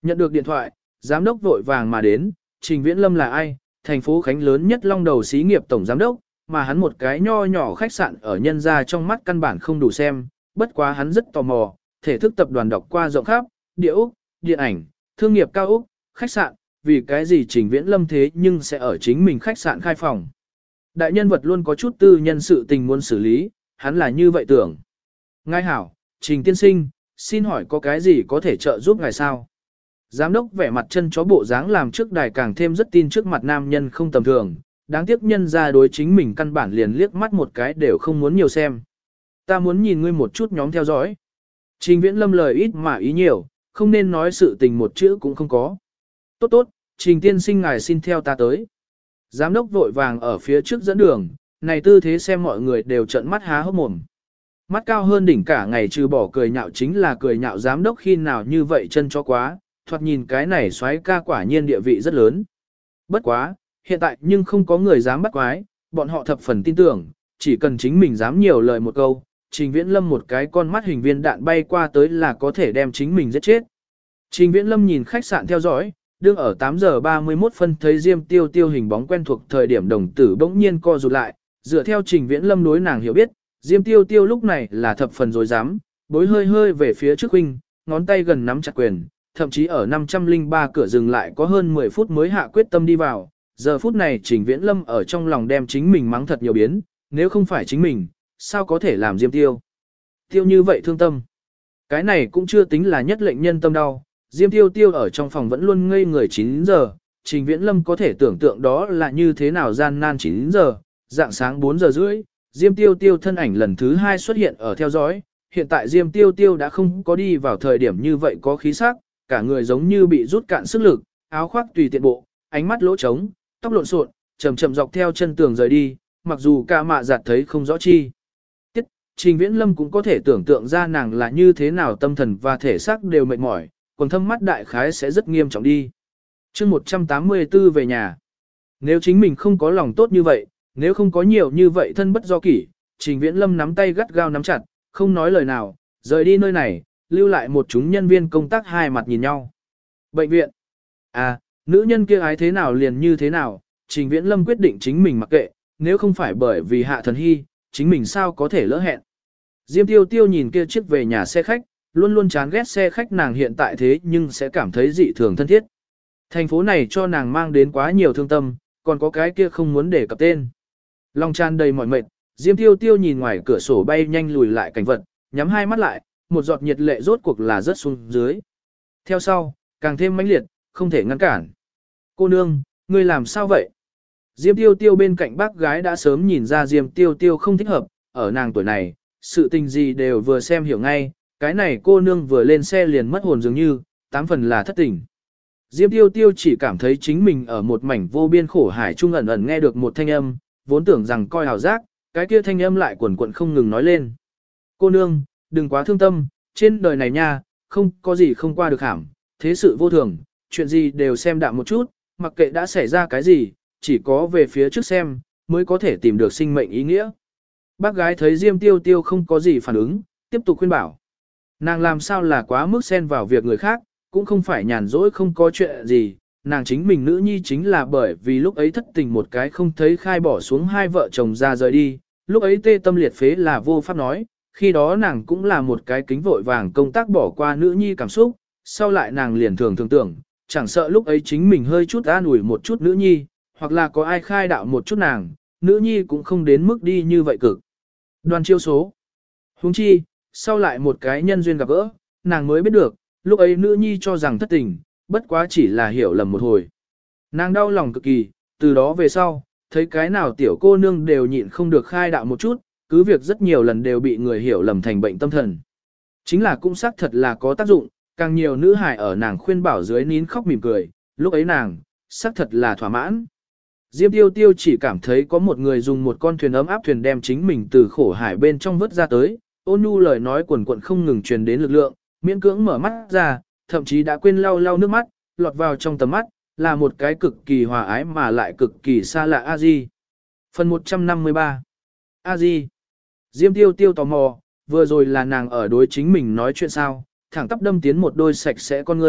Nhận được điện thoại, giám đốc vội vàng mà đến, Trình Viễn Lâm là ai? Thành phố Khánh lớn nhất long đầu xí nghiệp tổng giám đốc, mà hắn một cái nho nhỏ khách sạn ở nhân gia trong mắt căn bản không đủ xem, bất quá hắn rất tò mò, thể thức tập đoàn đọc qua rộng khắp, địa Úc, điện ảnh, thương nghiệp cao Úc, khách sạn, vì cái gì Trình Viễn Lâm thế nhưng sẽ ở chính mình khách sạn khai phòng. Đại nhân vật luôn có chút tư nhân sự tình muốn xử lý, hắn là như vậy tưởng. Ngài hảo, Trình tiên sinh, xin hỏi có cái gì có thể trợ giúp ngài sao? Giám đốc vẻ mặt chân chó bộ dáng làm trước đài càng thêm rất tin trước mặt nam nhân không tầm thường, đáng tiếc nhân ra đối chính mình căn bản liền liếc mắt một cái đều không muốn nhiều xem. Ta muốn nhìn ngươi một chút nhóm theo dõi. Trình Viễn Lâm lời ít mà ý nhiều, không nên nói sự tình một chữ cũng không có. Tốt tốt, Trình tiên sinh ngài xin theo ta tới. Giám đốc vội vàng ở phía trước dẫn đường, này tư thế xem mọi người đều trợn mắt há hốc mồm. Mắt cao hơn đỉnh cả ngày trừ bỏ cười nhạo chính là cười nhạo giám đốc khi nào như vậy chân cho quá, thoạt nhìn cái này xoáy ca quả nhiên địa vị rất lớn. Bất quá, hiện tại nhưng không có người dám bắt quái, bọn họ thập phần tin tưởng, chỉ cần chính mình dám nhiều lời một câu, Trình Viễn Lâm một cái con mắt hình viên đạn bay qua tới là có thể đem chính mình giết chết. Trình Viễn Lâm nhìn khách sạn theo dõi, đương ở 8 giờ 31 phân thấy Diêm Tiêu Tiêu hình bóng quen thuộc thời điểm đồng tử bỗng nhiên co rụt lại, dựa theo Trình Viễn Lâm đối nàng hiểu biết, Diêm Tiêu Tiêu lúc này là thập phần dối dám, bối hơi hơi về phía trước huynh, ngón tay gần nắm chặt quyền, thậm chí ở 503 cửa dừng lại có hơn 10 phút mới hạ quyết tâm đi vào. Giờ phút này Trình Viễn Lâm ở trong lòng đem chính mình mắng thật nhiều biến, nếu không phải chính mình, sao có thể làm Diêm Tiêu Tiêu như vậy thương tâm. Cái này cũng chưa tính là nhất lệnh nhân tâm đau, Diêm Tiêu Tiêu ở trong phòng vẫn luôn ngây người 9 giờ, Trình Viễn Lâm có thể tưởng tượng đó là như thế nào gian nan 9 giờ, dạng sáng 4 giờ rưỡi, Diêm Tiêu Tiêu thân ảnh lần thứ 2 xuất hiện ở theo dõi, hiện tại Diêm Tiêu Tiêu đã không có đi vào thời điểm như vậy có khí sắc, cả người giống như bị rút cạn sức lực, áo khoác tùy tiện bộ, ánh mắt lỗ trống, tóc lộn xộn, chậm chậm dọc theo chân tường rời đi, mặc dù ca mạ giặt thấy không rõ chi. Tiết, Trình Viễn Lâm cũng có thể tưởng tượng ra nàng là như thế nào tâm thần và thể xác đều mệt mỏi, còn thâm mắt đại khái sẽ rất nghiêm trọng đi. chương 184 về nhà. Nếu chính mình không có lòng tốt như vậy, nếu không có nhiều như vậy thân bất do kỷ, Trình Viễn Lâm nắm tay gắt gao nắm chặt, không nói lời nào, rời đi nơi này, lưu lại một chúng nhân viên công tác hai mặt nhìn nhau. Bệnh viện. À, nữ nhân kia ái thế nào liền như thế nào, Trình Viễn Lâm quyết định chính mình mặc kệ, nếu không phải bởi vì Hạ Thần Hy, chính mình sao có thể lỡ hẹn. Diêm Tiêu Tiêu nhìn kia chiếc về nhà xe khách, luôn luôn chán ghét xe khách nàng hiện tại thế nhưng sẽ cảm thấy dị thường thân thiết. Thành phố này cho nàng mang đến quá nhiều thương tâm, còn có cái kia không muốn để cập tên. Lòng tràn đầy mỏi mệt, Diêm Tiêu Tiêu nhìn ngoài cửa sổ bay nhanh lùi lại cảnh vật, nhắm hai mắt lại, một giọt nhiệt lệ rốt cuộc là rớt xuống dưới. Theo sau, càng thêm mãnh liệt, không thể ngăn cản. Cô nương, ngươi làm sao vậy? Diêm Tiêu Tiêu bên cạnh bác gái đã sớm nhìn ra Diêm Tiêu Tiêu không thích hợp, ở nàng tuổi này, sự tình gì đều vừa xem hiểu ngay, cái này cô nương vừa lên xe liền mất hồn dường như, 8 phần là thất tình. Diêm Tiêu Tiêu chỉ cảm thấy chính mình ở một mảnh vô biên khổ hải trung ẩn ẩn nghe được một thanh âm, vốn tưởng rằng coi hào giác, cái kia thanh âm lại quần quận không ngừng nói lên. Cô nương, đừng quá thương tâm, trên đời này nha, không có gì không qua được hàm, thế sự vô thường, chuyện gì đều xem đạm một chút, mặc kệ đã xảy ra cái gì, chỉ có về phía trước xem, mới có thể tìm được sinh mệnh ý nghĩa. Bác gái thấy Diêm Tiêu Tiêu không có gì phản ứng, tiếp tục khuyên bảo. Nàng làm sao là quá mức xen vào việc người khác, cũng không phải nhàn rỗi không có chuyện gì, nàng chính mình nữ nhi chính là bởi vì lúc ấy thất tình một cái không thấy khai bỏ xuống hai vợ chồng ra rời đi, lúc ấy tê tâm liệt phế là vô pháp nói, khi đó nàng cũng là một cái kính vội vàng công tác bỏ qua nữ nhi cảm xúc, sau lại nàng liền thường tưởng, chẳng sợ lúc ấy chính mình hơi chút an ủi một chút nữ nhi, hoặc là có ai khai đạo một chút nàng, nữ nhi cũng không đến mức đi như vậy cực. Đoan chiêu số. Huống chi, sau lại một cái nhân duyên gặp gỡ, nàng mới biết được, lúc ấy nữ nhi cho rằng thất tình, bất quá chỉ là hiểu lầm một hồi. Nàng đau lòng cực kỳ, từ đó về sau, thấy cái nào tiểu cô nương đều nhịn không được khai đạo một chút, cứ việc rất nhiều lần đều bị người hiểu lầm thành bệnh tâm thần. Chính là cũng xác thật là có tác dụng, càng nhiều nữ hài ở nàng khuyên bảo dưới nín khóc mỉm cười, lúc ấy nàng, xác thật là thỏa mãn. Diêm Tiêu Tiêu chỉ cảm thấy có một người dùng một con thuyền ấm áp thuyền đem chính mình từ khổ hải bên trong vớt ra tới, ôn nhu lời nói quần quận không ngừng truyền đến lực lượng, miễn cưỡng mở mắt ra, thậm chí đã quên lau lau nước mắt, lọt vào trong tầm mắt, là một cái cực kỳ hòa ái mà lại cực kỳ xa lạ A-di. Phần 153 A-di. Diêm Tiêu Tiêu tò mò, vừa rồi là nàng ở đối chính mình nói chuyện sao, thẳng tắp đâm tiến một đôi sạch sẽ con ngươi,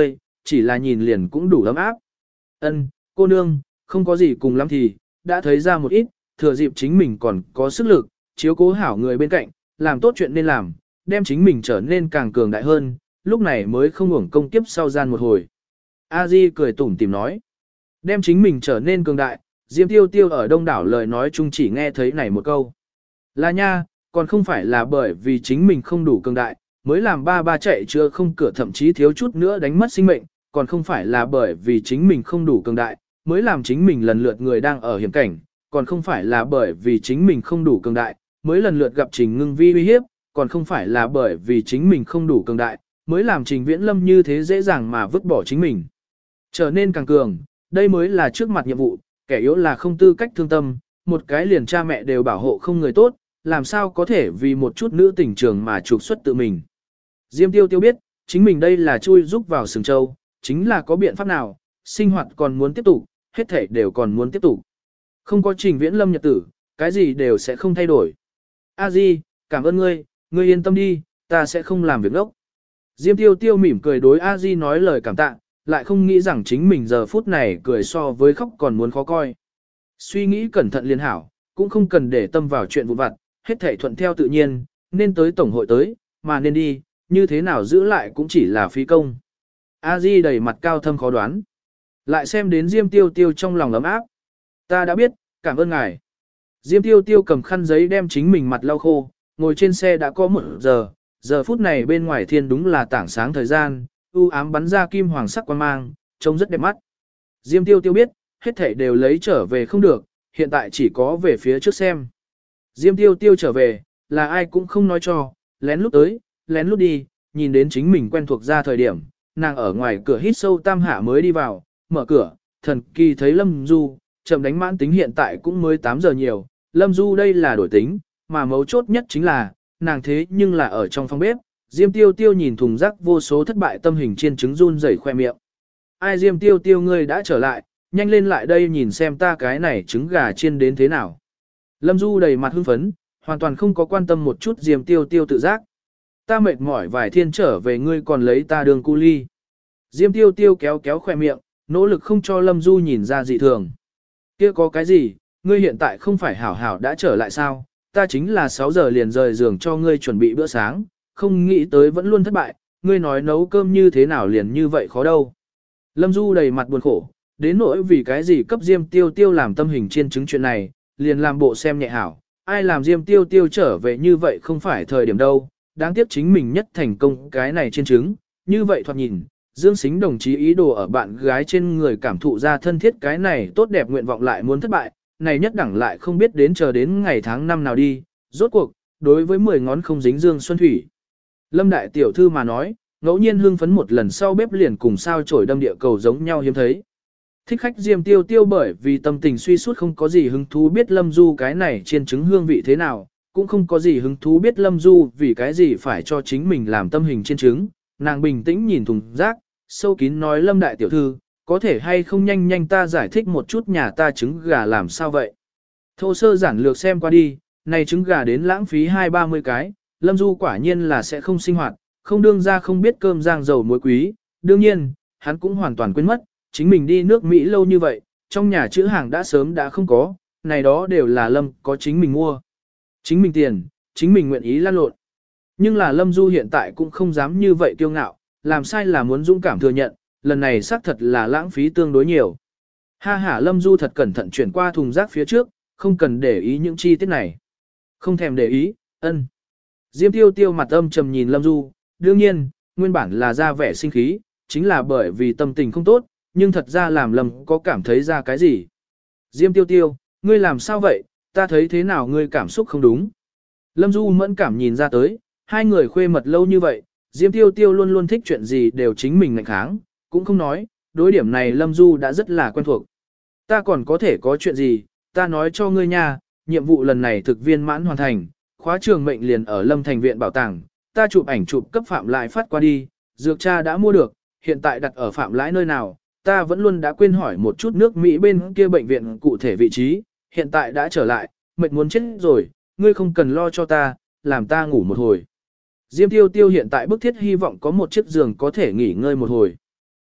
chỉ là nhìn liền cũng đủ ấm áp. Ân, cô nương, không có gì cùng lắm thì, đã thấy ra một ít, thừa dịp chính mình còn có sức lực, chiếu cố hảo người bên cạnh, làm tốt chuyện nên làm, đem chính mình trở nên càng cường đại hơn, lúc này mới không uổng công kiếp sau gian một hồi. A Di cười tủm tìm nói, đem chính mình trở nên cường đại, Diêm Tiêu Tiêu ở đông đảo lời nói chung chỉ nghe thấy này một câu. Là nha, còn không phải là bởi vì chính mình không đủ cường đại, mới làm ba chạy chưa không cửa thậm chí thiếu chút nữa đánh mất sinh mệnh, còn không phải là bởi vì chính mình không đủ cường đại, mới làm chính mình lần lượt người đang ở hiểm cảnh, còn không phải là bởi vì chính mình không đủ cường đại, mới lần lượt gặp Trình Ngưng Vi uy hiếp, còn không phải là bởi vì chính mình không đủ cường đại, mới làm Trình Viễn Lâm như thế dễ dàng mà vứt bỏ chính mình. Trở nên càng cường, đây mới là trước mặt nhiệm vụ, kẻ yếu là không tư cách thương tâm, một cái liền cha mẹ đều bảo hộ không người tốt, làm sao có thể vì một chút nữ tình trường mà trục xuất tự mình. Diêm Tiêu Tiêu biết, chính mình đây là chui rúc vào sừng châu, chính là có biện pháp nào, sinh hoạt còn muốn tiếp tục, hết thể đều còn muốn tiếp tục. Không có Trình Viễn Lâm nhật tử, cái gì đều sẽ không thay đổi. A Di, cảm ơn ngươi, ngươi yên tâm đi, ta sẽ không làm việc ngốc. Diêm Tiêu Tiêu mỉm cười đối A Di nói lời cảm tạ, lại không nghĩ rằng chính mình giờ phút này cười so với khóc còn muốn khó coi. Suy nghĩ cẩn thận liên hảo, cũng không cần để tâm vào chuyện vụn vặt, hết thảy thuận theo tự nhiên, nên tới tổng hội tới, mà nên đi, như thế nào giữ lại cũng chỉ là phí công. A Di đầy mặt cao thâm khó đoán. Lại xem đến Diêm Tiêu Tiêu trong lòng ấm áp. Ta đã biết, cảm ơn ngài. Diêm Tiêu Tiêu cầm khăn giấy đem chính mình mặt lau khô, ngồi trên xe đã có 1 giờ, giờ phút này bên ngoài thiên đúng là tảng sáng thời gian, u ám bắn ra kim hoàng sắc quang mang, trông rất đẹp mắt. Diêm Tiêu Tiêu biết, hết thảy đều lấy trở về không được, hiện tại chỉ có về phía trước xem. Diêm Tiêu Tiêu trở về, là ai cũng không nói cho, lén lút tới, lén lút đi, nhìn đến chính mình quen thuộc ra thời điểm, nàng ở ngoài cửa hít sâu tam hạ mới đi vào, mở cửa, thần kỳ thấy Lâm Du, chậm đánh mãn tính hiện tại cũng mới 8 giờ nhiều, Lâm Du đây là đổi tính, mà mấu chốt nhất chính là, nàng thế nhưng là ở trong phòng bếp, Diêm Tiêu Tiêu nhìn thùng rác vô số thất bại tâm hình chiên trứng run rẩy khoe miệng. Ai Diêm Tiêu Tiêu ngươi đã trở lại, nhanh lên lại đây nhìn xem ta cái này trứng gà chiên đến thế nào. Lâm Du đầy mặt hưng phấn, hoàn toàn không có quan tâm một chút Diêm Tiêu Tiêu tự giác. Ta mệt mỏi vài thiên trở về ngươi còn lấy ta đường cu ly. Diêm Tiêu Tiêu kéo kéo khoe miệng, nỗ lực không cho Lâm Du nhìn ra dị thường. Kia có cái gì, ngươi hiện tại không phải hảo hảo đã trở lại sao, ta chính là 6 giờ liền rời giường cho ngươi chuẩn bị bữa sáng, không nghĩ tới vẫn luôn thất bại, ngươi nói nấu cơm như thế nào liền như vậy khó đâu. Lâm Du đầy mặt buồn khổ, đến nỗi vì cái gì cấp Diêm Tiêu Tiêu làm tâm hình chiên trứng chuyện này, liền làm bộ xem nhẹ hảo, ai làm Diêm Tiêu Tiêu trở về như vậy không phải thời điểm đâu, đáng tiếc chính mình nhất thành công cái này chiên trứng, như vậy thoạt nhìn, Dương Sính đồng chí ý đồ ở bạn gái trên người cảm thụ ra thân thiết cái này tốt đẹp nguyện vọng lại muốn thất bại, này nhất đẳng lại không biết đến chờ đến ngày tháng năm nào đi, rốt cuộc, đối với 10 ngón không dính Dương Xuân Thủy. Lâm đại tiểu thư mà nói, ngẫu nhiên hương phấn một lần sau bếp liền cùng sao chổi đâm địa cầu giống nhau hiếm thấy. Thích khách Diêm Tiêu Tiêu bởi vì tâm tình suy sút không có gì hứng thú biết Lâm Du cái này chiên trứng hương vị thế nào, cũng không có gì hứng thú biết Lâm Du vì cái gì phải cho chính mình làm tâm hình chiên trứng, nàng bình tĩnh nhìn thùng rác, sâu kín nói Lâm đại tiểu thư, có thể hay không nhanh nhanh ta giải thích một chút nhà ta trứng gà làm sao vậy. Thô sơ giản lược xem qua đi, này trứng gà đến lãng phí 20-30 cái, Lâm Du quả nhiên là sẽ không sinh hoạt, không đương ra không biết cơm rang dầu muối quý, đương nhiên, hắn cũng hoàn toàn quên mất, chính mình đi nước Mỹ lâu như vậy, trong nhà chữ hàng đã sớm đã không có, này đó đều là Lâm có chính mình mua. Chính mình tiền, chính mình nguyện ý lan lộn. Nhưng là Lâm Du hiện tại cũng không dám như vậy kiêu ngạo, làm sai là muốn dũng cảm thừa nhận, lần này xác thật là lãng phí tương đối nhiều. Ha ha Lâm Du thật cẩn thận chuyển qua thùng rác phía trước, không cần để ý những chi tiết này. Không thèm để ý, ân. Diêm Tiêu Tiêu mặt âm trầm nhìn Lâm Du, đương nhiên, nguyên bản là ra vẻ sinh khí, chính là bởi vì tâm tình không tốt, nhưng thật ra làm Lâm có cảm thấy ra cái gì. Diêm Tiêu Tiêu, ngươi làm sao vậy, ta thấy thế nào ngươi cảm xúc không đúng. Lâm Du mẫn cảm nhìn ra tới, hai người khuê mật lâu như vậy, Diêm Tiêu Tiêu luôn luôn thích chuyện gì đều chính mình ngạnh kháng, cũng không nói, đối điểm này Lâm Du đã rất là quen thuộc. Ta còn có thể có chuyện gì, ta nói cho ngươi nha, nhiệm vụ lần này thực viên mãn hoàn thành, khóa trường mệnh liền ở Lâm Thành viện bảo tàng, ta chụp ảnh chụp cấp Phạm Lãi phát qua đi, dược cha đã mua được, hiện tại đặt ở Phạm Lãi nơi nào, ta vẫn luôn đã quên hỏi một chút nước Mỹ bên kia bệnh viện cụ thể vị trí, hiện tại đã trở lại, mệt muốn chết rồi, ngươi không cần lo cho ta, làm ta ngủ một hồi. Diêm Tiêu Tiêu hiện tại bức thiết hy vọng có một chiếc giường có thể nghỉ ngơi một hồi.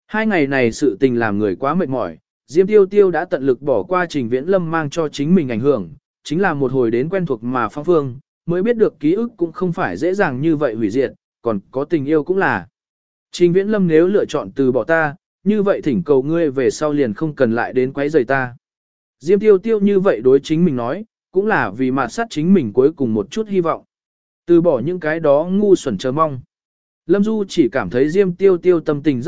2 ngày này sự tình làm người quá mệt mỏi, Diêm Tiêu Tiêu đã tận lực bỏ qua Trình Viễn Lâm mang cho chính mình ảnh hưởng, chính là một hồi đến quen thuộc mà phong phương, mới biết được ký ức cũng không phải dễ dàng như vậy hủy diệt, còn có tình yêu cũng là. Trình Viễn Lâm nếu lựa chọn từ bỏ ta, như vậy thỉnh cầu ngươi về sau liền không cần lại đến quấy rầy ta. Diêm Tiêu Tiêu như vậy đối chính mình nói, cũng là vì mạt sát chính mình cuối cùng một chút hy vọng. Từ bỏ những cái đó ngu xuẩn chờ mong. Lâm Du chỉ cảm thấy Diêm Tiêu Tiêu tâm tình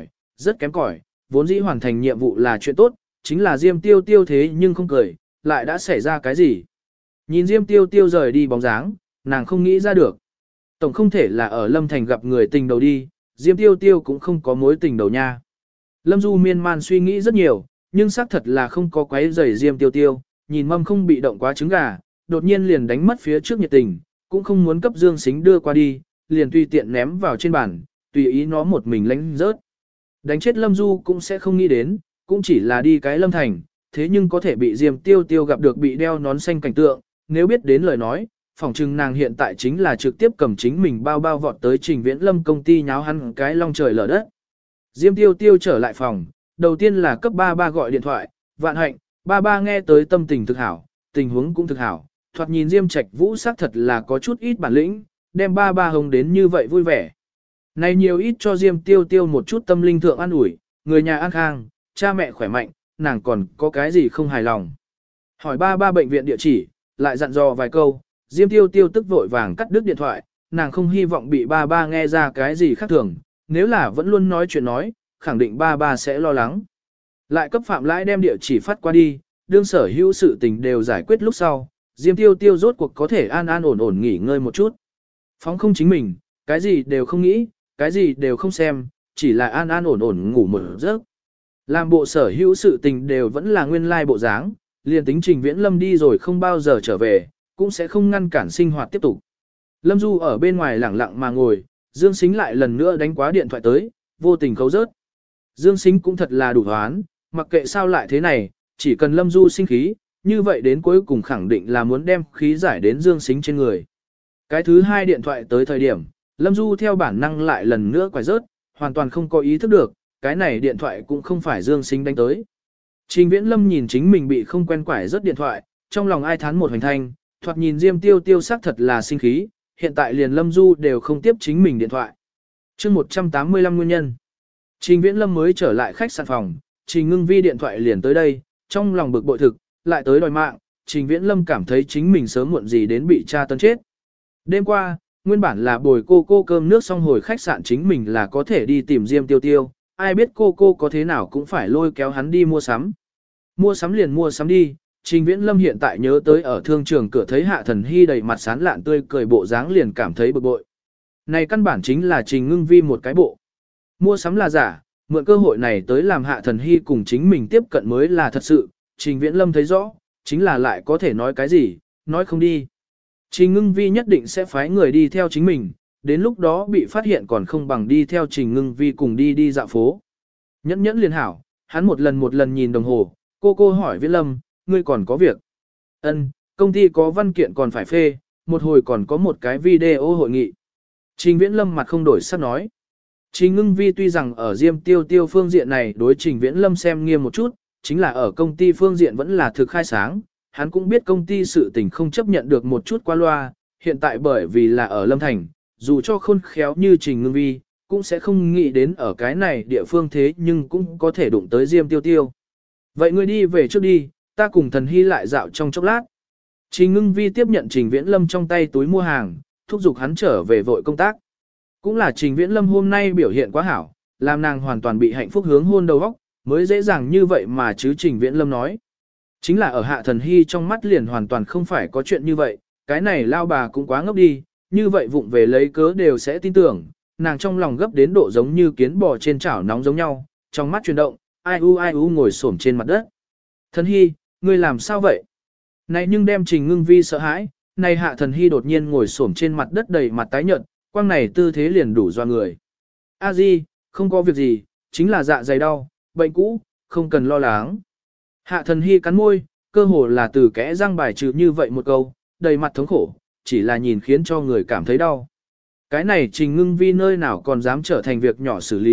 rất kém cỏi, vốn dĩ hoàn thành nhiệm vụ là chuyện tốt, chính là Diêm Tiêu Tiêu thế nhưng không cười, lại đã xảy ra cái gì. Nhìn Diêm Tiêu Tiêu rời đi bóng dáng, nàng không nghĩ ra được. Tổng không thể là ở Lâm Thành gặp người tình đầu đi, Diêm Tiêu Tiêu cũng không có mối tình đầu nha. Lâm Du miên man suy nghĩ rất nhiều, nhưng xác thật là không có quấy rầy Diêm Tiêu Tiêu, nhìn mâm không bị động quá trứng gà, đột nhiên liền đánh mất phía trước nhiệt tình, cũng không muốn cấp Dương Sính đưa qua đi, liền tùy tiện ném vào trên bàn, tùy ý nó một mình lánh rớt. Đánh chết Lâm Du cũng sẽ không nghĩ đến, cũng chỉ là đi cái Lâm Thành, thế nhưng có thể bị Diêm Tiêu Tiêu gặp được bị đeo nón xanh cảnh tượng, nếu biết đến lời nói, phỏng chừng nàng hiện tại chính là trực tiếp cầm chính mình bao bao vọt tới Trình Viễn Lâm công ty nháo hắn cái long trời lở đất. Diêm Tiêu Tiêu trở lại phòng, đầu tiên là cấp ba ba gọi điện thoại, vạn hạnh, ba ba nghe tới tâm tình thực hảo, tình huống cũng thực hảo, thoạt nhìn Diêm Trạch Vũ xác thật là có chút ít bản lĩnh, đem ba ba hồng đến như vậy vui vẻ. Này nhiều ít cho Diêm Tiêu Tiêu một chút tâm linh thượng an ủi, người nhà an khang, cha mẹ khỏe mạnh, nàng còn có cái gì không hài lòng. Hỏi ba ba bệnh viện địa chỉ, lại dặn dò vài câu, Diêm Tiêu Tiêu tức vội vàng cắt đứt điện thoại, nàng không hy vọng bị ba ba nghe ra cái gì khác thường, nếu là vẫn luôn nói chuyện nói, khẳng định ba ba sẽ lo lắng. Lại cấp Phạm Lãi đem địa chỉ phát qua đi, đương sở hữu sự tình đều giải quyết lúc sau, Diêm Tiêu Tiêu rốt cuộc có thể an an ổn ổn nghỉ ngơi một chút. Phóng không chính mình, cái gì đều không nghĩ, cái gì đều không xem, chỉ là an an ổn ổn ngủ một giấc. Làm bộ sở hữu sự tình đều vẫn là nguyên lai bộ dáng, liền tính Trình Viễn Lâm đi rồi không bao giờ trở về, cũng sẽ không ngăn cản sinh hoạt tiếp tục. Lâm Du ở bên ngoài lẳng lặng mà ngồi, Dương Sính lại lần nữa đánh quá điện thoại tới, vô tình khấu rớt. Dương Sính cũng thật là đủ hoán, mặc kệ sao lại thế này, chỉ cần Lâm Du sinh khí, như vậy đến cuối cùng khẳng định là muốn đem khí giải đến Dương Sính trên người. Cái thứ hai điện thoại tới thời điểm, Lâm Du theo bản năng lại lần nữa quải rớt, hoàn toàn không có ý thức được, cái này điện thoại cũng không phải Dương Sính đánh tới. Trình Viễn Lâm nhìn chính mình bị không quen quải rớt điện thoại, trong lòng ai thán một hoành thanh, thoạt nhìn Diêm Tiêu Tiêu sắc thật là sinh khí, hiện tại liền Lâm Du đều không tiếp chính mình điện thoại. Chương 185 nguyên nhân. Trình Viễn Lâm mới trở lại khách sạn phòng, Trình Ngưng Vi điện thoại liền tới đây, trong lòng bực bội thực, lại tới đòi mạng, Trình Viễn Lâm cảm thấy chính mình sớm muộn gì đến bị tra tấn chết. Đêm qua, nguyên bản là bồi cô cơm nước xong hồi khách sạn chính mình là có thể đi tìm Diêm Tiêu Tiêu, ai biết cô có thế nào cũng phải lôi kéo hắn đi mua sắm. Mua sắm liền mua sắm đi, Trình Viễn Lâm hiện tại nhớ tới ở thương trường cửa thấy Hạ Thần Hy đầy mặt sán lạn tươi cười bộ dáng liền cảm thấy bực bội. Này căn bản chính là Trình Ngưng Vi một cái bộ. Mua sắm là giả, mượn cơ hội này tới làm Hạ Thần Hy cùng chính mình tiếp cận mới là thật sự, Trình Viễn Lâm thấy rõ, chính là lại có thể nói cái gì, nói không đi. Trình Ngưng Vi nhất định sẽ phái người đi theo chính mình, đến lúc đó bị phát hiện còn không bằng đi theo Trình Ngưng Vi cùng đi dạo phố. Nhẫn nhẫn liền hảo, hắn một lần nhìn đồng hồ, cô hỏi Viễn Lâm, ngươi còn có việc. Ân, công ty có văn kiện còn phải phê, một hồi còn có một cái video hội nghị. Trình Viễn Lâm mặt không đổi sắc nói. Trình Ngưng Vi tuy rằng ở Diêm Tiêu Tiêu phương diện này đối Trình Viễn Lâm xem nghiêm một chút, chính là ở công ty phương diện vẫn là thực khai sáng, hắn cũng biết công ty sự tình không chấp nhận được một chút qua loa, hiện tại bởi vì là ở Lâm Thành, dù cho khôn khéo như Trình Ngưng Vi, cũng sẽ không nghĩ đến ở cái này địa phương thế nhưng cũng có thể đụng tới Diêm Tiêu Tiêu. Vậy ngươi đi về trước đi, ta cùng Thần Hy lại dạo trong chốc lát. Trình Ngưng Vi tiếp nhận Trình Viễn Lâm trong tay túi mua hàng, thúc giục hắn trở về vội công tác. Cũng là Trình Viễn Lâm hôm nay biểu hiện quá hảo, làm nàng hoàn toàn bị hạnh phúc hướng hôn đầu óc, mới dễ dàng như vậy mà chứ Trình Viễn Lâm nói. Chính là ở Hạ Thần Hy trong mắt liền hoàn toàn không phải có chuyện như vậy, cái này lao bà cũng quá ngốc đi, như vậy vụng về lấy cớ đều sẽ tin tưởng, nàng trong lòng gấp đến độ giống như kiến bò trên chảo nóng giống nhau, trong mắt chuyển động, ai u ngồi xổm trên mặt đất. Thần Hy, ngươi làm sao vậy? Này nhưng đem Trình Ngưng Vi sợ hãi, này Hạ Thần Hy đột nhiên ngồi xổm trên mặt đất đầy mặt tái nhợt, quang này tư thế liền đủ doa người. A Di, không có việc gì, chính là dạ dày đau, bệnh cũ, không cần lo lắng. Hạ Thần Hy cắn môi, cơ hồ là từ kẽ răng bài trừ như vậy một câu, đầy mặt thống khổ, chỉ là nhìn khiến cho người cảm thấy đau. Cái này Trình Ngưng Vi nơi nào còn dám trở thành việc nhỏ xử lý,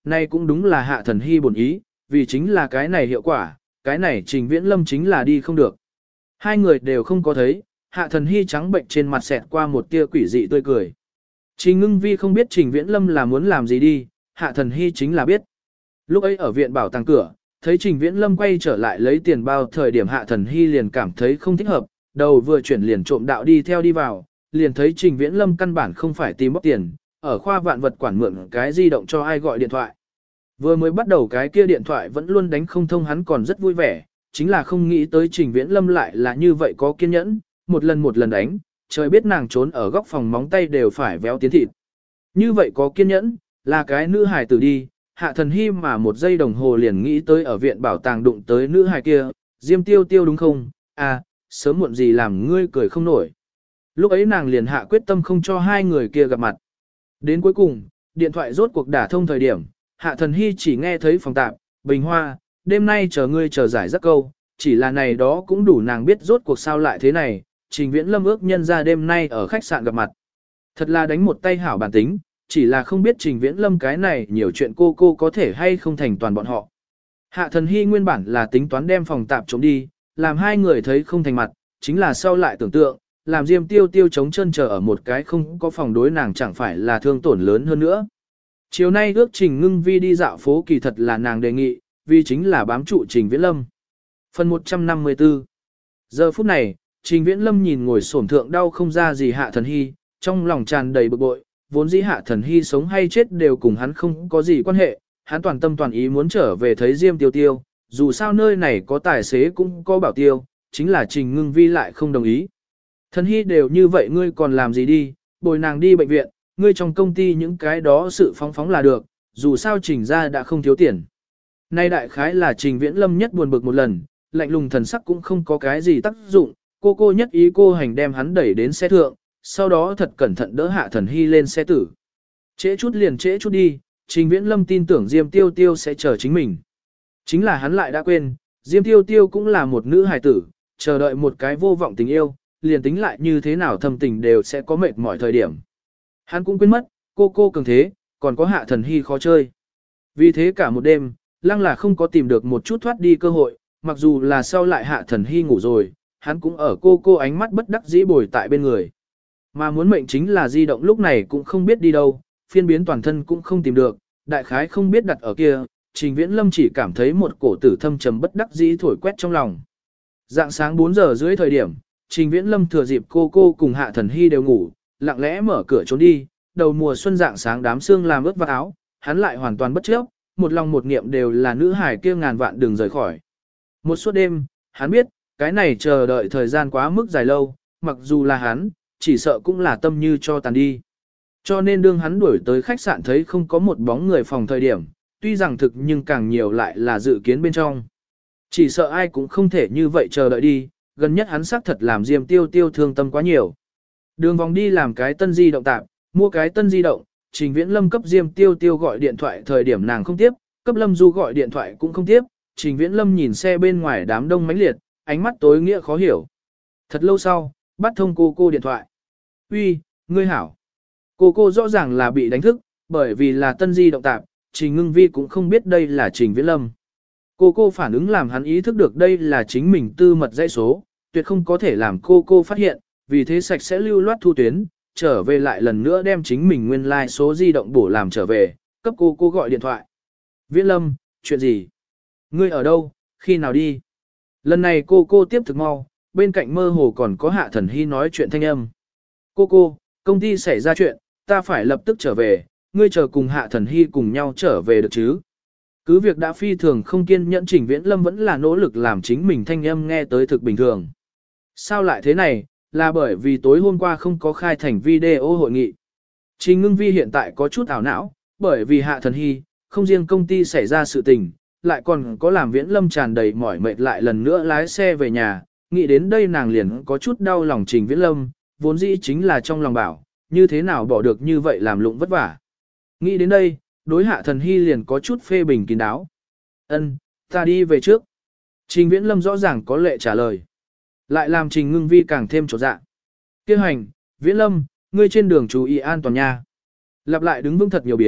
Này cũng đúng là Hạ Thần Hy bổn ý, vì chính là cái này hiệu quả, cái này Trình Viễn Lâm chính là đi không được. Hai người đều không có thấy, Hạ Thần Hy trắng bệnh trên mặt xẹt qua một tia quỷ dị tươi cười. Trình Ngưng Vi không biết Trình Viễn Lâm là muốn làm gì đi, Hạ Thần Hy chính là biết. Lúc ấy ở viện bảo tàng cửa, thấy Trình Viễn Lâm quay trở lại lấy tiền bao thời điểm Hạ Thần Hy liền cảm thấy không thích hợp, đầu vừa chuyển liền trộm đạo đi theo đi vào, liền thấy Trình Viễn Lâm căn bản không phải tìm bóc tiền, ở khoa vạn vật quản mượn cái di động cho ai gọi điện thoại. Vừa mới bắt đầu cái kia điện thoại vẫn luôn đánh không thông hắn còn rất vui vẻ, chính là không nghĩ tới Trình Viễn Lâm lại là như vậy có kiên nhẫn, một lần đánh, trời biết nàng trốn ở góc phòng móng tay đều phải véo tiến thịt. Như vậy có kiên nhẫn, là cái nữ hài tử đi, Hạ Thần Hy mà một giây đồng hồ liền nghĩ tới ở viện bảo tàng đụng tới nữ hài kia, Diêm Tiêu Tiêu đúng không, à, sớm muộn gì làm ngươi cười không nổi. Lúc ấy nàng liền hạ quyết tâm không cho hai người kia gặp mặt. Đến cuối cùng, điện thoại rốt cuộc đả thông thời điểm, Hạ Thần Hy chỉ nghe thấy phòng tạp, Bình Hoa, đêm nay chờ ngươi chờ giải rất câu, chỉ là này đó cũng đủ nàng biết rốt cuộc sao lại thế này, Trình Viễn Lâm ước nhân ra đêm nay ở khách sạn gặp mặt. Thật là đánh một tay hảo bản tính, chỉ là không biết Trình Viễn Lâm cái này nhiều chuyện cô có thể hay không thành toàn bọn họ. Hạ Thần Hy nguyên bản là tính toán đem phòng tạp trống đi, làm hai người thấy không thành mặt, chính là sau lại tưởng tượng, làm Diêm Tiêu Tiêu chống chân chờ ở một cái không có phòng đối nàng chẳng phải là thương tổn lớn hơn nữa. Chiều nay ước Trình Ngưng Vi đi dạo phố kỳ thật là nàng đề nghị, vì chính là bám trụ Trình Viễn Lâm. Phần 154 Giờ phút này, Trình Viễn Lâm nhìn ngồi xổm thượng đau không ra gì Hạ Thần Hy, trong lòng tràn đầy bực bội, vốn dĩ Hạ Thần Hy sống hay chết đều cùng hắn không có gì quan hệ, hắn toàn tâm toàn ý muốn trở về thấy Diêm Tiêu Tiêu, dù sao nơi này có tài xế cũng có bảo tiêu, chính là Trình Ngưng Vi lại không đồng ý. Thần Hy đều như vậy ngươi còn làm gì đi, bồi nàng đi bệnh viện, ngươi trong công ty những cái đó sự phóng là được, dù sao Trình ra đã không thiếu tiền. Nay đại khái là Trình Viễn Lâm nhất buồn bực một lần, lạnh lùng thần sắc cũng không có cái gì tác dụng, cô nhất ý cô hành đem hắn đẩy đến xe thượng, sau đó thật cẩn thận đỡ Hạ Thần Hy lên xe tử. Trễ chút liền trễ chút đi, Trình Viễn Lâm tin tưởng Diêm Tiêu Tiêu sẽ chờ chính mình. Chính là hắn lại đã quên, Diêm Tiêu Tiêu cũng là một nữ hài tử, chờ đợi một cái vô vọng tình yêu, liền tính lại như thế nào thâm tình đều sẽ có mệt mỏi thời điểm. Hắn cũng quên mất, cô cường thế, còn có Hạ Thần Hy khó chơi. Vì thế cả một đêm, lăng là không có tìm được một chút thoát đi cơ hội, mặc dù là sau lại Hạ Thần Hy ngủ rồi, hắn cũng ở cô ánh mắt bất đắc dĩ bồi tại bên người. Mà muốn mệnh chính là di động lúc này cũng không biết đi đâu, phiên biến toàn thân cũng không tìm được, đại khái không biết đặt ở kia, Trình Viễn Lâm chỉ cảm thấy một cổ tử thâm trầm bất đắc dĩ thổi quét trong lòng. Dạng sáng 4 giờ rưỡi thời điểm, Trình Viễn Lâm thừa dịp cô cùng Hạ Thần Hy đều ngủ, lặng lẽ mở cửa trốn đi, đầu mùa xuân dạng sáng đám sương làm ướt vạt áo, hắn lại hoàn toàn bất chấp, một lòng một niệm đều là nữ hải kia ngàn vạn đừng rời khỏi. Một suốt đêm, hắn biết, cái này chờ đợi thời gian quá mức dài lâu, mặc dù là hắn, chỉ sợ cũng là tâm như cho tàn đi. Cho nên đương hắn đuổi tới khách sạn thấy không có một bóng người phòng thời điểm, tuy rằng thực nhưng càng nhiều lại là dự kiến bên trong. Chỉ sợ ai cũng không thể như vậy chờ đợi đi, gần nhất hắn xác thật làm Diêm Tiêu Tiêu thương tâm quá nhiều. Đường vòng đi làm cái tân di động tạm, mua cái tân di động, Trình Viễn Lâm cấp Diêm Tiêu Tiêu gọi điện thoại thời điểm nàng không tiếp, cấp Lâm Du gọi điện thoại cũng không tiếp, Trình Viễn Lâm nhìn xe bên ngoài đám đông mãnh liệt, ánh mắt tối nghĩa khó hiểu. Thật lâu sau, bắt thông cô điện thoại. Uy, ngươi hảo. Cô rõ ràng là bị đánh thức, bởi vì là tân di động tạm, Trình Ngưng Vi cũng không biết đây là Trình Viễn Lâm. Cô phản ứng làm hắn ý thức được đây là chính mình tư mật dãy số, tuyệt không có thể làm cô phát hiện, vì thế sạch sẽ lưu loát thu tuyến, trở về lại lần nữa đem chính mình nguyên lai like số di động bổ làm trở về, cấp cô gọi điện thoại. Viễn Lâm, chuyện gì? Ngươi ở đâu, khi nào đi? Lần này cô tiếp thực mau, bên cạnh mơ hồ còn có Hạ Thần Hy nói chuyện thanh âm. Cô, công ty xảy ra chuyện, ta phải lập tức trở về, ngươi chờ cùng Hạ Thần Hy cùng nhau trở về được chứ? Cứ việc đã phi thường không kiên nhẫn Trình Viễn Lâm vẫn là nỗ lực làm chính mình thanh âm nghe tới thực bình thường. Sao lại thế này, là bởi vì tối hôm qua không có khai thành video hội nghị. Trình Ngưng Vi hiện tại có chút ảo não, bởi vì Hạ Thần Hy, không riêng công ty xảy ra sự tình, lại còn có làm Viễn Lâm tràn đầy mỏi mệt lại lần nữa lái xe về nhà, nghĩ đến đây nàng liền có chút đau lòng Trình Viễn Lâm, vốn dĩ chính là trong lòng bảo, như thế nào bỏ được như vậy làm lụng vất vả. Nghĩ đến đây, đối Hạ Thần Hy liền có chút phê bình kín đáo. Ân, ta đi về trước. Trình Viễn Lâm rõ ràng có lệ trả lời. Lại làm Trình Ngưng Vi càng thêm trột dạ. Kêu hành, Viễn Lâm, ngươi trên đường chú ý an toàn nha. Lặp lại đứng vững thật nhiều biến,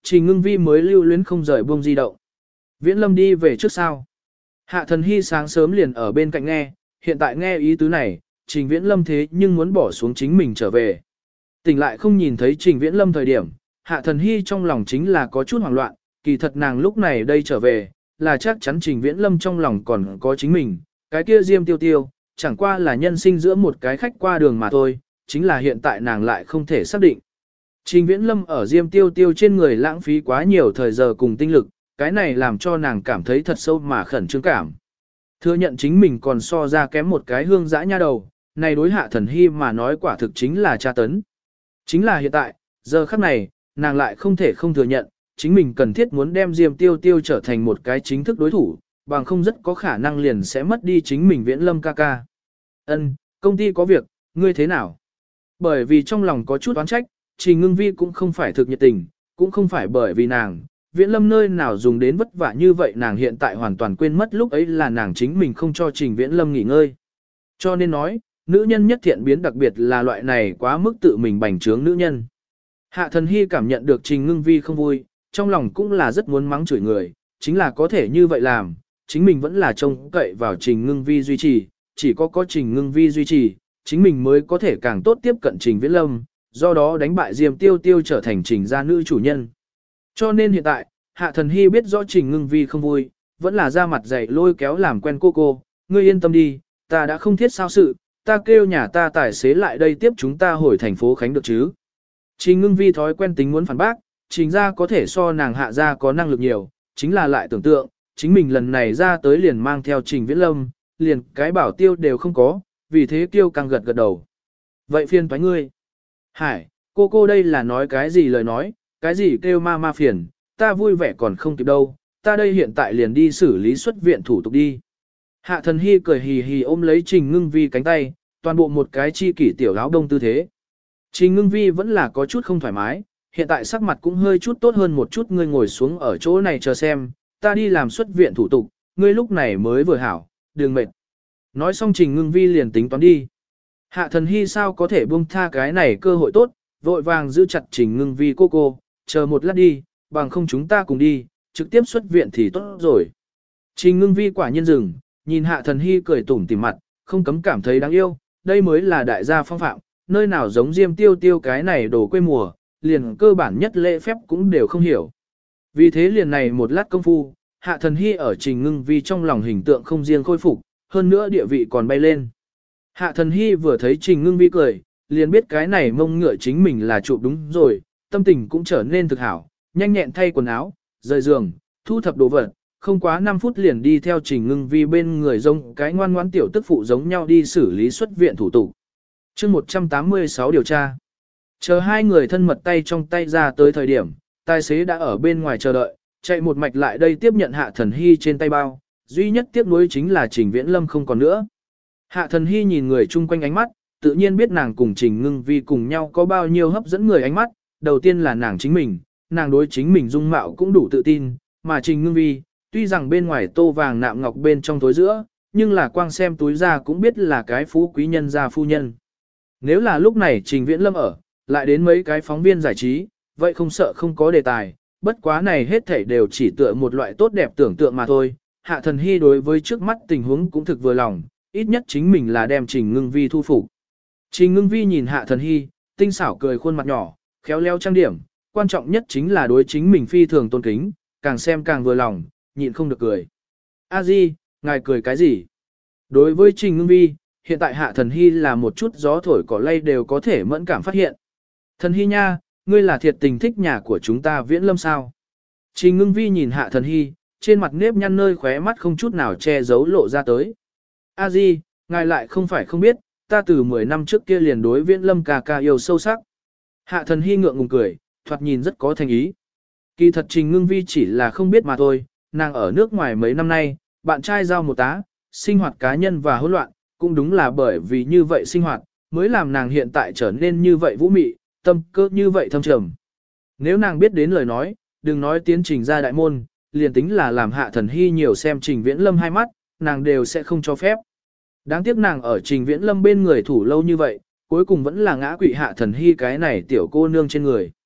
Trình Ngưng Vi mới lưu luyến không rời buông di động. Viễn Lâm đi về trước sao? Hạ Thần Hy sáng sớm liền ở bên cạnh nghe, hiện tại nghe ý tứ này, Trình Viễn Lâm thế nhưng muốn bỏ xuống chính mình trở về. Tỉnh lại không nhìn thấy Trình Viễn Lâm thời điểm, Hạ Thần Hy trong lòng chính là có chút hoảng loạn, kỳ thật nàng lúc này đây trở về, là chắc chắn Trình Viễn Lâm trong lòng còn có chính mình, cái kia Diêm Tiêu Tiêu, chẳng qua là nhân sinh giữa một cái khách qua đường mà thôi, chính là hiện tại nàng lại không thể xác định. Trình Viễn Lâm ở Diêm Tiêu Tiêu trên người lãng phí quá nhiều thời giờ cùng tinh lực, cái này làm cho nàng cảm thấy thật sâu mà khẩn trương cảm. Thừa nhận chính mình còn so ra kém một cái hương dã nha đầu, này đối Hạ Thần Hy mà nói quả thực chính là tra tấn. Chính là hiện tại, giờ khắc này, nàng lại không thể không thừa nhận, chính mình cần thiết muốn đem Diêm Tiêu Tiêu trở thành một cái chính thức đối thủ, bằng không rất có khả năng liền sẽ mất đi chính mình Viễn Lâm ca ca. Ân, công ty có việc, ngươi thế nào? Bởi vì trong lòng có chút oán trách, Trình Ngưng Vi cũng không phải thực nhiệt tình, cũng không phải bởi vì nàng, Viễn Lâm nơi nào dùng đến vất vả như vậy nàng hiện tại hoàn toàn quên mất lúc ấy là nàng chính mình không cho Trình Viễn Lâm nghỉ ngơi. Cho nên nói, nữ nhân nhất thiện biến đặc biệt là loại này quá mức tự mình bành trướng nữ nhân. Hạ Thần Hy cảm nhận được Trình Ngưng Vi không vui, trong lòng cũng là rất muốn mắng chửi người, chính là có thể như vậy làm, chính mình vẫn là trông cậy vào Trình Ngưng Vi duy trì, chỉ có Trình Ngưng Vi duy trì, chính mình mới có thể càng tốt tiếp cận Trình Viễn Lâm, do đó đánh bại Diêm Tiêu Tiêu trở thành Trình gia nữ chủ nhân. Cho nên hiện tại, Hạ Thần Hy biết rõ Trình Ngưng Vi không vui, vẫn là ra mặt dày lôi kéo làm quen cô, ngươi yên tâm đi, ta đã không thiết sao sự, ta kêu nhà ta tài xế lại đây tiếp chúng ta hồi thành phố Khánh được chứ. Trình Ngưng Vi thói quen tính muốn phản bác, Trình gia có thể so nàng Hạ gia có năng lực nhiều, chính là lại tưởng tượng, chính mình lần này ra tới liền mang theo Trình Viễn Lâm, liền cái bảo tiêu đều không có, vì thế Kiêu càng gật đầu. Vậy phiền toái ngươi. Hải, cô đây là nói cái gì lời nói, cái gì kêu ma phiền, ta vui vẻ còn không kịp đâu, ta đây hiện tại liền đi xử lý xuất viện thủ tục đi. Hạ Thần Hy cười hì hì ôm lấy Trình Ngưng Vi cánh tay, toàn bộ một cái chi kỷ tiểu áo đông tư thế. Trình Ngưng Vi vẫn là có chút không thoải mái, hiện tại sắc mặt cũng hơi chút tốt hơn một chút, ngươi ngồi xuống ở chỗ này chờ xem, ta đi làm xuất viện thủ tục, ngươi lúc này mới vừa hảo, đừng mệt. Nói xong Trình Ngưng Vi liền tính toán đi. Hạ Thần Hy sao có thể buông tha cái này cơ hội tốt, vội vàng giữ chặt Trình Ngưng Vi cô, chờ một lát đi, bằng không chúng ta cùng đi, trực tiếp xuất viện thì tốt rồi. Trình Ngưng Vi quả nhiên dừng, nhìn Hạ Thần Hy cười tủm tỉm mặt, không cấm cảm thấy đáng yêu, đây mới là đại gia phong phạm, nơi nào giống Diêm Tiêu Tiêu cái này đồ quê mùa, liền cơ bản nhất lễ phép cũng đều không hiểu. Vì thế liền này một lát công phu, Hạ Thần Hy ở Trình Ngưng Vi trong lòng hình tượng không riêng khôi phục, hơn nữa địa vị còn bay lên. Hạ Thần Hy vừa thấy Trình Ngưng Vi cười, liền biết cái này mông ngựa chính mình là chụp đúng rồi, tâm tình cũng trở nên thực hảo, nhanh nhẹn thay quần áo, rời giường, thu thập đồ vật, không quá 5 phút liền đi theo Trình Ngưng Vi bên người giống cái ngoan ngoãn tiểu tức phụ giống nhau đi xử lý xuất viện thủ tục. Chương 186 điều tra. Chờ hai người thân mật tay trong tay ra tới thời điểm, tài xế đã ở bên ngoài chờ đợi, chạy một mạch lại đây tiếp nhận Hạ Thần Hy trên tay bao, duy nhất tiếc nuối chính là Trình Viễn Lâm không còn nữa. Hạ Thần Hy nhìn người chung quanh ánh mắt, tự nhiên biết nàng cùng Trình Ngưng Vi cùng nhau có bao nhiêu hấp dẫn người ánh mắt, đầu tiên là nàng chính mình, nàng đối chính mình dung mạo cũng đủ tự tin, mà Trình Ngưng Vi, tuy rằng bên ngoài tô vàng nạm ngọc bên trong tối giữa, nhưng là quang xem túi ra cũng biết là cái phú quý nhân gia phu nhân. Nếu là lúc này Trình Viễn Lâm ở, lại đến mấy cái phóng viên giải trí, vậy không sợ không có đề tài, bất quá này hết thảy đều chỉ tựa một loại tốt đẹp tưởng tượng mà thôi. Hạ Thần Hy đối với trước mắt tình huống cũng thực vừa lòng, ít nhất chính mình là đem Trình Ngưng Vi thu phục. Trình Ngưng Vi nhìn Hạ Thần Hy, tinh xảo cười khuôn mặt nhỏ, khéo léo trang điểm, quan trọng nhất chính là đối chính mình phi thường tôn kính, càng xem càng vừa lòng, nhịn không được cười. A Di, ngài cười cái gì? Đối với Trình Ngưng Vi, hiện tại Hạ Thần Hy là một chút gió thổi cỏ lay đều có thể mẫn cảm phát hiện. Thần Hy nha, ngươi là thiệt tình thích nhà của chúng ta Viễn Lâm sao? Trình Ngưng Vi nhìn Hạ Thần Hy, trên mặt nếp nhăn nơi khóe mắt không chút nào che giấu lộ ra tới. A Di, ngài lại không phải không biết, ta từ 10 năm trước kia liền đối Viễn Lâm ca ca yêu sâu sắc. Hạ Thần Hy ngượng ngùng cười, thoạt nhìn rất có thành ý. Kỳ thật Trình Ngưng Vi chỉ là không biết mà thôi, nàng ở nước ngoài mấy năm nay, bạn trai giao một tá, sinh hoạt cá nhân và hỗn loạn, cũng đúng là bởi vì như vậy sinh hoạt, mới làm nàng hiện tại trở nên như vậy vũ mị, tâm cơ như vậy thâm trầm. Nếu nàng biết đến lời nói, đừng nói tiến trình ra đại môn, liền tính là làm Hạ Thần Hy nhiều xem Trình Viễn Lâm hai mắt, nàng đều sẽ không cho phép. Đáng tiếc nàng ở Trình Viễn Lâm bên người thủ lâu như vậy, cuối cùng vẫn là ngã quỵ Hạ Thần Hy cái này tiểu cô nương trên người.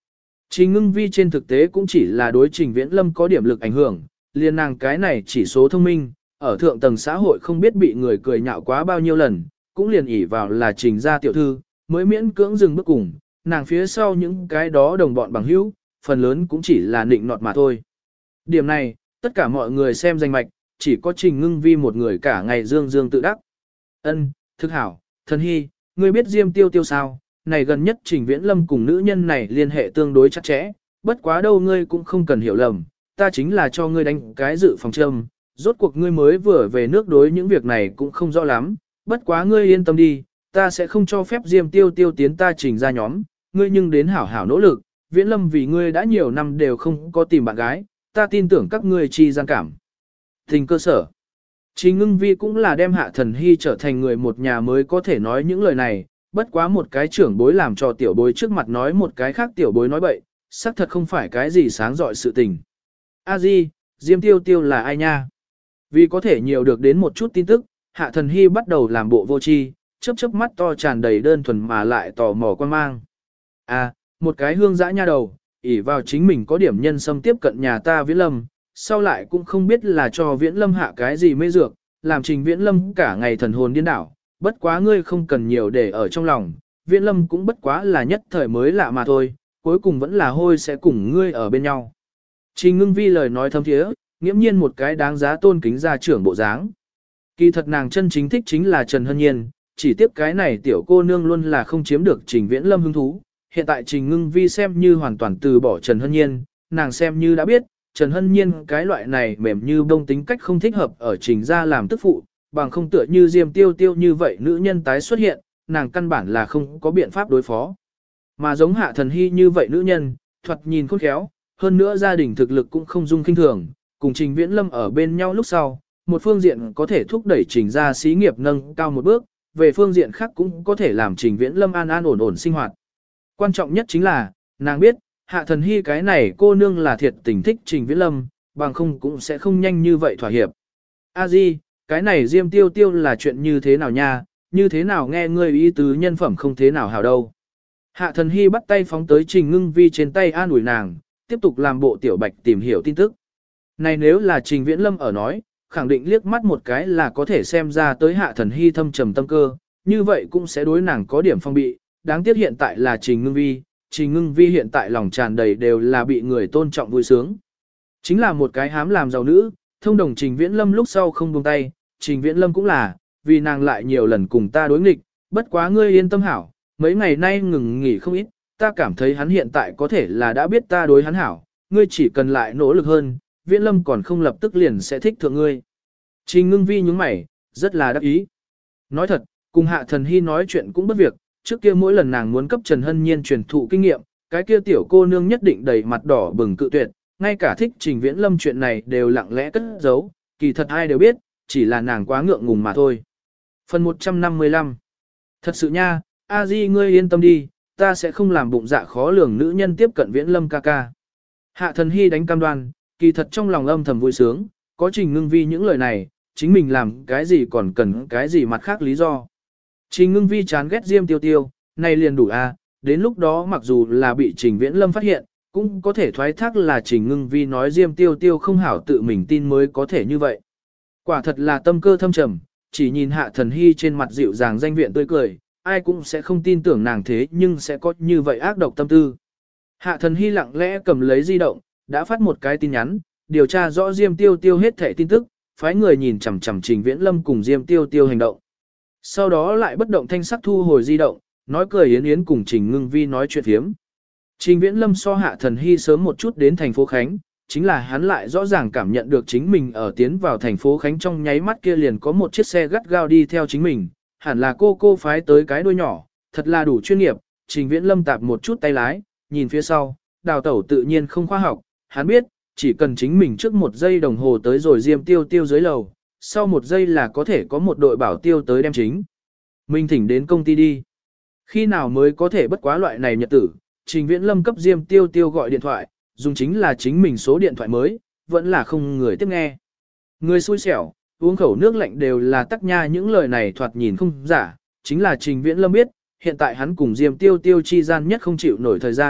Trình Ngưng Vi trên thực tế cũng chỉ là đối Trình Viễn Lâm có điểm lực ảnh hưởng, liền nàng cái này chỉ số thông minh, ở thượng tầng xã hội không biết bị người cười nhạo quá bao nhiêu lần, cũng liền ỷ vào là Trình gia tiểu thư, mới miễn cưỡng dừng bước cùng, nàng phía sau những cái đó đồng bọn bằng hữu, phần lớn cũng chỉ là nịnh nọt mà thôi. Điểm này, tất cả mọi người xem danh mạch, chỉ có Trình Ngưng Vi một người cả ngày dương dương tự đắc. Ân, thực hảo, thần hy, ngươi biết Diêm Tiêu Tiêu sao? Này gần nhất Trình Viễn Lâm cùng nữ nhân này liên hệ tương đối chặt chẽ, bất quá đâu ngươi cũng không cần hiểu lầm, ta chính là cho ngươi đánh cái dự phòng châm, rốt cuộc ngươi mới vừa về nước đối những việc này cũng không rõ lắm, bất quá ngươi yên tâm đi, ta sẽ không cho phép Diêm Tiêu Tiêu tiến ta Trình ra nhóm, ngươi nhưng đến hảo hảo nỗ lực, Viễn Lâm vì ngươi đã nhiều năm đều không có tìm bạn gái, ta tin tưởng các ngươi chi gian cảm. Tình cơ sở. Trình Ngưng Vi cũng là đem Hạ Thần Hy trở thành người một nhà mới có thể nói những lời này, bất quá một cái trưởng bối làm cho tiểu bối trước mặt nói một cái khác tiểu bối nói bậy, xác thật không phải cái gì sáng dọi sự tình. A Di, Diêm Tiêu Tiêu là ai nha? Vì có thể nhiều được đến một chút tin tức, Hạ Thần Hy bắt đầu làm bộ vô tri, chớp chớp mắt to tràn đầy đơn thuần mà lại tò mò quan mang. À, một cái hương dã nha đầu, ỷ vào chính mình có điểm nhân xâm tiếp cận nhà ta Viễn Lâm, sau lại cũng không biết là cho Viễn Lâm hạ cái gì mê dược, làm Trình Viễn Lâm cả ngày thần hồn điên đảo, bất quá ngươi không cần nhiều để ở trong lòng, Viễn Lâm cũng bất quá là nhất thời mới lạ mà thôi, cuối cùng vẫn là hôi sẽ cùng ngươi ở bên nhau. Trình Ngưng Vi lời nói thâm thiế, nghiễm nhiên một cái đáng giá tôn kính gia trưởng bộ dáng. Kỳ thật nàng chân chính thích chính là Trần Hân Nhiên, chỉ tiếp cái này tiểu cô nương luôn là không chiếm được Trình Viễn Lâm hứng thú. Hiện tại Trình Ngưng Vi xem như hoàn toàn từ bỏ Trần Hân Nhiên, nàng xem như đã biết, Trần Hân Nhiên cái loại này mềm như bông tính cách không thích hợp ở Trình gia làm tức phụ, bằng không tựa như Diêm Tiêu Tiêu như vậy nữ nhân tái xuất hiện, nàng căn bản là không có biện pháp đối phó. Mà giống Hạ Thần Hy như vậy nữ nhân, thoạt nhìn khôn khéo, hơn nữa gia đình thực lực cũng không dung kinh thường, cùng Trình Viễn Lâm ở bên nhau lúc sau, một phương diện có thể thúc đẩy Trình gia xí nghiệp nâng cao một bước, về phương diện khác cũng có thể làm Trình Viễn Lâm an an ổn ổn sinh hoạt. Quan trọng nhất chính là, nàng biết, Hạ Thần Hy cái này cô nương là thiệt tình thích Trình Viễn Lâm, bằng không cũng sẽ không nhanh như vậy thỏa hiệp. A Di, cái này Diêm Tiêu Tiêu là chuyện như thế nào nha, như thế nào nghe ngươi ý tứ nhân phẩm không thế nào hảo đâu. Hạ Thần Hy bắt tay phóng tới Trình Ngưng Vi trên tay an ủi nàng, tiếp tục làm bộ tiểu bạch tìm hiểu tin tức. Này nếu là Trình Viễn Lâm ở nói, khẳng định liếc mắt một cái là có thể xem ra tới Hạ Thần Hy thâm trầm tâm cơ, như vậy cũng sẽ đối nàng có điểm phong bị, đáng tiếc hiện tại là Trình Ngưng Vi hiện tại lòng tràn đầy đều là bị người tôn trọng vui sướng. Chính là một cái hám làm giàu nữ, thông đồng Trình Viễn Lâm lúc sau không buông tay, Trình Viễn Lâm cũng là, vì nàng lại nhiều lần cùng ta đối nghịch, bất quá ngươi yên tâm hảo, mấy ngày nay ngừng nghỉ không ít, ta cảm thấy hắn hiện tại có thể là đã biết ta đối hắn hảo, ngươi chỉ cần lại nỗ lực hơn, Viễn Lâm còn không lập tức liền sẽ thích thượng ngươi. Trình Ngưng Vi nhướng mày, rất là đắc ý. Nói thật, cùng Hạ Thần Hy nói chuyện cũng bất việc, trước kia mỗi lần nàng muốn cấp Trần Hân Nhiên truyền thụ kinh nghiệm, cái kia tiểu cô nương nhất định đầy mặt đỏ bừng cự tuyệt, ngay cả thích Trình Viễn Lâm chuyện này đều lặng lẽ cất giấu, kỳ thật ai đều biết, chỉ là nàng quá ngượng ngùng mà thôi. Phần 155. Thật sự nha, A Di ngươi yên tâm đi, ta sẽ không làm bụng dạ khó lường nữ nhân tiếp cận Viễn Lâm ca ca. Hạ Thần Hy đánh cam đoan, kỳ thật trong lòng âm thầm vui sướng, có Trình Ngưng Vi những lời này, chính mình làm cái gì còn cần cái gì mặt khác lý do. Trình Ngưng Vi chán ghét Diêm Tiêu Tiêu, này liền đủ a, đến lúc đó mặc dù là bị Trình Viễn Lâm phát hiện, cũng có thể thoái thác là Trình Ngưng Vi nói Diêm Tiêu Tiêu không hảo tự mình tin mới có thể như vậy. Quả thật là tâm cơ thâm trầm, chỉ nhìn Hạ Thần Hy trên mặt dịu dàng danh viện tươi cười, ai cũng sẽ không tin tưởng nàng thế nhưng sẽ có như vậy ác độc tâm tư. Hạ Thần Hy lặng lẽ cầm lấy di động, đã phát một cái tin nhắn, điều tra rõ Diêm Tiêu Tiêu hết thảy tin tức, phái người nhìn chằm chằm Trình Viễn Lâm cùng Diêm Tiêu Tiêu hành động. Sau đó lại bất động thanh sắc thu hồi di động, nói cười yến yến cùng Trình Ngưng Vi nói chuyện thiếm. Trình Viễn Lâm so Hạ Thần Hy sớm một chút đến thành phố Khánh, chính là hắn lại rõ ràng cảm nhận được chính mình ở tiến vào thành phố Khánh trong nháy mắt kia liền có một chiếc xe gắt gao đi theo chính mình, hẳn là cô phái tới cái đuôi nhỏ, thật là đủ chuyên nghiệp. Trình Viễn Lâm tạp một chút tay lái, nhìn phía sau, đào tẩu tự nhiên không khoa học, hắn biết, chỉ cần chính mình trước một giây đồng hồ tới rồi Diêm Tiêu Tiêu dưới lầu, sau một giây là có thể có một đội bảo tiêu tới đem chính mình thỉnh đến công ty đi. Khi nào mới có thể bất quá loại này nhật tử, Trình Viễn Lâm cấp Diêm Tiêu Tiêu gọi điện thoại, dùng chính là chính mình số điện thoại mới, vẫn là không người tiếp nghe. Người xui xẻo, uống khẩu nước lạnh đều là tắc nha, những lời này thoạt nhìn không giả, chính là Trình Viễn Lâm biết, hiện tại hắn cùng Diêm Tiêu Tiêu chi gian nhất không chịu nổi thời gian,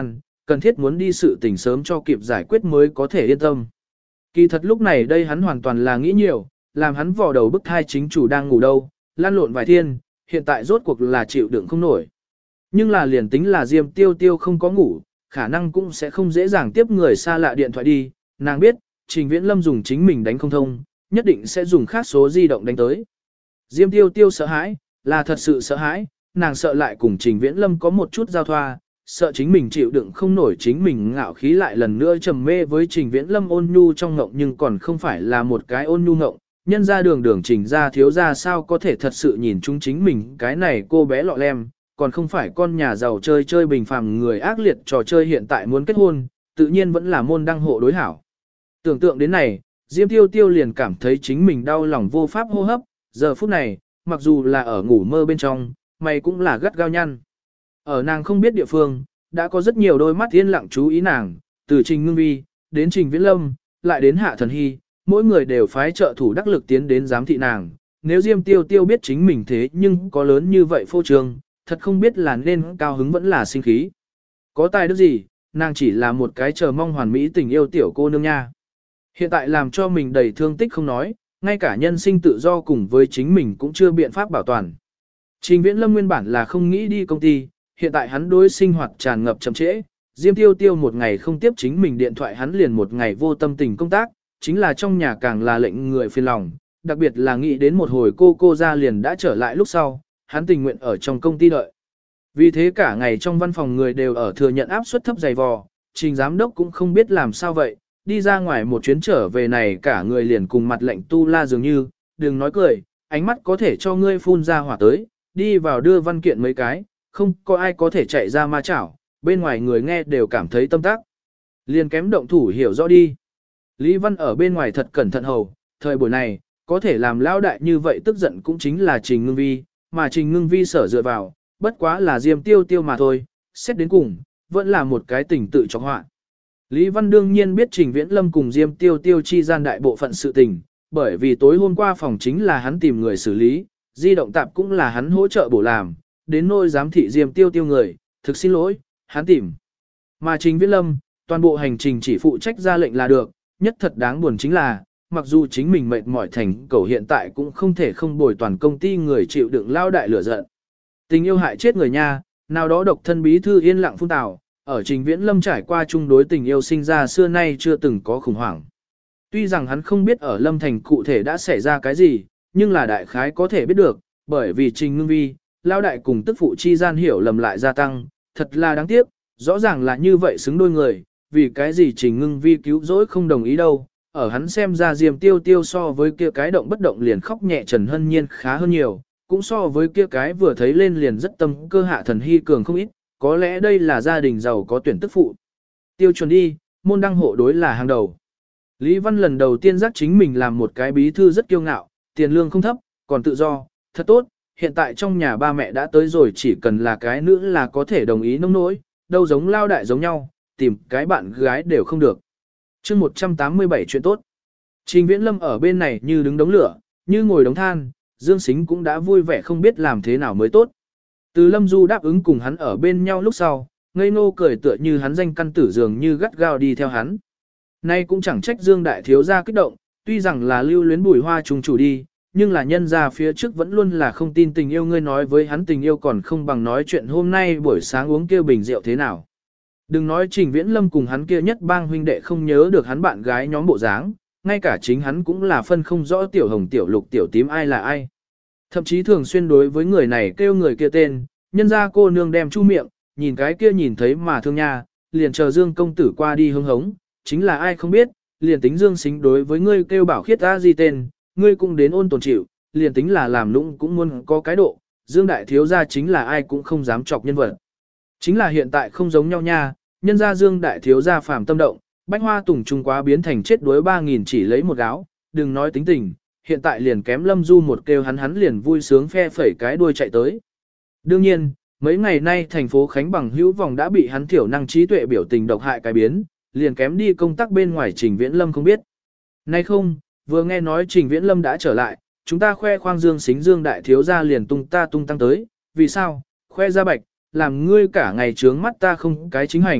cần thiết muốn đi sự tình sớm cho kịp giải quyết mới có thể yên tâm. Kỳ thật lúc này đây hắn hoàn toàn là nghĩ nhiều, làm hắn vò đầu bức thai chính chủ đang ngủ đâu, lan lộn vài thiên, hiện tại rốt cuộc là chịu đựng không nổi. Nhưng là liền tính là Diêm Tiêu Tiêu không có ngủ, khả năng cũng sẽ không dễ dàng tiếp người xa lạ điện thoại đi, nàng biết, Trình Viễn Lâm dùng chính mình đánh không thông, nhất định sẽ dùng khác số di động đánh tới. Diêm Tiêu Tiêu sợ hãi, là thật sự sợ hãi, nàng sợ lại cùng Trình Viễn Lâm có một chút giao thoa, sợ chính mình chịu đựng không nổi chính mình ngạo khí lại lần nữa trầm mê với Trình Viễn Lâm ôn nhu trong ngộng nhưng còn không phải là một cái ôn nhu ngộng, nhân ra đường Trình ra thiếu ra sao có thể thật sự nhìn chúng chính mình cái này cô bé lọ lem, còn không phải con nhà giàu chơi bình phàm người ác liệt trò chơi hiện tại muốn kết hôn, tự nhiên vẫn là môn đăng hộ đối hảo. Tưởng tượng đến này, Diêm Tiêu Tiêu liền cảm thấy chính mình đau lòng vô pháp hô hấp, giờ phút này, mặc dù là ở ngủ mơ bên trong, mày cũng là gắt gao nhăn. Ở nàng không biết địa phương, đã có rất nhiều đôi mắt yên lặng chú ý nàng, từ Trình Ngưng Vi, đến Trình Viễn Lâm, lại đến Hạ Thần Hy, mỗi người đều phái trợ thủ đắc lực tiến đến giám thị nàng. Nếu Diêm Tiêu Tiêu biết chính mình thế nhưng có lớn như vậy phô trương, thật không biết là nên cao hứng vẫn là sinh khí. Có tài đức gì, nàng chỉ là một cái chờ mong hoàn mỹ tình yêu tiểu cô nương nha. Hiện tại làm cho mình đầy thương tích không nói, ngay cả nhân sinh tự do cùng với chính mình cũng chưa biện pháp bảo toàn. Trình Viễn Lâm nguyên bản là không nghĩ đi công ty, hiện tại hắn đối sinh hoạt tràn ngập chậm trễ, Diêm Tiêu Tiêu một ngày không tiếp chính mình điện thoại hắn liền một ngày vô tâm tình công tác, chính là trong nhà càng là lệnh người phiền lòng, đặc biệt là nghĩ đến một hồi cô ra liền đã trở lại lúc sau, hắn tình nguyện ở trong công ty đợi. Vì thế cả ngày trong văn phòng người đều ở thừa nhận áp suất thấp dày vò, Trình giám đốc cũng không biết làm sao vậy, đi ra ngoài một chuyến trở về này cả người liền cùng mặt lệnh tu la dường như, đừng nói cười, ánh mắt có thể cho ngươi phun ra hỏa tới, đi vào đưa văn kiện mấy cái, không có ai có thể chạy ra ma chảo, bên ngoài người nghe đều cảm thấy tâm tác. Liền kém động thủ hiểu rõ đi. Lý Văn ở bên ngoài thật cẩn thận hầu, thời buổi này, có thể làm lão đại như vậy tức giận cũng chính là Trình Ngưng Vi, mà Trình Ngưng Vi sở dựa vào, bất quá là Diêm Tiêu Tiêu mà thôi, xét đến cùng, vẫn là một cái tình tự chọc họa. Lý Văn đương nhiên biết Trình Viễn Lâm cùng Diêm Tiêu Tiêu chi gian đại bộ phận sự tình, bởi vì tối hôm qua phòng chính là hắn tìm người xử lý, di động tạp cũng là hắn hỗ trợ bổ làm, đến nôi giám thị Diêm Tiêu Tiêu người, thực xin lỗi, hắn tìm. Mà Trình Viễn Lâm, toàn bộ hành trình chỉ phụ trách ra lệnh là được, nhất thật đáng buồn chính là, mặc dù chính mình mệt mỏi thành cầu hiện tại cũng không thể không bồi toàn công ty người chịu đựng lao đại lửa giận. Tình yêu hại chết người nha, nào đó độc thân bí thư yên lặng phun tào, ở Trình Viễn Lâm trải qua chung đối tình yêu sinh ra xưa nay chưa từng có khủng hoảng. Tuy rằng hắn không biết ở Lâm Thành cụ thể đã xảy ra cái gì, nhưng là đại khái có thể biết được, bởi vì Trình Ngưng Vi, lao đại cùng tức phụ chi gian hiểu lầm lại gia tăng, thật là đáng tiếc, rõ ràng là như vậy xứng đôi người, vì cái gì Trình Ngưng Vi cứu rỗi không đồng ý đâu, ở hắn xem ra Diêm Tiêu Tiêu so với kia cái động bất động liền khóc nhẹ Trần Hân Nhiên khá hơn nhiều, cũng so với kia cái vừa thấy lên liền rất tâm cơ Hạ Thần Hy cường không ít, có lẽ đây là gia đình giàu có tuyển tức phụ. Tiêu chuẩn đi, môn đăng hộ đối là hàng đầu. Lý Văn lần đầu tiên giác chính mình làm một cái bí thư rất kiêu ngạo, tiền lương không thấp, còn tự do, thật tốt, hiện tại trong nhà ba mẹ đã tới rồi chỉ cần là cái nữ là có thể đồng ý nông nỗi, đâu giống lao đại giống nhau, tìm cái bạn gái đều không được. chương 187 chuyện tốt. Trình Viễn Lâm ở bên này như đứng đống lửa, như ngồi đống than, Dương Sính cũng đã vui vẻ không biết làm thế nào mới tốt. Từ Lâm Du đáp ứng cùng hắn ở bên nhau lúc sau, ngây ngô cười tựa như hắn danh căn tử dường như gắt gao đi theo hắn. Nay cũng chẳng trách Dương Đại Thiếu gia kích động, tuy rằng là lưu luyến Bùi Hoa trùng chủ đi, nhưng là nhân ra phía trước vẫn luôn là không tin tình yêu, ngươi nói với hắn tình yêu còn không bằng nói chuyện hôm nay buổi sáng uống kia bình rượu thế nào. Đừng nói Trình Viễn Lâm cùng hắn kia nhất bang huynh đệ không nhớ được hắn bạn gái nhóm bộ dáng, ngay cả chính hắn cũng là phân không rõ tiểu hồng tiểu lục tiểu tím ai là ai. Thậm chí thường xuyên đối với người này kêu người kia tên, nhân ra cô nương đem chu miệng, nhìn cái kia nhìn thấy mà thương nha, liền chờ Dương công tử qua đi hưng hống, chính là ai không biết, liền tính Dương Sính đối với ngươi kêu bảo khiết ta gì tên, ngươi cũng đến ôn tồn chịu, liền tính là làm lũng cũng muốn có cái độ, Dương Đại Thiếu gia chính là ai cũng không dám chọc nhân vật. Chính là hiện tại không giống nhau nha, nhân ra Dương Đại Thiếu gia phàm tâm động, bách hoa tùng trung quá biến thành chết đuối 3.000 chỉ lấy một gáo, đừng nói tính tình, hiện tại liền kém Lâm Du một kêu hắn liền vui sướng phe phẩy cái đuôi chạy tới. Đương nhiên, mấy ngày nay thành phố Khánh Bằng hữu vòng đã bị hắn thiểu năng trí tuệ biểu tình độc hại cái biến, liền kém đi công tác bên ngoài Trình Viễn Lâm không biết. Nay không, vừa nghe nói Trình Viễn Lâm đã trở lại, chúng ta khoe khoang Dương Sính Dương Đại Thiếu gia liền tung tăng tới, vì sao, khoe ra bạch, làm ngươi cả ngày trướng mắt ta không cái chính hành,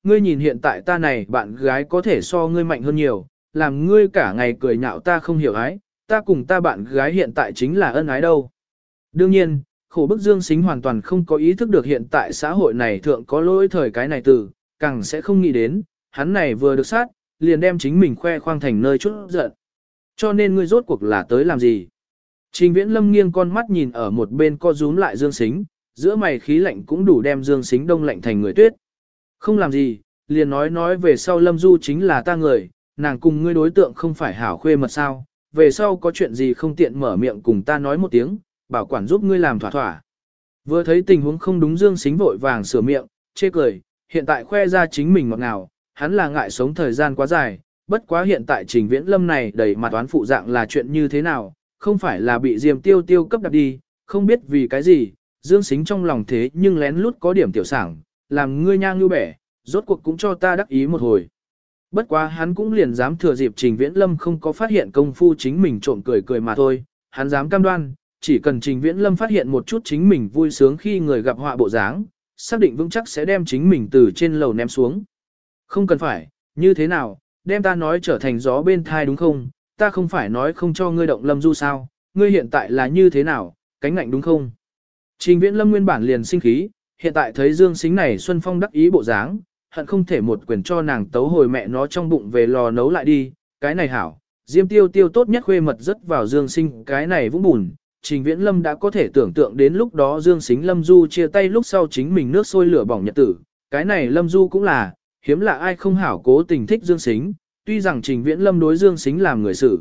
ngươi nhìn hiện tại ta này bạn gái có thể so ngươi mạnh hơn nhiều, làm ngươi cả ngày cười nhạo ta không hiểu ái, ta cùng ta bạn gái hiện tại chính là ân ái đâu. Đương nhiên, khổ bức Dương Sính hoàn toàn không có ý thức được hiện tại xã hội này thượng có lỗi thời cái này từ, càng sẽ không nghĩ đến, hắn này vừa được sát, liền đem chính mình khoe khoang thành nơi chút giận. Cho nên ngươi rốt cuộc là tới làm gì? Trình Viễn Lâm nghiêng con mắt nhìn ở một bên co rúm lại Dương Sính, giữa mày khí lạnh cũng đủ đem Dương Sính đông lạnh thành người tuyết. Không làm gì, liền nói về sau Lâm Du chính là ta người, nàng cùng ngươi đối tượng không phải hảo khuê mật sao, về sau có chuyện gì không tiện mở miệng cùng ta nói một tiếng, bảo quản giúp ngươi làm thỏa thỏa. Vừa thấy tình huống không đúng Dương Sính vội vàng sửa miệng, chê cười, hiện tại khoe ra chính mình ngọt ngào, hắn là ngại sống thời gian quá dài, bất quá hiện tại Trình Viễn Lâm này đầy mặt toán phụ dạng là chuyện như thế nào, không phải là bị Diêm Tiêu Tiêu cấp đạp đi, không biết vì cái gì, Dương Sính trong lòng thế nhưng lén lút có điểm tiểu sảng, làm ngươi nhang như bẻ, rốt cuộc cũng cho ta đắc ý một hồi. Bất quá hắn cũng liền dám thừa dịp Trình Viễn Lâm không có phát hiện công phu chính mình trộm cười cười mà thôi, hắn dám cam đoan, chỉ cần Trình Viễn Lâm phát hiện một chút chính mình vui sướng khi người gặp họa bộ dáng, xác định vững chắc sẽ đem chính mình từ trên lầu ném xuống. Không cần phải, như thế nào, đem ta nói trở thành gió bên thai đúng không, ta không phải nói không cho ngươi động Lâm Du sao, ngươi hiện tại là như thế nào, cánh ngạnh đúng không? Trình Viễn Lâm nguyên bản liền sinh khí, hiện tại thấy Dương Sính này Xuân Phong đắc ý bộ dáng, hận không thể một quyền cho nàng tấu hồi mẹ nó trong bụng về lò nấu lại đi, cái này hảo, Diêm Tiêu Tiêu tốt nhất khuê mật rất vào Dương Sính, cái này vũng bùn. Trình Viễn Lâm đã có thể tưởng tượng đến lúc đó Dương Sính Lâm Du chia tay lúc sau chính mình nước sôi lửa bỏng nhật tử, cái này Lâm Du cũng là, hiếm là ai không hảo cố tình thích Dương Sính, tuy rằng Trình Viễn Lâm đối Dương Sính làm người xử.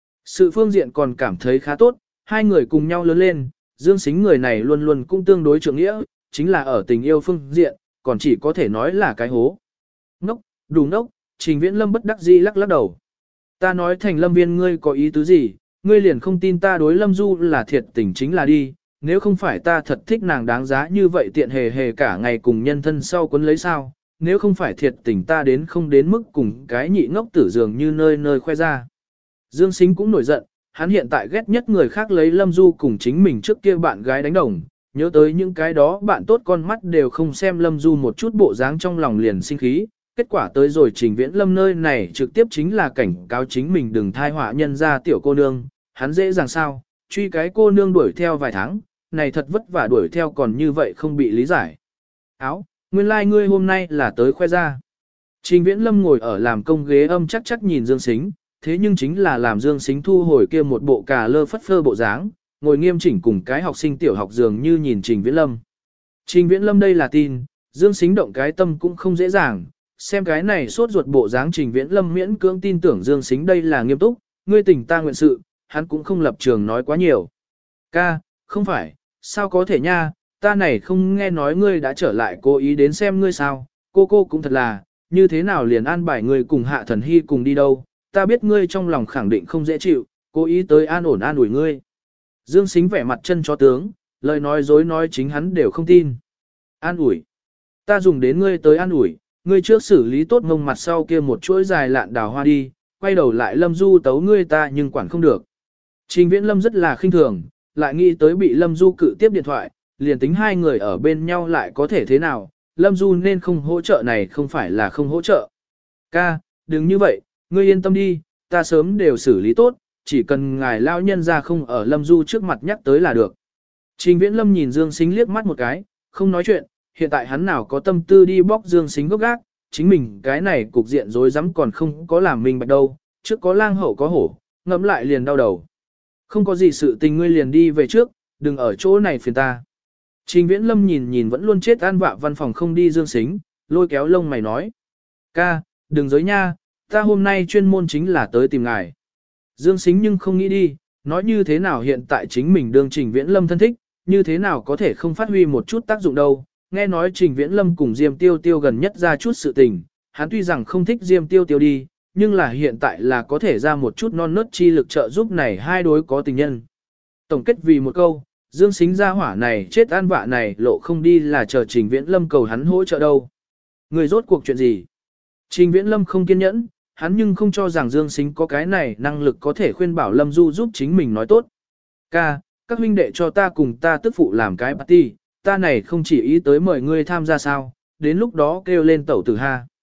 Sự phương diện còn cảm thấy khá tốt, hai người cùng nhau lớn lên, Dương Sính người này luôn luôn cũng tương đối trượng nghĩa, chính là ở tình yêu phương diện, còn chỉ có thể nói là cái hố. Ngốc, đủ ngốc, Trình Viễn Lâm bất đắc dĩ lắc lắc đầu. Ta nói thành Lâm Viên ngươi có ý tứ gì, ngươi liền không tin ta đối Lâm Du là thiệt tình chính là đi, nếu không phải ta thật thích nàng đáng giá như vậy tiện hề hề cả ngày cùng nhân thân sau quấn lấy sao, nếu không phải thiệt tình ta đến không đến mức cùng cái nhị ngốc tử dường như nơi nơi khoe ra. Dương Sính cũng nổi giận, hắn hiện tại ghét nhất người khác lấy Lâm Du cùng chính mình trước kia bạn gái đánh đồng, nhớ tới những cái đó bạn tốt con mắt đều không xem Lâm Du một chút bộ dáng trong lòng liền sinh khí, kết quả tới rồi Trình Viễn Lâm nơi này trực tiếp chính là cảnh cáo chính mình đừng thai họa nhân ra tiểu cô nương, hắn dễ dàng sao, truy cái cô nương đuổi theo vài tháng, này thật vất vả đuổi theo còn như vậy không bị lý giải. Áo, nguyên lai like ngươi hôm nay là tới khoe ra. Trình Viễn Lâm ngồi ở làm công ghế âm chắc chắc nhìn Dương Sính, thế nhưng chính là làm Dương Sính thu hồi kia một bộ cà lơ phất phơ bộ dáng, ngồi nghiêm chỉnh cùng cái học sinh tiểu học dường như nhìn Trình Viễn Lâm. Trình Viễn Lâm đây là tin, Dương Sính động cái tâm cũng không dễ dàng, xem cái này sốt ruột bộ dáng Trình Viễn Lâm miễn cưỡng tin tưởng Dương Sính đây là nghiêm túc, ngươi tình ta nguyện sự, hắn cũng không lập trường nói quá nhiều. Ca, không phải, sao có thể nha, ta này không nghe nói ngươi đã trở lại cố ý đến xem ngươi sao, cô cũng thật là, như thế nào liền an bài ngươi cùng Hạ Thần Hy cùng đi đâu, ta biết ngươi trong lòng khẳng định không dễ chịu, cố ý tới an ổn an ủi ngươi. Dương Sính vẻ mặt chân chó tướng, lời nói dối nói chính hắn đều không tin. An ủi. Ta dùng đến ngươi tới an ủi, ngươi trước xử lý tốt ngông mặt sau kia một chuỗi dài lạn đào hoa đi, quay đầu lại Lâm Du tấu ngươi ta nhưng quản không được. Trình Viễn Lâm rất là khinh thường, lại nghĩ tới bị Lâm Du cự tiếp điện thoại, liền tính hai người ở bên nhau lại có thể thế nào, Lâm Du nên không hỗ trợ này không phải là không hỗ trợ. Ca, đừng như vậy, ngươi yên tâm đi, ta sớm đều xử lý tốt, chỉ cần ngài lao nhân ra không ở Lâm Du trước mặt nhắc tới là được. Trình Viễn Lâm nhìn Dương Sính liếc mắt một cái, không nói chuyện, hiện tại hắn nào có tâm tư đi bóc Dương Sính gốc gác, chính mình cái này cục diện rối rắm còn không có làm mình bạch đâu, trước có lang hậu có hổ, ngẫm lại liền đau đầu. Không có gì sự tình ngươi liền đi về trước, đừng ở chỗ này phiền ta. Trình Viễn Lâm nhìn vẫn luôn chết an vạ văn phòng không đi Dương Sính, lôi kéo lông mày nói. Ca, đừng dối nha, ta hôm nay chuyên môn chính là tới tìm ngài. Dương Sính nhưng không nghĩ đi, nói như thế nào hiện tại chính mình đương Trình Viễn Lâm thân thích, như thế nào có thể không phát huy một chút tác dụng đâu. Nghe nói Trình Viễn Lâm cùng Diêm Tiêu Tiêu gần nhất ra chút sự tình, hắn tuy rằng không thích Diêm Tiêu Tiêu đi, nhưng là hiện tại là có thể ra một chút non nớt chi lực trợ giúp này hai đối có tình nhân. Tổng kết vì một câu, Dương Sính gia hỏa này chết an vạ này lộ không đi là chờ Trình Viễn Lâm cầu hắn hỗ trợ đâu. Người rốt cuộc chuyện gì? Trình Viễn Lâm không kiên nhẫn, hắn nhưng không cho rằng Dương Sính có cái này năng lực có thể khuyên bảo Lâm Du giúp chính mình nói tốt. Ca, các huynh đệ cho ta cùng ta tức phụ làm cái party, ta này không chỉ ý tới mời ngươi tham gia sao, đến lúc đó kêu lên tẩu tử ha.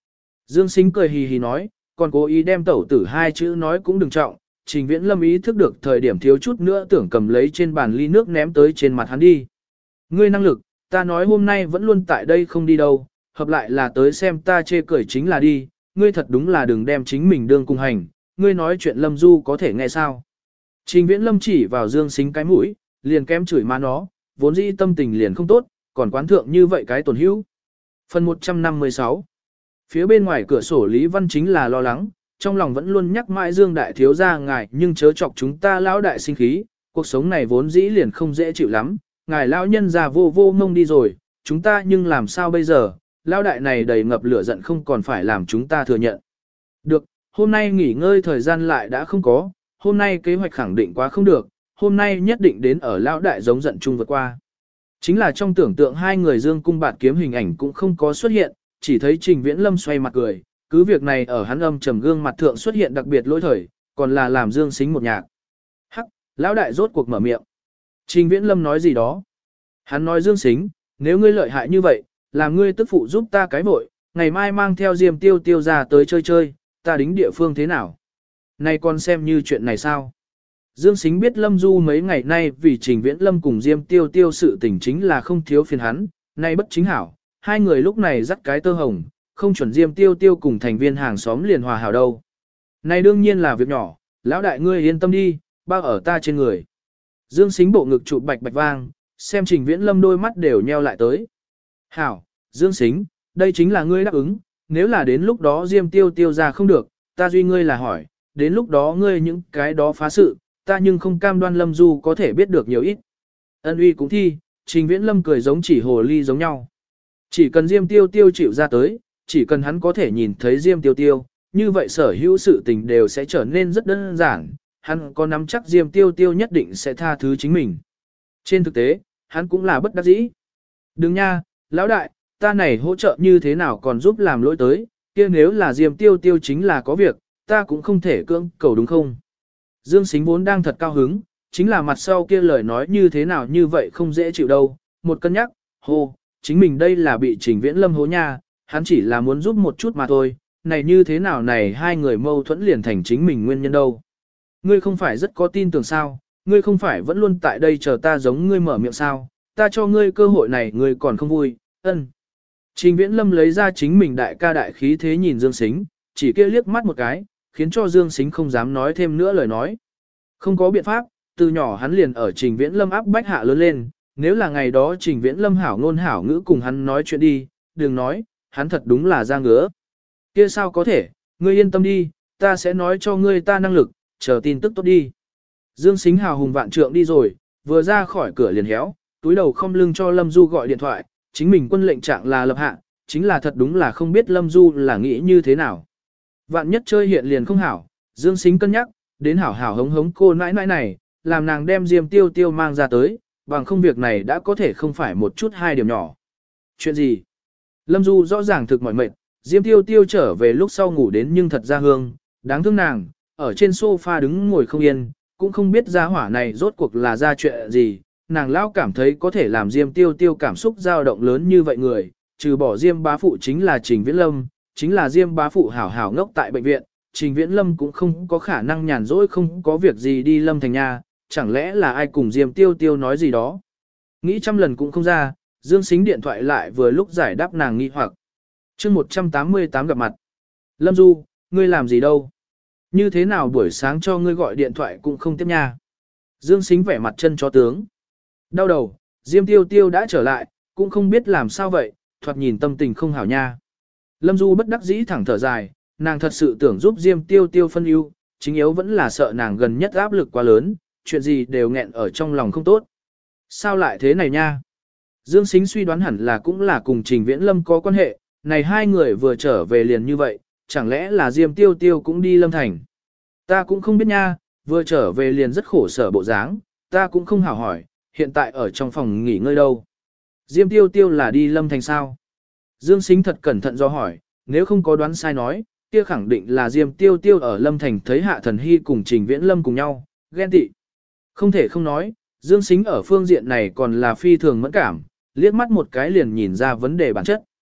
Dương Sính cười hì hì nói, còn cố ý đem tẩu tử hai chữ nói cũng đừng trọng. Trình Viễn Lâm ý thức được thời điểm thiếu chút nữa tưởng cầm lấy trên bàn ly nước ném tới trên mặt hắn đi. Ngươi năng lực, ta nói hôm nay vẫn luôn tại đây không đi đâu, hợp lại là tới xem ta chê cười chính là đi, ngươi thật đúng là đừng đem chính mình đương cùng hành, ngươi nói chuyện Lâm Du có thể nghe sao. Trình Viễn Lâm chỉ vào Dương Sính cái mũi, liền kém chửi má nó, vốn dĩ tâm tình liền không tốt, còn quán thượng như vậy cái tổn hữu. Phần 156. Phía bên ngoài cửa sổ Lý Văn chính là lo lắng, trong lòng vẫn luôn nhắc mãi Dương đại thiếu gia ngài nhưng chớ chọc chúng ta lão đại sinh khí, cuộc sống này vốn dĩ liền không dễ chịu lắm, ngài lão nhân già vô vô mông đi rồi, chúng ta nhưng làm sao bây giờ, lão đại này đầy ngập lửa giận không còn phải làm chúng ta thừa nhận. Được, hôm nay nghỉ ngơi thời gian lại đã không có, hôm nay kế hoạch khẳng định quá không được, hôm nay nhất định đến ở lão đại giống giận chung vượt qua. Chính là trong tưởng tượng hai người Dương cung bạt kiếm hình ảnh cũng không có xuất hiện, chỉ thấy Trình Viễn Lâm xoay mặt cười, cứ việc này ở hắn âm trầm gương mặt thượng xuất hiện đặc biệt lỗi thời, còn là làm Dương Sính một nhạc. Hắc, lão đại rốt cuộc mở miệng. Trình Viễn Lâm nói gì đó? Hắn nói Dương Sính, nếu ngươi lợi hại như vậy, làm ngươi tức phụ giúp ta cái vội, ngày mai mang theo Diêm Tiêu Tiêu ra tới chơi chơi, ta đính địa phương thế nào? Này còn xem như chuyện này sao? Dương Sính biết Lâm Du mấy ngày nay vì Trình Viễn Lâm cùng Diêm Tiêu Tiêu sự tình chính là không thiếu phiền hắn, nay bất chính hảo, hai người lúc này dắt cái tơ hồng, không chuẩn Diêm Tiêu Tiêu cùng thành viên hàng xóm liền hòa hảo đâu. Này đương nhiên là việc nhỏ, lão đại ngươi yên tâm đi, bao ở ta trên người. Dương Sính bộ ngực trụ bạch bạch vang, xem Trình Viễn Lâm đôi mắt đều nheo lại tới. Hảo, Dương Sính, đây chính là ngươi đáp ứng, nếu là đến lúc đó Diêm Tiêu Tiêu ra không được, ta duy ngươi là hỏi, đến lúc đó ngươi những cái đó phá sự, ta nhưng không cam đoan Lâm Du có thể biết được nhiều ít. Ân uy cũng thi, Trình Viễn Lâm cười giống chỉ hồ ly giống nhau. Chỉ cần Diêm Tiêu Tiêu chịu ra tới, chỉ cần hắn có thể nhìn thấy Diêm Tiêu Tiêu, như vậy sở hữu sự tình đều sẽ trở nên rất đơn giản, hắn có nắm chắc Diêm Tiêu Tiêu nhất định sẽ tha thứ chính mình. Trên thực tế, hắn cũng là bất đắc dĩ. Đừng nha, lão đại, ta này hỗ trợ như thế nào còn giúp làm lỗi tới, kia nếu là Diêm Tiêu Tiêu chính là có việc, ta cũng không thể cưỡng cầu đúng không? Dương Sính vốn đang thật cao hứng, chính là mặt sau kia lời nói như thế nào như vậy không dễ chịu đâu, một cân nhắc, hô, chính mình đây là bị Trình Viễn Lâm hố nha, hắn chỉ là muốn giúp một chút mà thôi, này như thế nào này hai người mâu thuẫn liền thành chính mình nguyên nhân đâu. Ngươi không phải rất có tin tưởng sao, ngươi không phải vẫn luôn tại đây chờ ta giống ngươi mở miệng sao, ta cho ngươi cơ hội này ngươi còn không vui, ân. Trình Viễn Lâm lấy ra chính mình đại ca đại khí thế nhìn Dương Sính, chỉ kia liếc mắt một cái, khiến cho Dương Sính không dám nói thêm nữa lời nói. Không có biện pháp, từ nhỏ hắn liền ở Trình Viễn Lâm áp bách hạ lớn lên, nếu là ngày đó Trình Viễn Lâm hảo ngôn hảo ngữ cùng hắn nói chuyện đi, đừng nói, hắn thật đúng là ra ngứa. Kia sao có thể, ngươi yên tâm đi, ta sẽ nói cho ngươi ta năng lực, chờ tin tức tốt đi. Dương Sính hào hùng vạn trượng đi rồi, vừa ra khỏi cửa liền héo, túi đầu không lưng cho Lâm Du gọi điện thoại, chính mình quân lệnh trạng là lập hạ, chính là thật đúng là không biết Lâm Du là nghĩ như thế nào. Vạn nhất chơi hiện liền không hảo, Dương Sính cân nhắc, đến hảo hảo hống hống cô nãi nãi này, làm nàng đem Diêm Tiêu Tiêu mang ra tới, bằng không việc này đã có thể không phải một chút hai điểm nhỏ. Chuyện gì? Lâm Du rõ ràng thực mỏi mệt, Diêm Tiêu Tiêu trở về lúc sau ngủ đến nhưng thật ra hương, đáng thương nàng, ở trên sofa đứng ngồi không yên, cũng không biết ra hỏa này rốt cuộc là ra chuyện gì, nàng lão cảm thấy có thể làm Diêm Tiêu Tiêu cảm xúc dao động lớn như vậy người, trừ bỏ Diêm bá phụ chính là Trình Viễn Lâm, chính là Diêm bá phụ hảo hảo ngốc tại bệnh viện, Trình Viễn Lâm cũng không có khả năng nhàn rỗi không có việc gì đi Lâm Thành nhà, chẳng lẽ là ai cùng Diêm Tiêu Tiêu nói gì đó. Nghĩ trăm lần cũng không ra, Dương Sính điện thoại lại vừa lúc giải đáp nàng nghi hoặc. Chương 188 gặp mặt. Lâm Du, ngươi làm gì đâu? Như thế nào buổi sáng cho ngươi gọi điện thoại cũng không tiếp nha. Dương Sính vẻ mặt chân chó tướng. Đau đầu, Diêm Tiêu Tiêu đã trở lại, cũng không biết làm sao vậy, thoạt nhìn tâm tình không hảo nha. Lâm Du bất đắc dĩ thẳng thở dài, nàng thật sự tưởng giúp Diêm Tiêu Tiêu phân ưu, chính yếu vẫn là sợ nàng gần nhất áp lực quá lớn, chuyện gì đều nghẹn ở trong lòng không tốt. Sao lại thế này nha? Dương Sính suy đoán hẳn là cũng là cùng Trình Viễn Lâm có quan hệ, này hai người vừa trở về liền như vậy, chẳng lẽ là Diêm Tiêu Tiêu cũng đi Lâm Thành? Ta cũng không biết nha, vừa trở về liền rất khổ sở bộ dáng, ta cũng không hảo hỏi, hiện tại ở trong phòng nghỉ ngơi đâu. Diêm Tiêu Tiêu là đi Lâm Thành sao? Dương Sính thật cẩn thận do hỏi, nếu không có đoán sai nói, kia khẳng định là Diêm Tiêu Tiêu ở Lâm Thành thấy Hạ Thần Hy cùng Trình Viễn Lâm cùng nhau, ghen tị. Không thể không nói, Dương Sính ở phương diện này còn là phi thường mẫn cảm, liếc mắt một cái liền nhìn ra vấn đề bản chất.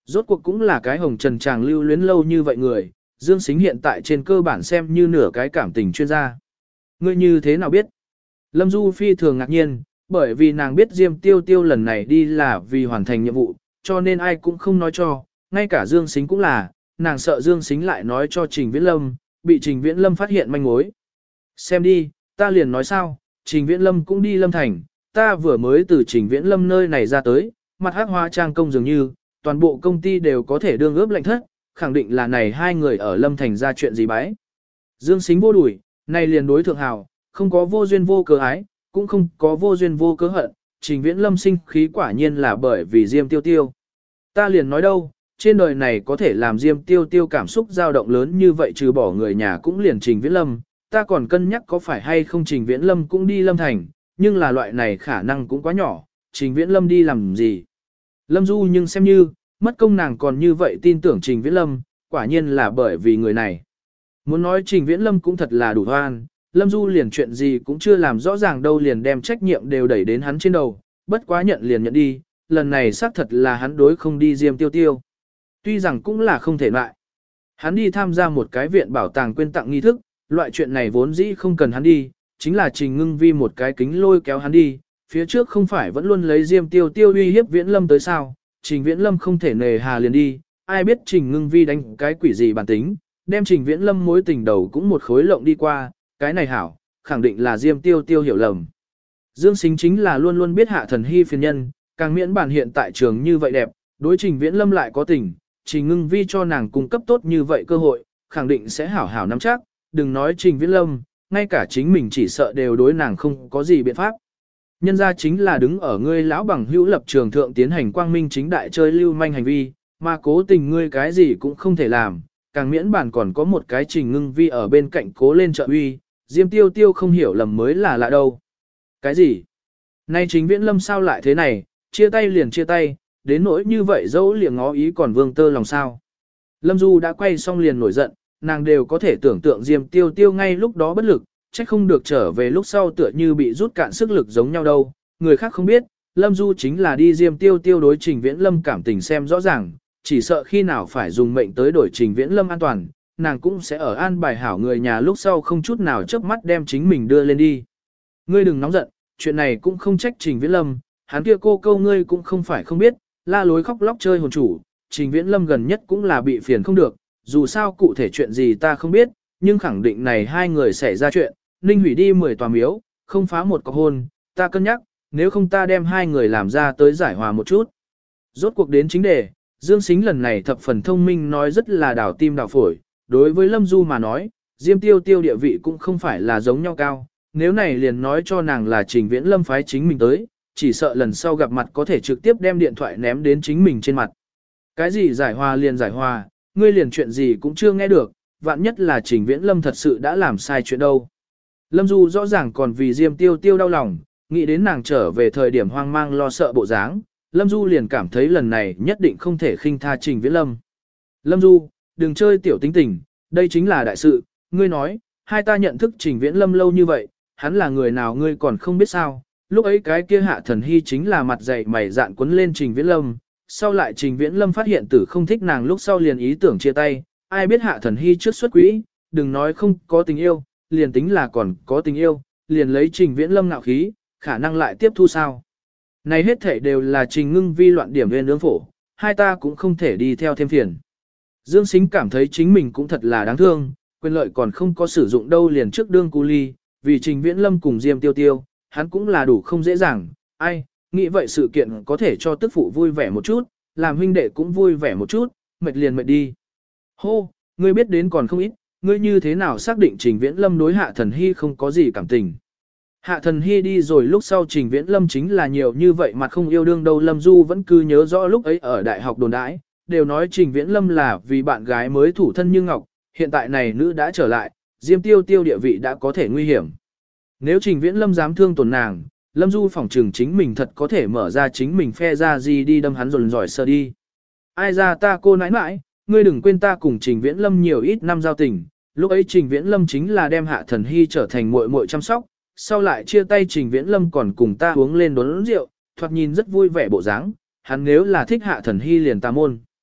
Rốt cuộc cũng là cái hồng trần chàng lưu luyến lâu như vậy người, Dương Sính hiện tại trên cơ bản xem như nửa cái cảm tình chuyên gia. Ngươi như thế nào biết? Lâm Du phi thường ngạc nhiên, bởi vì nàng biết Diêm Tiêu Tiêu lần này đi là vì hoàn thành nhiệm vụ, cho nên ai cũng không nói cho, ngay cả Dương Sính cũng là, nàng sợ Dương Sính lại nói cho Trình Viễn Lâm, bị Trình Viễn Lâm phát hiện manh mối. Xem đi, ta liền nói sao, Trình Viễn Lâm cũng đi Lâm Thành, ta vừa mới từ Trình Viễn Lâm nơi này ra tới, mặt hắc hoa trang công dường như, toàn bộ công ty đều có thể đương ướp lệnh thất, khẳng định là này hai người ở Lâm Thành ra chuyện gì bái. Dương Sính vô đuổi, này liền đối thượng hào, không có vô duyên vô cớ ái, cũng không có vô duyên vô cớ hận, Trình Viễn Lâm sinh khí quả nhiên là bởi vì Diêm Tiêu Tiêu. Ta liền nói đâu, trên đời này có thể làm Diêm Tiêu Tiêu cảm xúc dao động lớn như vậy trừ bỏ người nhà cũng liền Trình Viễn Lâm, ta còn cân nhắc có phải hay không Trình Viễn Lâm cũng đi Lâm Thành, nhưng là loại này khả năng cũng quá nhỏ, Trình Viễn Lâm đi làm gì. Lâm Du nhưng xem như, mất công nàng còn như vậy tin tưởng Trình Viễn Lâm, quả nhiên là bởi vì người này. Muốn nói Trình Viễn Lâm cũng thật là đủ hoan, Lâm Du liền chuyện gì cũng chưa làm rõ ràng đâu liền đem trách nhiệm đều đẩy đến hắn trên đầu, bất quá nhận liền nhận đi, lần này xác thật là hắn đối không đi Diêm Tiêu Tiêu. Tuy rằng cũng là không thể lại. Hắn đi tham gia một cái viện bảo tàng quyên tặng nghi thức, loại chuyện này vốn dĩ không cần hắn đi, chính là Trình Ngưng Vi một cái kính lôi kéo hắn đi, phía trước không phải vẫn luôn lấy Diêm Tiêu Tiêu uy hiếp Viễn Lâm tới sao, Trình Viễn Lâm không thể nề hà liền đi, ai biết Trình Ngưng Vi đánh cái quỷ gì bản tính, đem Trình Viễn Lâm mối tình đầu cũng một khối lộng đi qua, cái này hảo, khẳng định là Diêm Tiêu Tiêu hiểu lầm. Dương Sính chính là luôn luôn biết Hạ Thần Hy phiền nhân, càng miễn bản hiện tại trường như vậy đẹp, đối Trình Viễn Lâm lại có tình, Trình Ngưng Vi cho nàng cung cấp tốt như vậy cơ hội, khẳng định sẽ hảo hảo nắm chắc, đừng nói Trình Viễn Lâm, ngay cả chính mình chỉ sợ đều đối nàng không có gì biện pháp. Nhân ra chính là đứng ở ngươi lão bằng hữu lập trường thượng tiến hành quang minh chính đại chơi lưu manh hành vi, mà cố tình ngươi cái gì cũng không thể làm, càng miễn bản còn có một cái Trình Ngưng Vi ở bên cạnh cố lên trợ uy, Diêm Tiêu Tiêu không hiểu lầm mới là lạ đâu. Cái gì? Nay Trình Viễn Lâm sao lại thế này, chia tay liền chia tay, đến nỗi như vậy dẫu liệng ngó ý còn vương tơ lòng sao. Lâm Du đã quay xong liền nổi giận, nàng đều có thể tưởng tượng Diêm Tiêu Tiêu ngay lúc đó bất lực, trách không được trở về lúc sau tựa như bị rút cạn sức lực giống nhau đâu, người khác không biết, Lâm Du chính là đi Diêm Tiêu Tiêu đối Trình Viễn Lâm cảm tình xem rõ ràng, chỉ sợ khi nào phải dùng mệnh tới đổi Trình Viễn Lâm an toàn, nàng cũng sẽ ở an bài hảo người nhà lúc sau không chút nào chớp mắt đem chính mình đưa lên đi. Ngươi đừng nóng giận, chuyện này cũng không trách Trình Viễn Lâm, hắn kia cô câu ngươi cũng không phải không biết, la lối khóc lóc chơi hồn chủ, Trình Viễn Lâm gần nhất cũng là bị phiền không được, dù sao cụ thể chuyện gì ta không biết, nhưng khẳng định này hai người xảy ra chuyện, Ninh hủy đi 10 tòa miếu, không phá một cọc hôn, ta cân nhắc, nếu không ta đem hai người làm ra tới giải hòa một chút. Rốt cuộc đến chính đề, Dương Sính lần này thập phần thông minh nói rất là đảo tim đảo phổi, đối với Lâm Du mà nói, Diêm Tiêu Tiêu địa vị cũng không phải là giống nhau cao, nếu này liền nói cho nàng là Trình Viễn Lâm phái chính mình tới, chỉ sợ lần sau gặp mặt có thể trực tiếp đem điện thoại ném đến chính mình trên mặt. Cái gì giải hòa liền giải hòa, ngươi liền chuyện gì cũng chưa nghe được, vạn nhất là Trình Viễn Lâm thật sự đã làm sai chuyện đâu. Lâm Du rõ ràng còn vì Diêm Tiêu Tiêu đau lòng, nghĩ đến nàng trở về thời điểm hoang mang lo sợ bộ dáng, Lâm Du liền cảm thấy lần này nhất định không thể khinh tha Trình Viễn Lâm. Lâm Du, đừng chơi tiểu tính tình, đây chính là đại sự, ngươi nói, hai ta nhận thức Trình Viễn Lâm lâu như vậy, hắn là người nào ngươi còn không biết sao, lúc ấy cái kia Hạ Thần Hy chính là mặt dày mày dạn quấn lên Trình Viễn Lâm, sau lại Trình Viễn Lâm phát hiện tử không thích nàng lúc sau liền ý tưởng chia tay, ai biết Hạ Thần Hy trước xuất quỹ, đừng nói không có tình yêu, liền tính là còn có tình yêu, liền lấy Trình Viễn Lâm ngạo khí, khả năng lại tiếp thu sao. Này hết thể đều là Trình Ngưng Vi loạn điểm nguyên ương phổ, hai ta cũng không thể đi theo thêm phiền. Dương Sính cảm thấy chính mình cũng thật là đáng thương, quyền lợi còn không có sử dụng đâu liền trước đương cu ly, vì Trình Viễn Lâm cùng Diêm Tiêu Tiêu, hắn cũng là đủ không dễ dàng, ai, nghĩ vậy sự kiện có thể cho tức phụ vui vẻ một chút, làm huynh đệ cũng vui vẻ một chút, mệt liền mệt đi. Hô, ngươi biết đến còn không ít, ngươi như thế nào xác định Trình Viễn Lâm đối Hạ Thần Hy không có gì cảm tình. Hạ Thần Hy đi rồi lúc sau Trình Viễn Lâm chính là nhiều như vậy mà không yêu đương đâu. Lâm Du vẫn cứ nhớ rõ lúc ấy ở đại học đồn đãi, đều nói Trình Viễn Lâm là vì bạn gái mới thủ thân như ngọc, hiện tại này nữ đã trở lại, Diêm Tiêu Tiêu địa vị đã có thể nguy hiểm. Nếu Trình Viễn Lâm dám thương tổn nàng, Lâm Du phỏng trừng chính mình thật có thể mở ra chính mình phe ra gì đi đâm hắn rồi giỏi sơ đi. Ai ra ta cô nãi nãi, ngươi đừng quên ta cùng Trình Viễn Lâm nhiều ít năm giao tình, lúc ấy Trình Viễn Lâm chính là đem Hạ Thần Hy trở thành muội muội chăm sóc, sau lại chia tay Trình Viễn Lâm còn cùng ta uống lên đốn rượu, thoạt nhìn rất vui vẻ bộ dáng, hắn nếu là thích Hạ Thần Hy liền tà môn.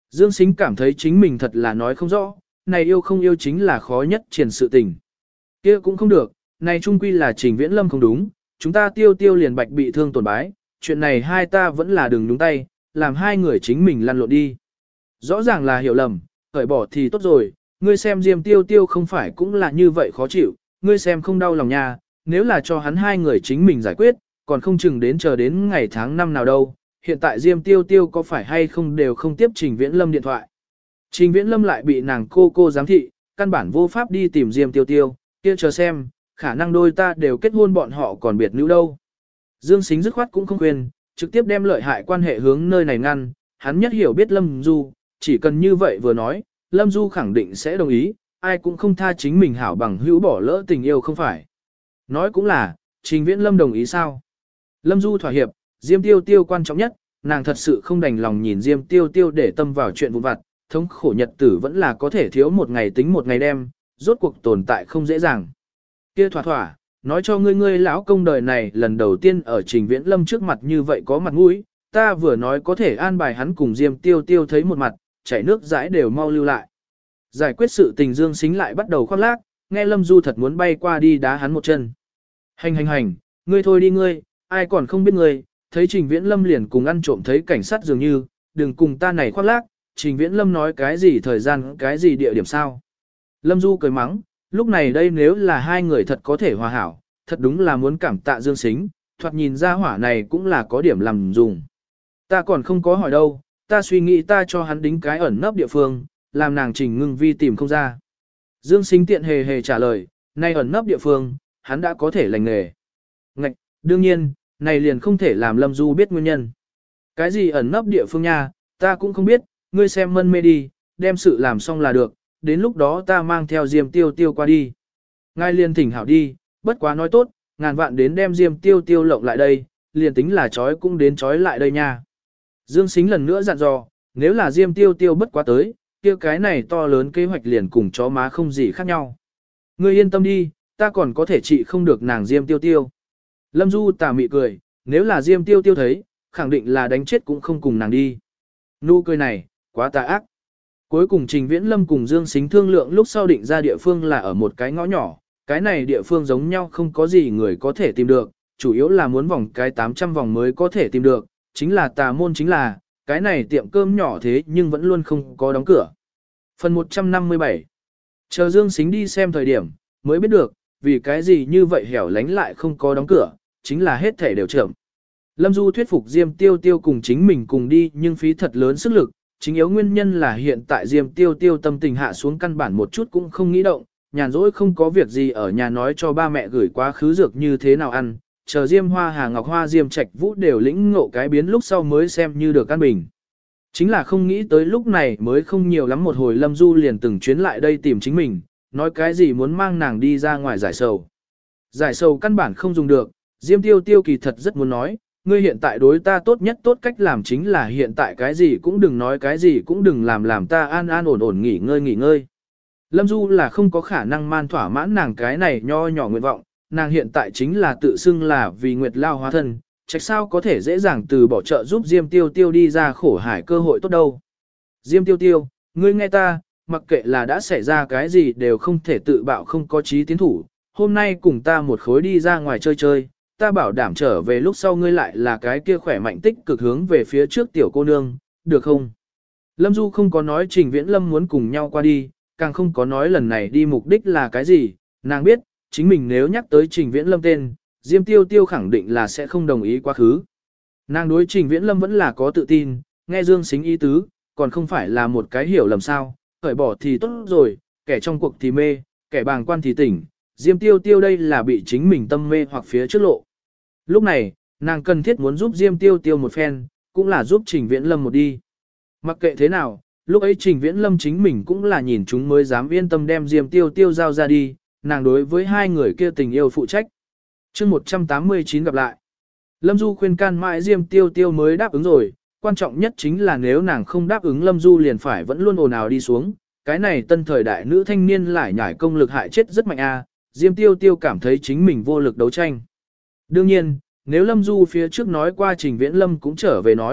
Dương Sính cảm thấy chính mình thật là nói không rõ, này yêu không yêu chính là khó nhất triển sự tình. Kia cũng không được, này trung quy là Trình Viễn Lâm không đúng, chúng ta tiêu tiêu liền bạch bị thương tổn bái, chuyện này hai ta vẫn là đừng nhúng tay, làm hai người chính mình lăn lộn đi. Rõ ràng là hiểu lầm, cởi bỏ thì tốt rồi, ngươi xem Diêm Tiêu Tiêu không phải cũng là như vậy khó chịu, ngươi xem không đau lòng nha, nếu là cho hắn hai người chính mình giải quyết, còn không chừng đến chờ đến ngày tháng năm nào đâu, hiện tại Diêm Tiêu Tiêu có phải hay không đều không tiếp Trình Viễn Lâm điện thoại. Trình Viễn Lâm lại bị nàng cô giám thị, căn bản vô pháp đi tìm Diêm Tiêu Tiêu, kia chờ xem, khả năng đôi ta đều kết hôn bọn họ còn biệt nữ đâu. Dương Sính dứt khoát cũng không khuyên, trực tiếp đem lợi hại quan hệ hướng nơi này ngăn, hắn nhất hiểu biết Lâm Du, chỉ cần như vậy vừa nói, Lâm Du khẳng định sẽ đồng ý, ai cũng không tha chính mình hảo bằng hữu bỏ lỡ tình yêu không phải. Nói cũng là, Trình Viễn Lâm đồng ý sao? Lâm Du thỏa hiệp, Diêm Tiêu Tiêu quan trọng nhất, nàng thật sự không đành lòng nhìn Diêm Tiêu Tiêu để tâm vào chuyện vụn vặt, thống khổ nhật tử vẫn là có thể thiếu một ngày tính một ngày đem, rốt cuộc tồn tại không dễ dàng. Kia thỏa, nói cho ngươi lão công đời này lần đầu tiên ở Trình Viễn Lâm trước mặt như vậy có mặt mũi, ta vừa nói có thể an bài hắn cùng Diêm Tiêu Tiêu thấy một mặt, chảy nước dãi đều mau lưu lại. Giải quyết sự tình Dương Sính lại bắt đầu khoác lác, nghe Lâm Du thật muốn bay qua đi đá hắn một chân. Hành, ngươi thôi đi ngươi, ai còn không biết ngươi, thấy Trình Viễn Lâm liền cùng ăn trộm thấy cảnh sát dường như, đừng cùng ta này khoác lác, Trình Viễn Lâm nói cái gì thời gian cái gì địa điểm sao. Lâm Du cười mắng, lúc này đây nếu là hai người thật có thể hòa hảo, thật đúng là muốn cảm tạ Dương Sính, thoạt nhìn ra hỏa này cũng là có điểm làm dùng. Ta còn không có hỏi đâu, ta suy nghĩ ta cho hắn đính cái ẩn nấp địa phương, làm nàng Trình Ngưng Vi tìm không ra. Dương Sính tiện hề trả lời, nay ẩn nấp địa phương, hắn đã có thể lành nghề. Ngạch, đương nhiên, này liền không thể làm Lâm Du biết nguyên nhân. Cái gì ẩn nấp địa phương nha, ta cũng không biết, ngươi xem mân mê đi, đem sự làm xong là được, đến lúc đó ta mang theo Diêm Tiêu Tiêu qua đi. Ngài liền thỉnh hảo đi, bất quá nói tốt, ngàn vạn đến đem Diêm Tiêu Tiêu lộng lại đây, liền tính là chói cũng đến chói lại đây nha. Dương Sính lần nữa dặn dò, nếu là Diêm Tiêu Tiêu bất quá tới, kia cái này to lớn kế hoạch liền cùng chó má không gì khác nhau. Ngươi yên tâm đi, ta còn có thể trị không được nàng Diêm Tiêu Tiêu. Lâm Du tà mị cười, nếu là Diêm Tiêu Tiêu thấy, khẳng định là đánh chết cũng không cùng nàng đi. Nụ cười này, quá tà ác. Cuối cùng Trình Viễn Lâm cùng Dương Sính thương lượng lúc sau định ra địa phương là ở một cái ngõ nhỏ, cái này địa phương giống nhau không có gì người có thể tìm được, chủ yếu là muốn vòng cái 800 vòng mới có thể tìm được, chính là tà môn chính là, cái này tiệm cơm nhỏ thế nhưng vẫn luôn không có đóng cửa. Phần 157. Chờ Dương Sính đi xem thời điểm, mới biết được, vì cái gì như vậy hẻo lánh lại không có đóng cửa, chính là hết thể đều chậm. Lâm Du thuyết phục Diêm Tiêu Tiêu cùng chính mình cùng đi nhưng phí thật lớn sức lực, chính yếu nguyên nhân là hiện tại Diêm Tiêu Tiêu tâm tình hạ xuống căn bản một chút cũng không nghĩ động, nhàn rỗi không có việc gì ở nhà nói cho ba mẹ gửi quá khứ dược như thế nào ăn, chờ Diêm Hoa Hà Ngọc Hoa Diêm Trạch Vũ đều lĩnh ngộ cái biến lúc sau mới xem như được căn bình. Chính là không nghĩ tới lúc này mới không nhiều lắm một hồi Lâm Du liền từng chuyến lại đây tìm chính mình, nói cái gì muốn mang nàng đi ra ngoài giải sầu. Giải sầu căn bản không dùng được, Diêm Tiêu Tiêu kỳ thật rất muốn nói, ngươi hiện tại đối ta tốt nhất tốt cách làm chính là hiện tại cái gì cũng đừng nói cái gì cũng đừng làm ta an an ổn ổn nghỉ ngơi. Lâm Du là không có khả năng man thỏa mãn nàng cái này nho nhỏ nguyện vọng, nàng hiện tại chính là tự xưng là vì Nguyệt Lao hóa thân, trách sao có thể dễ dàng từ bỏ trợ giúp Diêm Tiêu Tiêu đi ra khổ hải cơ hội tốt đâu. Diêm Tiêu Tiêu, ngươi nghe ta, mặc kệ là đã xảy ra cái gì đều không thể tự bạo không có chí tiến thủ, hôm nay cùng ta một khối đi ra ngoài chơi, ta bảo đảm trở về lúc sau ngươi lại là cái kia khỏe mạnh tích cực hướng về phía trước tiểu cô nương, được không? Lâm Du không có nói Trình Viễn Lâm muốn cùng nhau qua đi, càng không có nói lần này đi mục đích là cái gì, nàng biết, chính mình nếu nhắc tới Trình Viễn Lâm tên, Diêm Tiêu Tiêu khẳng định là sẽ không đồng ý quá khứ. Nàng đối Trình Viễn Lâm vẫn là có tự tin, nghe Dương Sính ý tứ, còn không phải là một cái hiểu lầm sao, khởi bỏ thì tốt rồi, kẻ trong cuộc thì mê, kẻ bàng quan thì tỉnh, Diêm Tiêu Tiêu đây là bị chính mình tâm mê hoặc phía trước lộ. Lúc này, nàng cần thiết muốn giúp Diêm Tiêu Tiêu một phen, cũng là giúp Trình Viễn Lâm một đi. Mặc kệ thế nào, lúc ấy Trình Viễn Lâm chính mình cũng là nhìn chúng mới dám yên tâm đem Diêm Tiêu Tiêu giao ra đi, nàng đối với hai người kia tình yêu phụ trách. chương 189 gặp lại. Lâm Du khuyên can mãi Diêm Tiêu Tiêu mới đáp ứng rồi, quan trọng nhất chính là nếu nàng không đáp ứng Lâm Du liền phải vẫn luôn ồn ào đi xuống, cái này tân thời đại nữ thanh niên lại nhảy công lực hại chết rất mạnh a. Diêm Tiêu Tiêu cảm thấy chính mình vô lực đấu tranh. Đương nhiên, nếu Lâm Du phía trước nói qua Trình Viễn Lâm cũng trở về nói,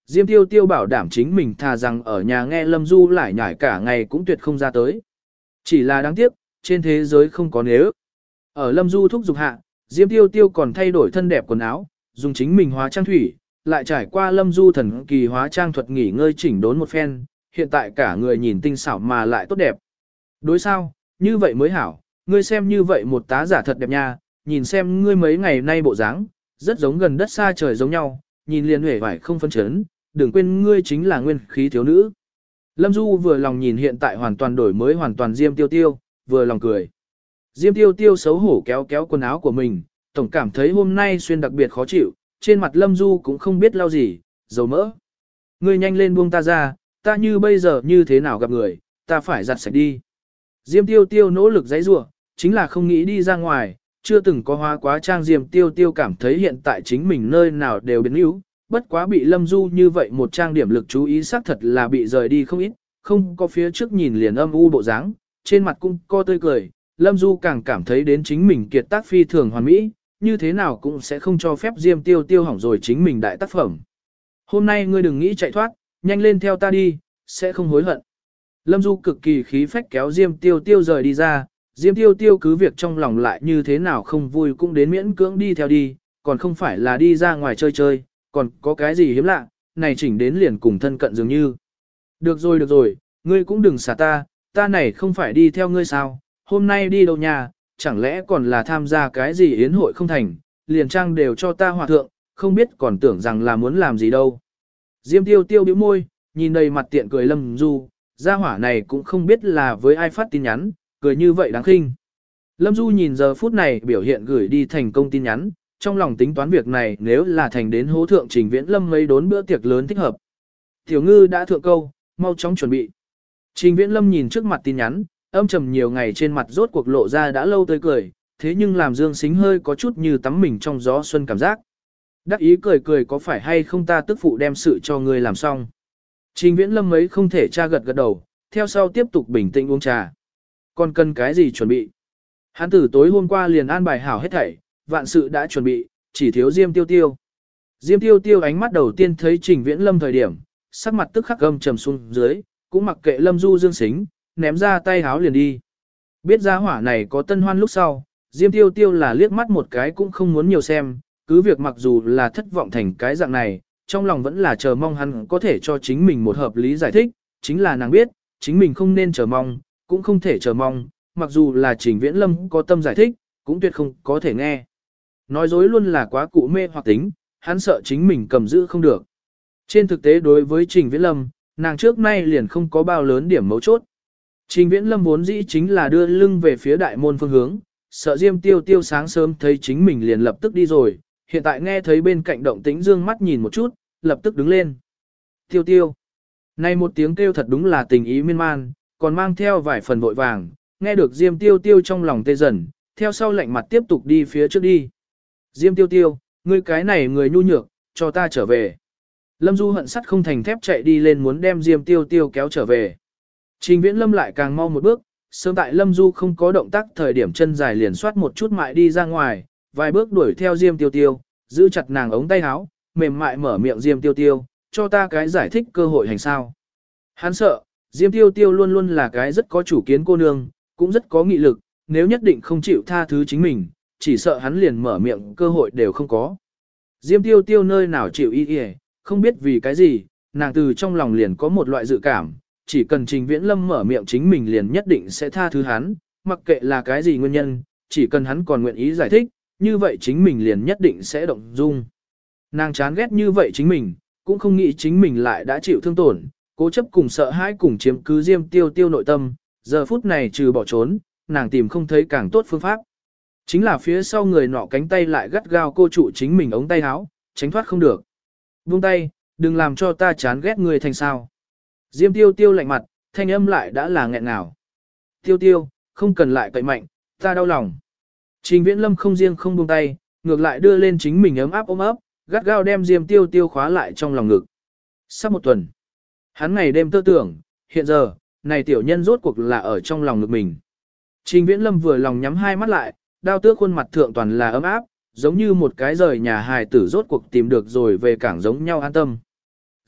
Diêm Tiêu Tiêu bảo đảm chính mình thà rằng ở nhà nghe Lâm Du lải nhải cả ngày cũng tuyệt không ra tới. Chỉ là đáng tiếc, trên thế giới không có nếu. Ở Lâm Du thúc giục hạ, Diêm Tiêu Tiêu còn thay đổi thân đẹp quần áo, dùng chính mình hóa trang thủy, lại trải qua Lâm Du thần kỳ hóa trang thuật nghỉ ngơi chỉnh đốn một phen, hiện tại cả người nhìn tinh xảo mà lại tốt đẹp. Đối sao, như vậy mới hảo, ngươi xem như vậy một tá giả thật đẹp nha, nhìn xem ngươi mấy ngày nay bộ dáng, rất giống gần đất xa trời giống nhau, nhìn liền huệ vải không phân chấn, đừng quên ngươi chính là nguyên khí thiếu nữ. Lâm Du vừa lòng nhìn hiện tại hoàn toàn đổi mới hoàn toàn Diêm Tiêu Tiêu, vừa lòng cười. Diêm Tiêu Tiêu xấu hổ kéo kéo quần áo của mình, tổng cảm thấy hôm nay xuyên đặc biệt khó chịu, trên mặt Lâm Du cũng không biết lau gì, dầu mỡ. Ngươi nhanh lên buông ta ra, ta như bây giờ như thế nào gặp người, ta phải giặt sạch đi. Diêm Tiêu Tiêu nỗ lực giãy giụa, chính là không nghĩ đi ra ngoài, chưa từng có hóa quá trang Diêm Tiêu Tiêu cảm thấy hiện tại chính mình nơi nào đều biến yếu, bất quá bị Lâm Du như vậy một trang điểm lực chú ý xác thật là bị rời đi không ít, không có phía trước nhìn liền âm u bộ dáng, trên mặt cũng co tươi cười, Lâm Du càng cảm thấy đến chính mình kiệt tác phi thường hoàn mỹ, như thế nào cũng sẽ không cho phép Diêm Tiêu Tiêu hỏng rồi chính mình đại tác phẩm. Hôm nay ngươi đừng nghĩ chạy thoát, nhanh lên theo ta đi, sẽ không hối hận. Lâm Du cực kỳ khí phách kéo Diêm Tiêu Tiêu rời đi ra, Diêm Tiêu Tiêu cứ việc trong lòng lại như thế nào không vui cũng đến miễn cưỡng đi theo đi, còn không phải là đi ra ngoài chơi chơi, còn có cái gì hiếm lạ, này chỉnh đến liền cùng thân cận dường như. Được rồi, ngươi cũng đừng xả ta này không phải đi theo ngươi sao, hôm nay đi đâu nhà, chẳng lẽ còn là tham gia cái gì yến hội không thành, liền trang đều cho ta hòa thượng, không biết còn tưởng rằng là muốn làm gì đâu. Diêm Tiêu Tiêu bĩu môi, nhìn đầy mặt tiện cười Lâm Du, gia hỏa này cũng không biết là với ai phát tin nhắn, cười như vậy đáng khinh. Lâm Du nhìn giờ phút này biểu hiện gửi đi thành công tin nhắn, trong lòng tính toán việc này nếu là thành đến hố thượng Trình Viễn Lâm mấy đốn bữa tiệc lớn thích hợp. Tiểu ngư đã thượng câu, mau chóng chuẩn bị. Trình Viễn Lâm nhìn trước mặt tin nhắn, âm trầm nhiều ngày trên mặt rốt cuộc lộ ra đã lâu tươi cười, thế nhưng làm Dương Sính hơi có chút như tắm mình trong gió xuân cảm giác. Đắc ý cười có phải hay không ta tức phụ đem sự cho người làm xong. Trình Viễn Lâm ấy không thể tra gật đầu, theo sau tiếp tục bình tĩnh uống trà. Còn cần cái gì chuẩn bị? Hắn từ tối hôm qua liền an bài hảo hết thảy, vạn sự đã chuẩn bị, chỉ thiếu Diêm Tiêu Tiêu. Diêm Tiêu Tiêu ánh mắt đầu tiên thấy Trình Viễn Lâm thời điểm, sắc mặt tức khắc gầm trầm xuống dưới, cũng mặc kệ Lâm Du Dương Sính, ném ra tay háo liền đi. Biết ra hỏa này có tân hoan lúc sau, Diêm Tiêu Tiêu là liếc mắt một cái cũng không muốn nhiều xem, cứ việc mặc dù là thất vọng thành cái dạng này, trong lòng vẫn là chờ mong hắn có thể cho chính mình một hợp lý giải thích, chính là nàng biết, chính mình không nên chờ mong, cũng không thể chờ mong, mặc dù là Trình Viễn Lâm có tâm giải thích, cũng tuyệt không có thể nghe. Nói dối luôn là quá cụ mê hoặc tính, hắn sợ chính mình cầm giữ không được. Trên thực tế đối với Trình Viễn Lâm, nàng trước nay liền không có bao lớn điểm mấu chốt. Trình Viễn Lâm vốn dĩ chính là đưa lưng về phía đại môn phương hướng, sợ Diêm Tiêu Tiêu sáng sớm thấy chính mình liền lập tức đi rồi, hiện tại nghe thấy bên cạnh động tĩnh dương mắt nhìn một chút, lập tức đứng lên. Tiêu Tiêu. Này một tiếng kêu thật đúng là tình ý miên man, còn mang theo vài phần vội vàng, nghe được Diêm Tiêu Tiêu trong lòng tê dần, theo sau lạnh mặt tiếp tục đi phía trước đi. Diêm Tiêu Tiêu, ngươi cái này người nhu nhược, cho ta trở về. Lâm Du hận sắt không thành thép chạy đi lên muốn đem Diêm Tiêu Tiêu kéo trở về. Trình Viễn Lâm lại càng mau một bước, sớm tại Lâm Du không có động tác thời điểm chân dài liền xoát một chút mại đi ra ngoài, vài bước đuổi theo Diêm Tiêu Tiêu, giữ chặt nàng ống tay áo, mềm mại mở miệng Diêm Tiêu Tiêu, cho ta cái giải thích cơ hội hành sao. Hắn sợ, Diêm Tiêu Tiêu luôn luôn là cái rất có chủ kiến cô nương, cũng rất có nghị lực, nếu nhất định không chịu tha thứ chính mình, chỉ sợ hắn liền mở miệng cơ hội đều không có. Diêm Tiêu Tiêu nơi nào chịu y không biết vì cái gì, nàng từ trong lòng liền có một loại dự cảm, chỉ cần Trình Viễn Lâm mở miệng chính mình liền nhất định sẽ tha thứ hắn, mặc kệ là cái gì nguyên nhân, chỉ cần hắn còn nguyện ý giải thích, như vậy chính mình liền nhất định sẽ động dung. Nàng chán ghét như vậy chính mình, cũng không nghĩ chính mình lại đã chịu thương tổn, cố chấp cùng sợ hãi cùng chiếm cứ Diêm Tiêu Tiêu nội tâm, giờ phút này trừ bỏ trốn, nàng tìm không thấy càng tốt phương pháp. Chính là phía sau người nọ cánh tay lại gắt gao cô trụ chính mình ống tay áo, tránh thoát không được. Buông tay, đừng làm cho ta chán ghét người thành sao. Diêm Tiêu Tiêu lạnh mặt, thanh âm lại đã là nghẹn ngào. Tiêu Tiêu, không cần lại cậy mạnh, ta đau lòng. Trình Viễn Lâm không riêng không buông tay, ngược lại đưa lên chính mình ấm áp ôm ấp, gắt gao đem Diêm Tiêu Tiêu khóa lại trong lòng ngực. Sắp một tuần, hắn ngày đêm tơ tưởng, hiện giờ, này tiểu nhân rốt cuộc là ở trong lòng ngực mình. Trình Viễn Lâm vừa lòng nhắm hai mắt lại, đao tước khuôn mặt thượng toàn là ấm áp, giống như một cái rời nhà hài tử rốt cuộc tìm được rồi về cảng giống nhau an tâm.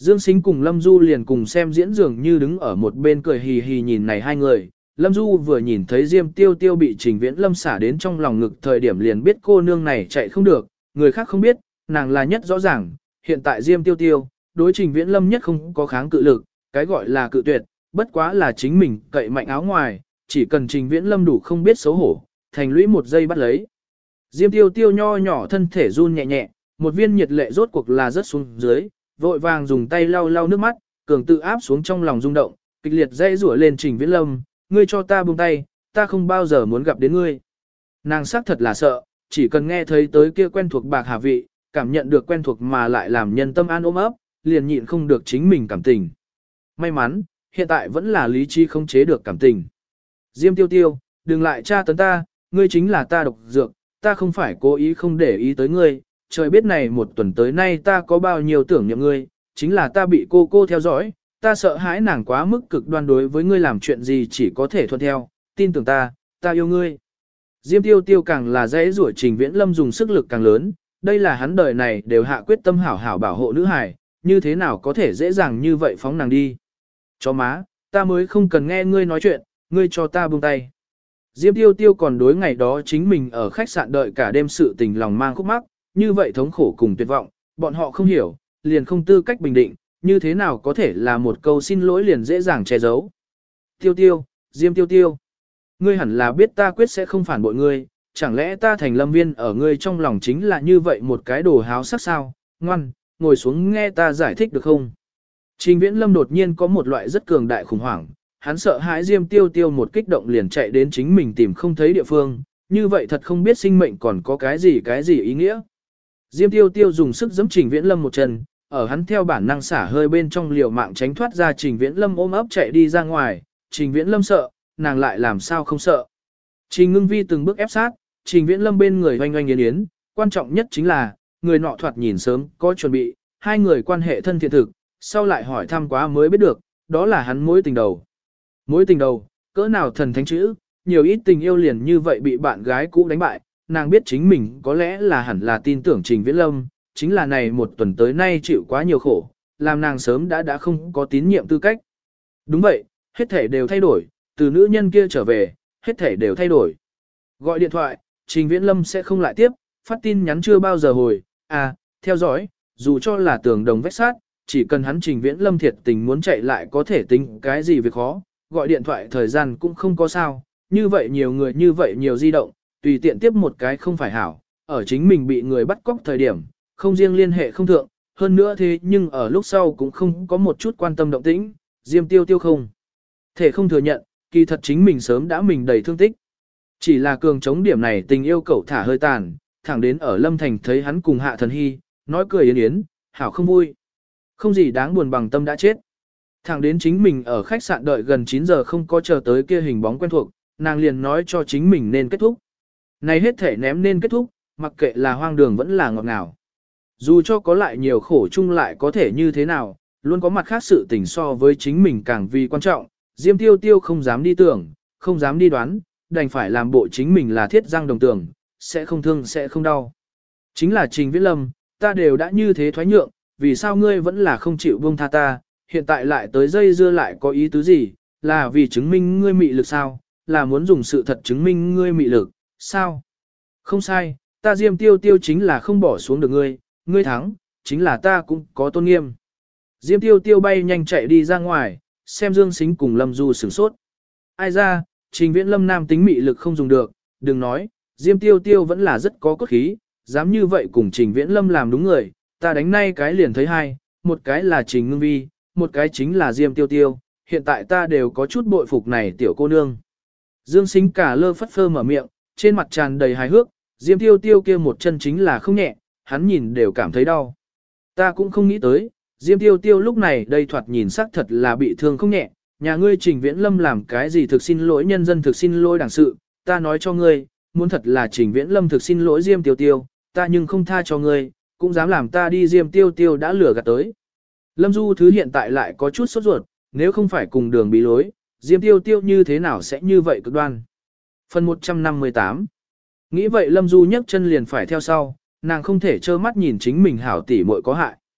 Dương Sính cùng Lâm Du liền cùng xem diễn dường như đứng ở một bên cười hì hì nhìn này hai người. Lâm Du vừa nhìn thấy Diêm Tiêu Tiêu bị Trình Viễn Lâm xả đến trong lòng ngực thời điểm liền biết cô nương này chạy không được, người khác không biết, nàng là nhất rõ ràng, hiện tại Diêm Tiêu Tiêu, đối Trình Viễn Lâm nhất không có kháng cự lực, cái gọi là cự tuyệt, bất quá là chính mình cậy mạnh áo ngoài, chỉ cần Trình Viễn Lâm đủ không biết xấu hổ, thành lũy một giây bắt lấy. Diêm Tiêu Tiêu nho nhỏ thân thể run nhẹ nhẹ, một viên nhiệt lệ rốt cuộc là rớt xuống dưới, vội vàng dùng tay lau lau nước mắt, cường tự áp xuống trong lòng rung động, kịch liệt dây rủa lên Trình Viễn Lâm, ngươi cho ta buông tay, ta không bao giờ muốn gặp đến ngươi. Nàng xác thật là sợ, chỉ cần nghe thấy tới kia quen thuộc bạc hà vị, cảm nhận được quen thuộc mà lại làm nhân tâm an ôm ấp, liền nhịn không được chính mình cảm tình. May mắn, hiện tại vẫn là lý trí không chế được cảm tình. Diêm Tiêu Tiêu, đừng lại tra tấn ta, ngươi chính là ta độc dược, ta không phải cố ý không để ý tới ngươi, trời biết này một tuần tới nay ta có bao nhiêu tưởng niệm ngươi, chính là ta bị cô theo dõi, ta sợ hãi nàng quá mức cực đoan đối với ngươi làm chuyện gì chỉ có thể thuận theo, tin tưởng ta yêu ngươi. Diêm Tiêu Tiêu càng là dễ rủa Trình Viễn Lâm dùng sức lực càng lớn, đây là hắn đời này đều hạ quyết tâm hảo hảo bảo hộ nữ hài, như thế nào có thể dễ dàng như vậy phóng nàng đi. Chó má, ta mới không cần nghe ngươi nói chuyện, ngươi cho ta buông tay. Diêm Tiêu Tiêu còn đối ngày đó chính mình ở khách sạn đợi cả đêm sự tình lòng mang khúc mắc, như vậy thống khổ cùng tuyệt vọng, bọn họ không hiểu, liền không tư cách bình định, như thế nào có thể là một câu xin lỗi liền dễ dàng che giấu. Tiêu Tiêu, Diêm Tiêu Tiêu, ngươi hẳn là biết ta quyết sẽ không phản bội ngươi, chẳng lẽ ta thành Lâm Viên ở ngươi trong lòng chính là như vậy một cái đồ háo sắc sao, ngoan, ngồi xuống nghe ta giải thích được không? Trình Viễn Lâm đột nhiên có một loại rất cường đại khủng hoảng, hắn sợ hãi Diêm Tiêu Tiêu một kích động liền chạy đến chính mình tìm không thấy địa phương, như vậy thật không biết sinh mệnh còn có cái gì ý nghĩa. Diêm Tiêu Tiêu dùng sức giẫm Trình Viễn Lâm một chân, ở hắn theo bản năng xả hơi bên trong liều mạng tránh thoát ra Trình Viễn Lâm ôm ấp chạy đi ra ngoài, Trình Viễn Lâm sợ, nàng lại làm sao không sợ. Trình Ngưng Vi từng bước ép sát, Trình Viễn Lâm bên người oanh oanh yến yến, quan trọng nhất chính là, người nọ thoạt nhìn sớm, có chuẩn bị, hai người quan hệ thân thiện thực, sau lại hỏi thăm quá mới biết được, đó là hắn mối tình đầu. Mối tình đầu, cỡ nào thần thánh chữ, nhiều ít tình yêu liền như vậy bị bạn gái cũ đánh bại, nàng biết chính mình có lẽ là hẳn là tin tưởng Trình Viễn Lâm, chính là này một tuần tới nay chịu quá nhiều khổ, làm nàng sớm đã không có tín nhiệm tư cách. Đúng vậy, hết thể đều thay đổi, từ nữ nhân kia trở về, hết thể đều thay đổi. Gọi điện thoại, Trình Viễn Lâm sẽ không lại tiếp, phát tin nhắn chưa bao giờ hồi, theo dõi, dù cho là tường đồng vách sát, chỉ cần hắn Trình Viễn Lâm thiệt tình muốn chạy lại có thể tính cái gì việc khó, gọi điện thoại thời gian cũng không có sao, như vậy nhiều người như vậy nhiều di động, tùy tiện tiếp một cái không phải hảo, ở chính mình bị người bắt cóc thời điểm, không riêng liên hệ không thượng, hơn nữa thế nhưng ở lúc sau cũng không có một chút quan tâm động tĩnh, Diêm Tiêu Tiêu không thể không thừa nhận, kỳ thật chính mình sớm đã mình đầy thương tích. Chỉ là cường chống điểm này tình yêu cậu thả hơi tàn, thẳng đến ở Lâm Thành thấy hắn cùng Hạ Thần Hy, nói cười yến yến, hảo không vui. Không gì đáng buồn bằng tâm đã chết. Thẳng đến chính mình ở khách sạn đợi gần 9 giờ không có chờ tới kia hình bóng quen thuộc, nàng liền nói cho chính mình nên kết thúc. Này hết thể ném nên kết thúc, mặc kệ là hoang đường vẫn là ngọt ngào. Dù cho có lại nhiều khổ chung lại có thể như thế nào, luôn có mặt khác sự tình so với chính mình càng vì quan trọng. Diêm Tiêu Tiêu không dám đi tưởng, không dám đi đoán, đành phải làm bộ chính mình là thiết răng đồng tường, sẽ không thương sẽ không đau. Chính là Trình Viễn Lâm, ta đều đã như thế thoái nhượng, vì sao ngươi vẫn là không chịu buông tha ta, hiện tại lại tới dây dưa lại có ý tứ gì, là vì chứng minh ngươi mị lực sao, là muốn dùng sự thật chứng minh ngươi mị lực, sao? Không sai, ta Diêm Tiêu Tiêu chính là không bỏ xuống được ngươi, ngươi thắng, chính là ta cũng có tôn nghiêm. Diêm Tiêu Tiêu bay nhanh chạy đi ra ngoài, xem Dương Sính cùng Lâm Du sửng sốt. Ai ra, Trình Viễn Lâm nam tính mị lực không dùng được, đừng nói, Diêm Tiêu Tiêu vẫn là rất có cốt khí, dám như vậy cùng Trình Viễn Lâm làm đúng người, ta đánh nay cái liền thấy hai, một cái là Trình Ngưng Vi, một cái chính là Diêm Tiêu Tiêu, hiện tại ta đều có chút bội phục này tiểu cô nương. Dương Sính cả lơ phất phơ mở miệng, trên mặt tràn đầy hài hước, Diêm Tiêu Tiêu kia một chân chính là không nhẹ, hắn nhìn đều cảm thấy đau. Ta cũng không nghĩ tới, Diêm Tiêu Tiêu lúc này đây thoạt nhìn sắc thật là bị thương không nhẹ, nhà ngươi Trình Viễn Lâm làm cái gì thực xin lỗi nhân dân thực xin lỗi đảng sự, ta nói cho ngươi, muốn thật là Trình Viễn Lâm thực xin lỗi Diêm Tiêu Tiêu, ta nhưng không tha cho ngươi, cũng dám làm ta đi Diêm Tiêu Tiêu đã lừa gạt tới. Lâm Du Thứ hiện tại lại có chút sốt ruột, nếu không phải cùng đường bị lối, Diêm Tiêu Tiêu như thế nào sẽ như vậy cực đoan. Phần 158. Nghĩ vậy Lâm Du nhấc chân liền phải theo sau, nàng không thể trơ mắt nhìn chính mình hảo tỷ muội có hại.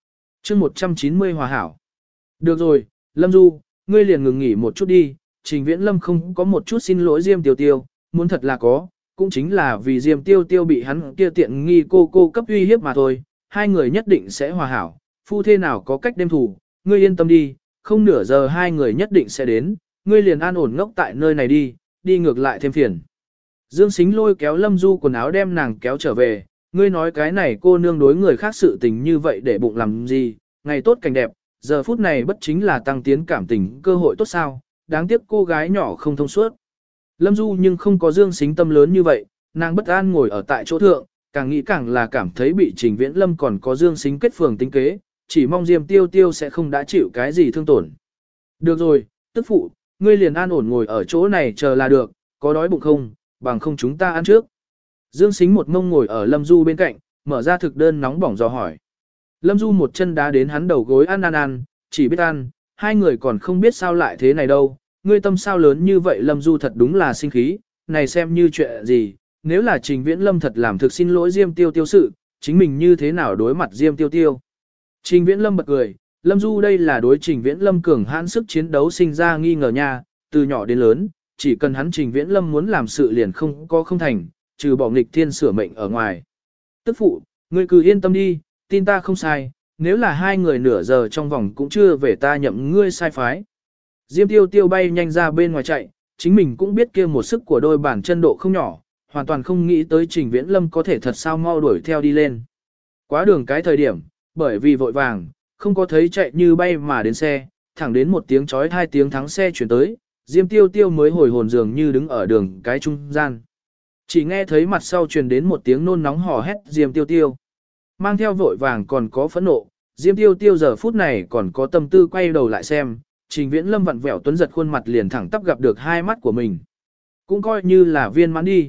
chương 190 hòa hảo. Được rồi, Lâm Du, ngươi liền ngừng nghỉ một chút đi, Trình Viễn Lâm không có một chút xin lỗi Diêm Tiêu Tiêu, muốn thật là có, cũng chính là vì Diêm Tiêu Tiêu bị hắn kia tiện nghi cô cấp uy hiếp mà thôi, hai người nhất định sẽ hòa hảo, phu thê nào có cách đêm thủ, ngươi yên tâm đi, không nửa giờ hai người nhất định sẽ đến, ngươi liền an ổn ngốc tại nơi này đi ngược lại thêm phiền. Dương Sính lôi kéo Lâm Du quần áo đem nàng kéo trở về, ngươi nói cái này cô nương đối người khác sự tình như vậy để bụng làm gì, ngày tốt cảnh đẹp, giờ phút này bất chính là tăng tiến cảm tình cơ hội tốt sao, đáng tiếc cô gái nhỏ không thông suốt. Lâm Du nhưng không có Dương Sính tâm lớn như vậy, nàng bất an ngồi ở tại chỗ thượng, càng nghĩ càng là cảm thấy bị Trình Viễn Lâm còn có Dương Sính kết phường tính kế, chỉ mong Diêm Tiêu Tiêu sẽ không đã chịu cái gì thương tổn. Được rồi, tức phụ, ngươi liền an ổn ngồi ở chỗ này chờ là được, có đói bụng không, bằng không chúng ta ăn trước. Dương Sính một mông ngồi ở Lâm Du bên cạnh, mở ra thực đơn nóng bỏng dò hỏi. Lâm Du một chân đá đến hắn đầu gối ăn, chỉ biết ăn, hai người còn không biết sao lại thế này đâu. Ngươi tâm sao lớn như vậy Lâm Du thật đúng là sinh khí, này xem như chuyện gì, nếu là Trình Viễn Lâm thật làm thực xin lỗi Diêm Tiêu Tiêu sự, chính mình như thế nào đối mặt Diêm Tiêu Tiêu. Trình Viễn Lâm bật cười, Lâm Du đây là đối Trình Viễn Lâm cường hãn sức chiến đấu sinh ra nghi ngờ nha, từ nhỏ đến lớn, chỉ cần hắn Trình Viễn Lâm muốn làm sự liền không có không thành, trừ bỏ nghịch thiên sửa mệnh ở ngoài. Tức phụ, ngươi cứ yên tâm đi, tin ta không sai, nếu là hai người nửa giờ trong vòng cũng chưa về ta nhậm ngươi sai phái. Diêm Tiêu Tiêu bay nhanh ra bên ngoài chạy, chính mình cũng biết kia một sức của đôi bàn chân độ không nhỏ, hoàn toàn không nghĩ tới Trình Viễn Lâm có thể thật sao mau đuổi theo đi lên. Quá đường cái thời điểm, bởi vì vội vàng, không có thấy chạy như bay mà đến xe, thẳng đến một tiếng chói hai tiếng thắng xe chuyển tới, Diêm Tiêu Tiêu mới hồi hồn dường như đứng ở đường cái trung gian. Chỉ nghe thấy mặt sau truyền đến một tiếng nôn nóng hò hét Diêm Tiêu Tiêu. Mang theo vội vàng còn có phẫn nộ, Diêm Tiêu Tiêu giờ phút này còn có tâm tư quay đầu lại xem, Trình Viễn Lâm vặn vẹo tuấn giật khuôn mặt liền thẳng tắp gặp được hai mắt của mình. Cũng coi như là viên mãn đi,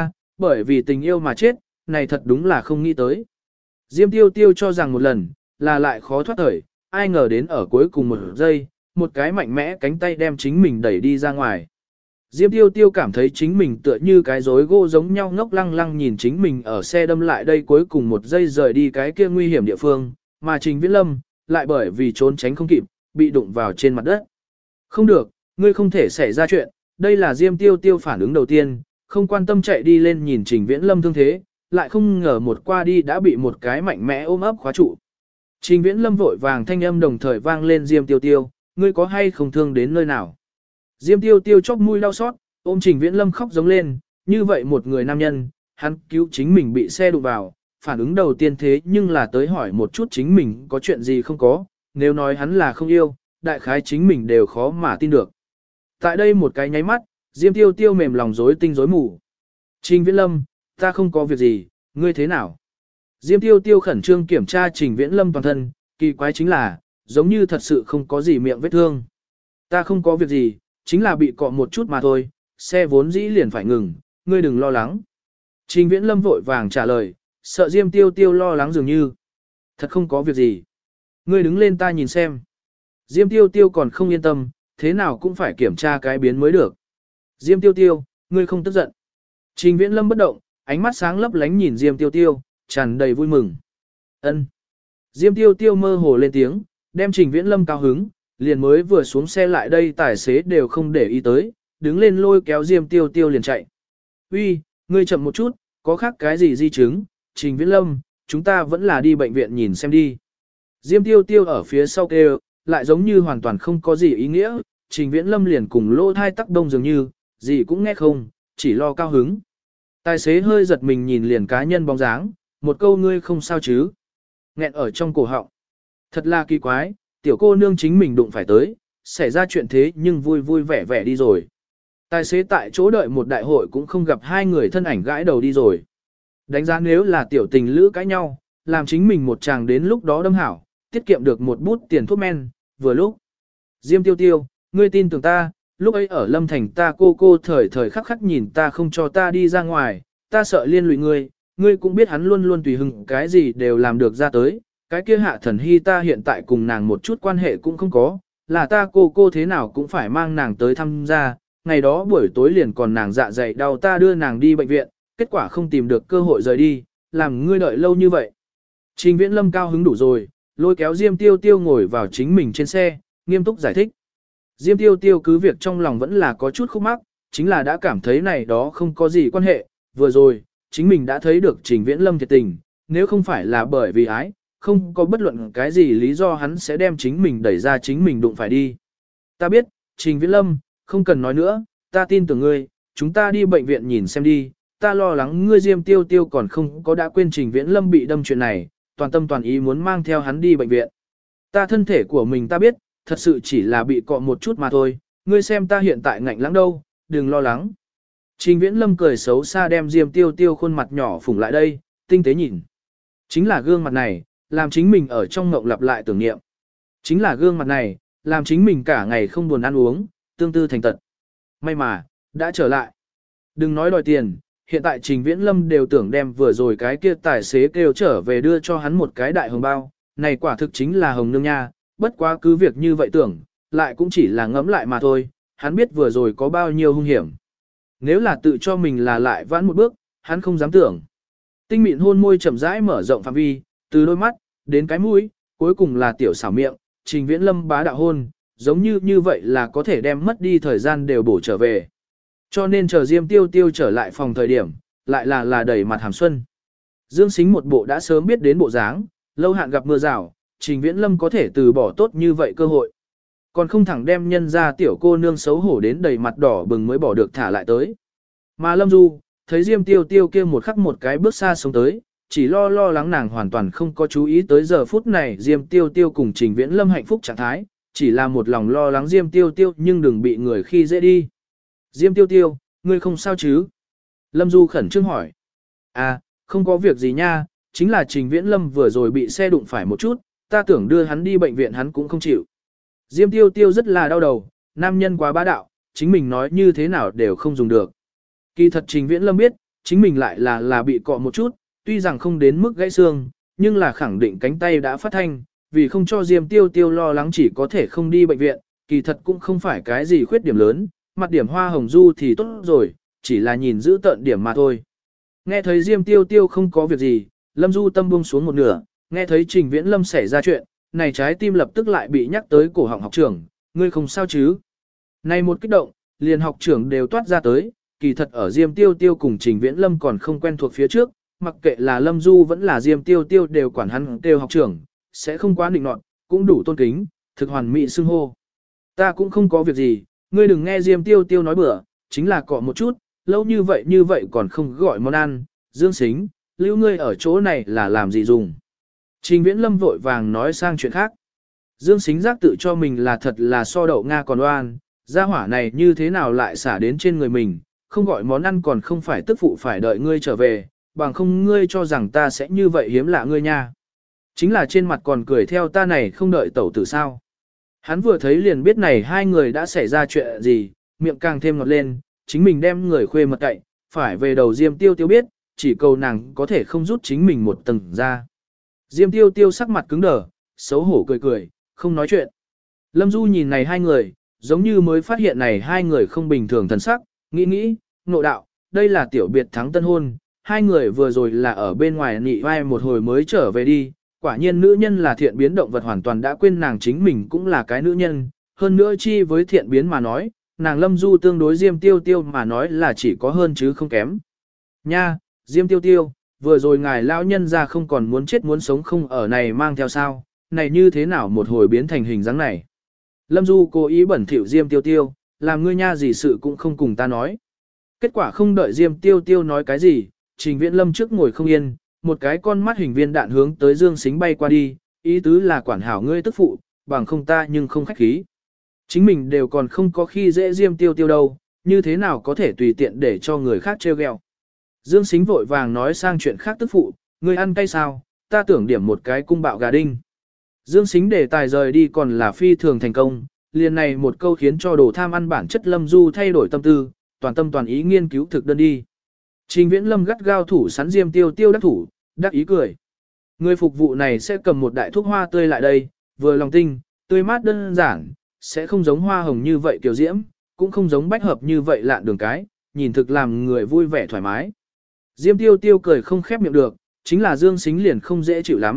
bởi vì tình yêu mà chết, này thật đúng là không nghĩ tới. Diêm Tiêu Tiêu cho rằng một lần, là lại khó thoát thời, ai ngờ đến ở cuối cùng một giây, một cái mạnh mẽ cánh tay đem chính mình đẩy đi ra ngoài. Diêm Tiêu Tiêu cảm thấy chính mình tựa như cái rối gỗ giống nhau ngốc lăng lăng nhìn chính mình ở xe đâm lại đây cuối cùng một giây rời đi cái kia nguy hiểm địa phương, mà Trình Viễn Lâm, lại bởi vì trốn tránh không kịp, bị đụng vào trên mặt đất. Không được, ngươi không thể xảy ra chuyện, đây là Diêm Tiêu Tiêu phản ứng đầu tiên, không quan tâm chạy đi lên nhìn Trình Viễn Lâm thương thế, lại không ngờ một qua đi đã bị một cái mạnh mẽ ôm ấp khóa trụ. Trình Viễn Lâm vội vàng thanh âm đồng thời vang lên Diêm Tiêu Tiêu, ngươi có hay không thương đến nơi nào? Diêm Tiêu Tiêu chóp mũi đau xót, ôm Trình Viễn Lâm khóc giống lên, như vậy một người nam nhân, hắn cứu chính mình bị xe đụng vào, phản ứng đầu tiên thế nhưng là tới hỏi một chút chính mình có chuyện gì không có, nếu nói hắn là không yêu, đại khái chính mình đều khó mà tin được. Tại đây một cái nháy mắt, Diêm Tiêu Tiêu mềm lòng rối tinh rối mù. Trình Viễn Lâm, ta không có việc gì, ngươi thế nào? Diêm Tiêu Tiêu khẩn trương kiểm tra Trình Viễn Lâm toàn thân, kỳ quái chính là, giống như thật sự không có gì miệng vết thương. Ta không có việc gì, chính là bị cọ một chút mà thôi, xe vốn dĩ liền phải ngừng, ngươi đừng lo lắng. Trình Viễn Lâm vội vàng trả lời, sợ Diêm Tiêu Tiêu lo lắng dường như. Thật không có việc gì. Ngươi đứng lên ta nhìn xem. Diêm Tiêu Tiêu còn không yên tâm, thế nào cũng phải kiểm tra cái biến mới được. Diêm Tiêu Tiêu, ngươi không tức giận. Trình Viễn Lâm bất động, ánh mắt sáng lấp lánh nhìn Diêm Tiêu Tiêu, tràn đầy vui mừng. Ân. Diêm Tiêu Tiêu mơ hồ lên tiếng, đem Trình Viễn Lâm cao hứng, liền mới vừa xuống xe lại đây tài xế đều không để ý tới, đứng lên lôi kéo Diêm Tiêu Tiêu liền chạy. Uy, ngươi chậm một chút, có khác cái gì di chứng, Trình Viễn Lâm, chúng ta vẫn là đi bệnh viện nhìn xem đi. Diêm Tiêu Tiêu ở phía sau kêu, lại giống như hoàn toàn không có gì ý nghĩa, Trình Viễn Lâm liền cùng lô thai tắc đông dường như, gì cũng nghe không, chỉ lo cao hứng. Tài xế hơi giật mình nhìn liền cá nhân bóng dáng, một câu ngươi không sao chứ. Nghẹn ở trong cổ họng. Thật là kỳ quái, tiểu cô nương chính mình đụng phải tới, xảy ra chuyện thế nhưng vui vui vẻ vẻ đi rồi. Tài xế tại chỗ đợi một đại hội cũng không gặp hai người thân ảnh gãi đầu đi rồi. Đánh giá nếu là tiểu tình lữ cãi nhau, làm chính mình một chàng đến lúc đó đâm hảo, tiết kiệm được một bút tiền thuốc men, vừa lúc. Diêm Tiêu Tiêu, ngươi tin tưởng ta, lúc ấy ở Lâm Thành ta cô thời thời khắc khắc nhìn ta không cho ta đi ra ngoài, ta sợ liên lụy ngươi, ngươi cũng biết hắn luôn luôn tùy hứng cái gì đều làm được ra tới, cái kia Hạ Thần Hy ta hiện tại cùng nàng một chút quan hệ cũng không có, là ta cô thế nào cũng phải mang nàng tới thăm gia, ngày đó buổi tối liền còn nàng dạ dày đau ta đưa nàng đi bệnh viện, kết quả không tìm được cơ hội rời đi, làm ngươi đợi lâu như vậy. Trình Viễn Lâm cao hứng đủ rồi, Lôi kéo Diêm Tiêu Tiêu ngồi vào chính mình trên xe, nghiêm túc giải thích. Diêm Tiêu Tiêu cứ việc trong lòng vẫn là có chút khúc mắc, chính là đã cảm thấy này đó không có gì quan hệ, vừa rồi, chính mình đã thấy được Trình Viễn Lâm thiệt tình, nếu không phải là bởi vì ái, không có bất luận cái gì lý do hắn sẽ đem chính mình đẩy ra chính mình đụng phải đi. Ta biết, Trình Viễn Lâm, không cần nói nữa, ta tin tưởng ngươi, chúng ta đi bệnh viện nhìn xem đi, ta lo lắng ngươi Diêm Tiêu Tiêu còn không có đã quên Trình Viễn Lâm bị đâm chuyện này, toàn tâm toàn ý muốn mang theo hắn đi bệnh viện. Ta thân thể của mình ta biết, thật sự chỉ là bị cọ một chút mà thôi, ngươi xem ta hiện tại ngạnh lãng đâu, đừng lo lắng. Trình Viễn Lâm cười xấu xa đem Diêm Tiêu Tiêu khuôn mặt nhỏ phủng lại đây, tinh tế nhìn. Chính là gương mặt này, làm chính mình ở trong ngộng lặp lại tưởng niệm. Chính là gương mặt này, làm chính mình cả ngày không buồn ăn uống, tương tư thành tật. May mà, đã trở lại. Đừng nói đòi tiền, hiện tại Trình Viễn Lâm đều tưởng đem vừa rồi cái kia tài xế kêu trở về đưa cho hắn một cái đại hồng bao. Này quả thực chính là hồng nương nha, bất quá cứ việc như vậy tưởng, lại cũng chỉ là ngẫm lại mà thôi, hắn biết vừa rồi có bao nhiêu hung hiểm. Nếu là tự cho mình là lại vãn một bước, hắn không dám tưởng. Tinh mịn hôn môi chậm rãi mở rộng phạm vi, từ đôi mắt, đến cái mũi, cuối cùng là tiểu xảo miệng, Trình Viễn Lâm bá đạo hôn, giống như vậy là có thể đem mất đi thời gian đều bổ trở về. Cho nên chờ Diêm Tiêu Tiêu trở lại phòng thời điểm, lại là đẩy mặt hàm xuân. Dương Sính một bộ đã sớm biết đến bộ dáng, lâu hạn gặp mưa rào, Trình Viễn Lâm có thể từ bỏ tốt như vậy cơ hội. Còn không thẳng đem nhân ra tiểu cô nương xấu hổ đến đầy mặt đỏ bừng mới bỏ được thả lại tới. Mà Lâm Du, thấy Diêm Tiêu Tiêu kia một khắc một cái bước xa sống tới, chỉ lo lắng nàng hoàn toàn không có chú ý tới giờ phút này Diêm Tiêu Tiêu cùng Trình Viễn Lâm hạnh phúc trạng thái, chỉ là một lòng lo lắng Diêm Tiêu Tiêu nhưng đừng bị người khi dễ đi. Diêm Tiêu Tiêu, ngươi không sao chứ? Lâm Du khẩn trương hỏi. À, không có việc gì nha, chính là Trình Viễn Lâm vừa rồi bị xe đụng phải một chút, ta tưởng đưa hắn đi bệnh viện hắn cũng không chịu. Diêm Tiêu Tiêu rất là đau đầu, nam nhân quá bá đạo, chính mình nói như thế nào đều không dùng được. Kỳ thật Trình Viễn Lâm biết, chính mình lại là bị cọ một chút, tuy rằng không đến mức gãy xương, nhưng là khẳng định cánh tay đã phát thanh, vì không cho Diêm Tiêu Tiêu lo lắng chỉ có thể không đi bệnh viện, kỳ thật cũng không phải cái gì khuyết điểm lớn, mặt điểm hoa hồng du thì tốt rồi, chỉ là nhìn giữ tận điểm mà thôi. Nghe thấy Diêm Tiêu Tiêu không có việc gì, Lâm Du tâm buông xuống một nửa, nghe thấy Trình Viễn Lâm xảy ra chuyện, này trái tim lập tức lại bị nhắc tới cổ họng học trưởng, ngươi không sao chứ? Này một kích động, liền học trưởng đều toát ra tới, kỳ thật ở Diêm Tiêu Tiêu cùng Trình Viễn Lâm còn không quen thuộc phía trước, mặc kệ là Lâm Du vẫn là Diêm Tiêu Tiêu đều quản hắn đều học trưởng, sẽ không quá định nọt, cũng đủ tôn kính, thực hoàn mỹ xưng hô. Ta cũng không có việc gì, ngươi đừng nghe Diêm Tiêu Tiêu nói bừa, chính là cọ một chút, lâu như vậy còn không gọi món ăn, Dương Sính, lưu ngươi ở chỗ này là làm gì dùng. Trình Viễn Lâm vội vàng nói sang chuyện khác. Dương Sính giác tự cho mình là thật là so đậu Nga còn oan, gia hỏa này như thế nào lại xả đến trên người mình, không gọi món ăn còn không phải tức phụ phải đợi ngươi trở về, bằng không ngươi cho rằng ta sẽ như vậy hiếm lạ ngươi nha. Chính là trên mặt còn cười theo ta này không đợi tẩu tử sao. Hắn vừa thấy liền biết này hai người đã xảy ra chuyện gì, miệng càng thêm ngọt lên, chính mình đem người khuê mật cậy, phải về đầu Diêm Tiêu Tiêu biết, chỉ cầu nàng có thể không rút chính mình một tầng ra. Diêm Tiêu Tiêu sắc mặt cứng đờ, xấu hổ cười, không nói chuyện. Lâm Du nhìn này hai người, giống như mới phát hiện này hai người không bình thường thần sắc, nghĩ, ngộ đạo, đây là tiểu biệt thắng tân hôn, hai người vừa rồi là ở bên ngoài nị vai một hồi mới trở về đi, quả nhiên nữ nhân là thiện biến động vật hoàn toàn đã quên nàng chính mình cũng là cái nữ nhân, hơn nữa chi với thiện biến mà nói, nàng Lâm Du tương đối Diêm Tiêu Tiêu mà nói là chỉ có hơn chứ không kém. Nha, Diêm Tiêu Tiêu, vừa rồi ngài lão nhân ra không còn muốn chết muốn sống không ở này mang theo sao, này như thế nào một hồi biến thành hình dáng này. Lâm Du cố ý bẩn thỉu Diêm Tiêu Tiêu, làm ngươi nha gì sự cũng không cùng ta nói. Kết quả không đợi Diêm Tiêu Tiêu nói cái gì, Trình Viễn Lâm trước ngồi không yên, một cái con mắt hình viên đạn hướng tới Dương Sính bay qua đi, ý tứ là quản hảo ngươi tức phụ, bằng không ta nhưng không khách khí. Chính mình đều còn không có khi dễ Diêm Tiêu Tiêu đâu, như thế nào có thể tùy tiện để cho người khác trêu ghẹo. Dương Sính vội vàng nói sang chuyện khác tức phụ, ngươi ăn cay sao, ta tưởng điểm một cái cung bạo gà đinh. Dương Sính để tài rời đi còn là phi thường thành công, liền này một câu khiến cho đồ tham ăn bản chất Lâm Du thay đổi tâm tư, toàn tâm toàn ý nghiên cứu thực đơn đi. Trình Viễn Lâm gắt gao thủ sắn Diêm Tiêu Tiêu đắc thủ, đắc ý cười. Người phục vụ này sẽ cầm một đại thuốc hoa tươi lại đây, vừa lòng tinh, tươi mát đơn giản, sẽ không giống hoa hồng như vậy kiều diễm, cũng không giống bách hợp như vậy lạn đường cái, nhìn thực làm người vui vẻ thoải mái. Diêm Tiêu Tiêu cười không khép miệng được, chính là Dương Sính liền không dễ chịu lắm,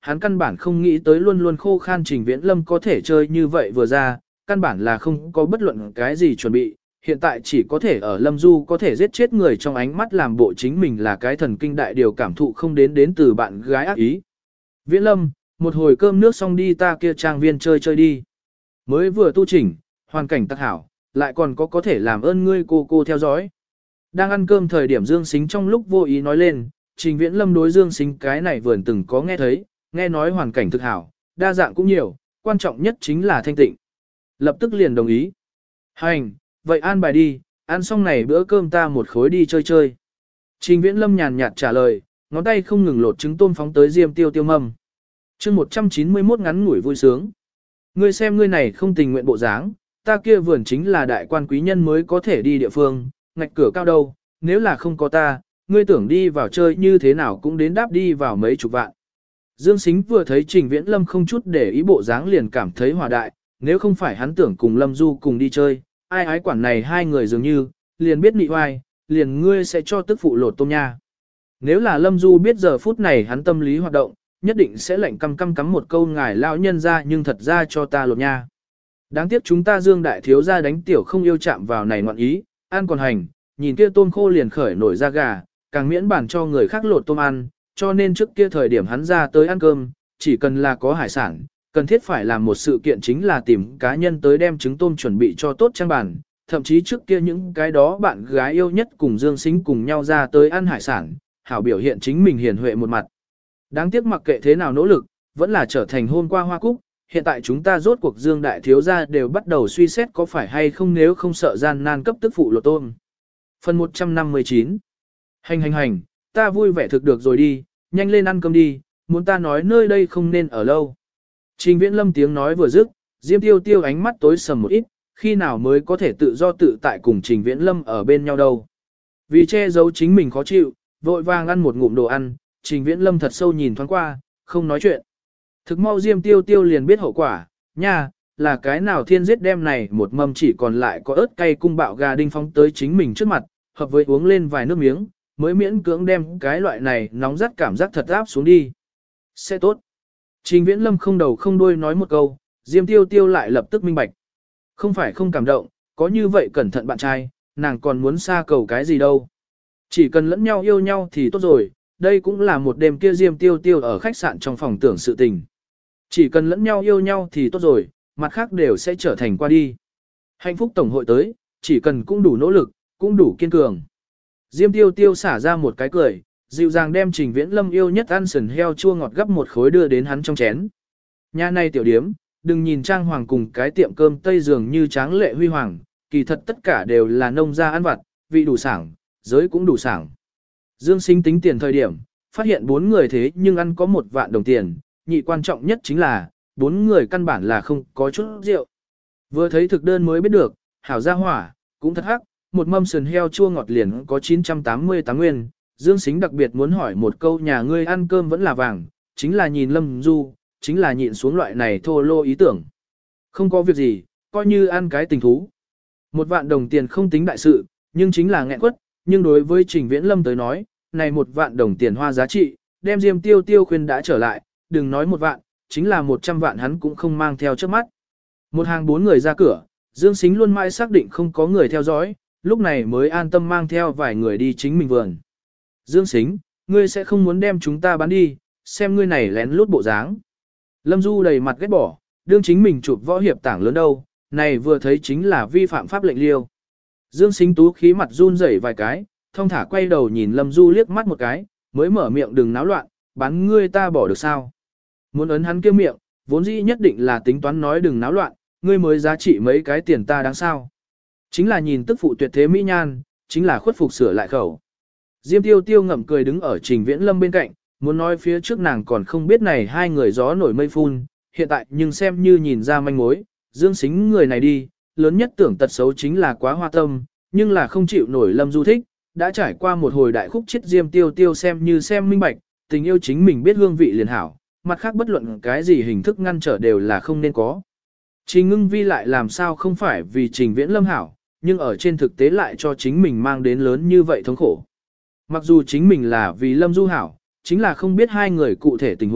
hắn căn bản không nghĩ tới luôn luôn khô khan Trình Viễn Lâm có thể chơi như vậy vừa ra, căn bản là không có bất luận cái gì chuẩn bị, hiện tại chỉ có thể ở Lâm Du có thể giết chết người trong ánh mắt làm bộ chính mình là cái thần kinh đại điều cảm thụ không đến từ bạn gái ác ý. Viễn Lâm, một hồi cơm nước xong đi ta kia trang viên chơi đi. Mới vừa tu chỉnh, hoàn cảnh tắc hảo, lại còn có thể làm ơn ngươi cô theo dõi. Đang ăn cơm thời điểm Dương Sính trong lúc vô ý nói lên, Trình Viễn Lâm đối Dương Sính cái này vườn từng có nghe thấy, nghe nói hoàn cảnh thực hảo, đa dạng cũng nhiều, quan trọng nhất chính là thanh tịnh. Lập tức liền đồng ý. Hành, vậy an bài đi, ăn xong này bữa cơm ta một khối đi chơi. Trình Viễn Lâm nhàn nhạt trả lời, ngón tay không ngừng lột trứng tôm phóng tới diêm tiêu mâm. Chương 191 ngắn ngủi vui sướng. Ngươi xem ngươi này không tình nguyện bộ dáng, ta kia vườn chính là đại quan quý nhân mới có thể đi địa phương, ngạch cửa cao đâu, nếu là không có ta, ngươi tưởng đi vào chơi như thế nào cũng đến đáp đi vào mấy chục vạn. Dương Sính vừa thấy Trình Viễn Lâm không chút để ý bộ dáng liền cảm thấy hòa đại, nếu không phải hắn tưởng cùng Lâm Du cùng đi chơi, ai ái quản này hai người dường như, liền biết nị oai, liền ngươi sẽ cho tức phụ lột tôm nha. Nếu là Lâm Du biết giờ phút này hắn tâm lý hoạt động, nhất định sẽ lệnh căm một câu ngài lão nhân ra nhưng thật ra cho ta lột nha. Đáng tiếc chúng ta Dương đại thiếu gia đánh tiểu không yêu chạm vào này ngoạn ý, ăn còn hành, nhìn kia tôm khô liền khởi nổi ra gà, càng miễn bản cho người khác lột tôm ăn, cho nên trước kia thời điểm hắn ra tới ăn cơm, chỉ cần là có hải sản, cần thiết phải làm một sự kiện chính là tìm cá nhân tới đem trứng tôm chuẩn bị cho tốt trang bàn, thậm chí trước kia những cái đó bạn gái yêu nhất cùng Dương Sính cùng nhau ra tới ăn hải sản, hảo biểu hiện chính mình hiền huệ một mặt. Đáng tiếc mặc kệ thế nào nỗ lực, vẫn là trở thành hôn qua hoa cúc, hiện tại chúng ta rốt cuộc Dương đại thiếu gia đều bắt đầu suy xét có phải hay không nếu không sợ gian nan cấp tức phụ lột tôm. Phần 159 Hành, ta vui vẻ thực được rồi đi, nhanh lên ăn cơm đi, muốn ta nói nơi đây không nên ở lâu. Trình Viễn Lâm tiếng nói vừa dứt, Diêm Tiêu Tiêu ánh mắt tối sầm một ít, khi nào mới có thể tự do tự tại cùng Trình Viễn Lâm ở bên nhau đâu. Vì che giấu chính mình khó chịu, vội vàng ăn một ngụm đồ ăn, Trình Viễn Lâm thật sâu nhìn thoáng qua, không nói chuyện. Thực mau Diêm Tiêu Tiêu liền biết hậu quả, nha, là cái nào thiên giết đem này một mâm chỉ còn lại có ớt cay cung bạo gà đinh phóng tới chính mình trước mặt, hợp với uống lên vài nước miếng, mới miễn cưỡng đem cái loại này nóng rát cảm giác thật áp xuống đi. Sẽ tốt. Trình Viễn Lâm không đầu không đuôi nói một câu, Diêm Tiêu Tiêu lại lập tức minh bạch. Không phải không cảm động, có như vậy cẩn thận bạn trai, nàng còn muốn xa cầu cái gì đâu. Chỉ cần lẫn nhau yêu nhau thì tốt rồi, đây cũng là một đêm kia Diêm Tiêu Tiêu ở khách sạn trong phòng tưởng sự tình. Chỉ cần lẫn nhau yêu nhau thì tốt rồi, mặt khác đều sẽ trở thành qua đi. Hạnh phúc tổng hội tới, chỉ cần cũng đủ nỗ lực, cũng đủ kiên cường. Diêm Tiêu Tiêu xả ra một cái cười, dịu dàng đem Trình Viễn Lâm yêu nhất ăn sườn heo chua ngọt gấp một khối đưa đến hắn trong chén. Nhà này tiểu điếm, đừng nhìn trang hoàng cùng cái tiệm cơm Tây dường như tráng lệ huy hoàng, kỳ thật tất cả đều là nông gia ăn vặt, vị đủ sảng, giới cũng đủ sảng. Dương Sính tính tiền thời điểm, phát hiện 4 người thế nhưng ăn có 1 vạn đồng tiền, nhị quan trọng nhất chính là, 4 người căn bản là không có chút rượu. Vừa thấy thực đơn mới biết được, hảo gia hỏa, cũng thật hắc, một mâm sườn heo chua ngọt liền có 988 nguyên. Dương Sính đặc biệt muốn hỏi một câu nhà ngươi ăn cơm vẫn là vàng, chính là nhìn Lâm Du, chính là nhịn xuống loại này thô lô ý tưởng. Không có việc gì, coi như ăn cái tình thú. 1 vạn đồng tiền không tính đại sự, nhưng chính là nghẹn quất, nhưng đối với Trình Viễn Lâm tới nói, này 1 vạn đồng tiền hoa giá trị, đem Diêm Tiêu Tiêu khuyên đã trở lại, đừng nói 1 vạn, chính là 100 vạn hắn cũng không mang theo trước mắt. Một hàng 4 người ra cửa, Dương Sính luôn mãi xác định không có người theo dõi, lúc này mới an tâm mang theo vài người đi chính mình vườn. Dương Sính, ngươi sẽ không muốn đem chúng ta bán đi, xem ngươi này lén lút bộ dáng. Lâm Du đầy mặt ghét bỏ, đương chính mình chụp võ hiệp tảng lớn đâu, này vừa thấy chính là vi phạm pháp lệnh liêu. Dương Sính tú khí mặt run rẩy vài cái, thong thả quay đầu nhìn Lâm Du liếc mắt một cái, mới mở miệng đừng náo loạn, bán ngươi ta bỏ được sao. Muốn ấn hắn kia miệng, vốn dĩ nhất định là tính toán nói đừng náo loạn, ngươi mới giá trị mấy cái tiền ta đáng sao. Chính là nhìn tức phụ tuyệt thế mỹ nhan, chính là khuất phục sửa lại khẩu. Diêm Tiêu Tiêu ngậm cười đứng ở Trình Viễn Lâm bên cạnh, muốn nói phía trước nàng còn không biết này hai người gió nổi mây phun, hiện tại nhưng xem như nhìn ra manh mối, Dương Sính người này đi, lớn nhất tưởng tật xấu chính là quá hoa tâm, nhưng là không chịu nổi Lâm Du thích, đã trải qua một hồi đại khúc chết Diêm Tiêu Tiêu xem như xem minh bạch, tình yêu chính mình biết hương vị liền hảo, mặt khác bất luận cái gì hình thức ngăn trở đều là không nên có. Trình Ngưng Vi lại làm sao không phải vì Trình Viễn Lâm hảo, nhưng ở trên thực tế lại cho chính mình mang đến lớn như vậy thống khổ. Mặc dù chính mình là vì Lâm Du hảo, chính là không biết hai người cụ thể tình huống,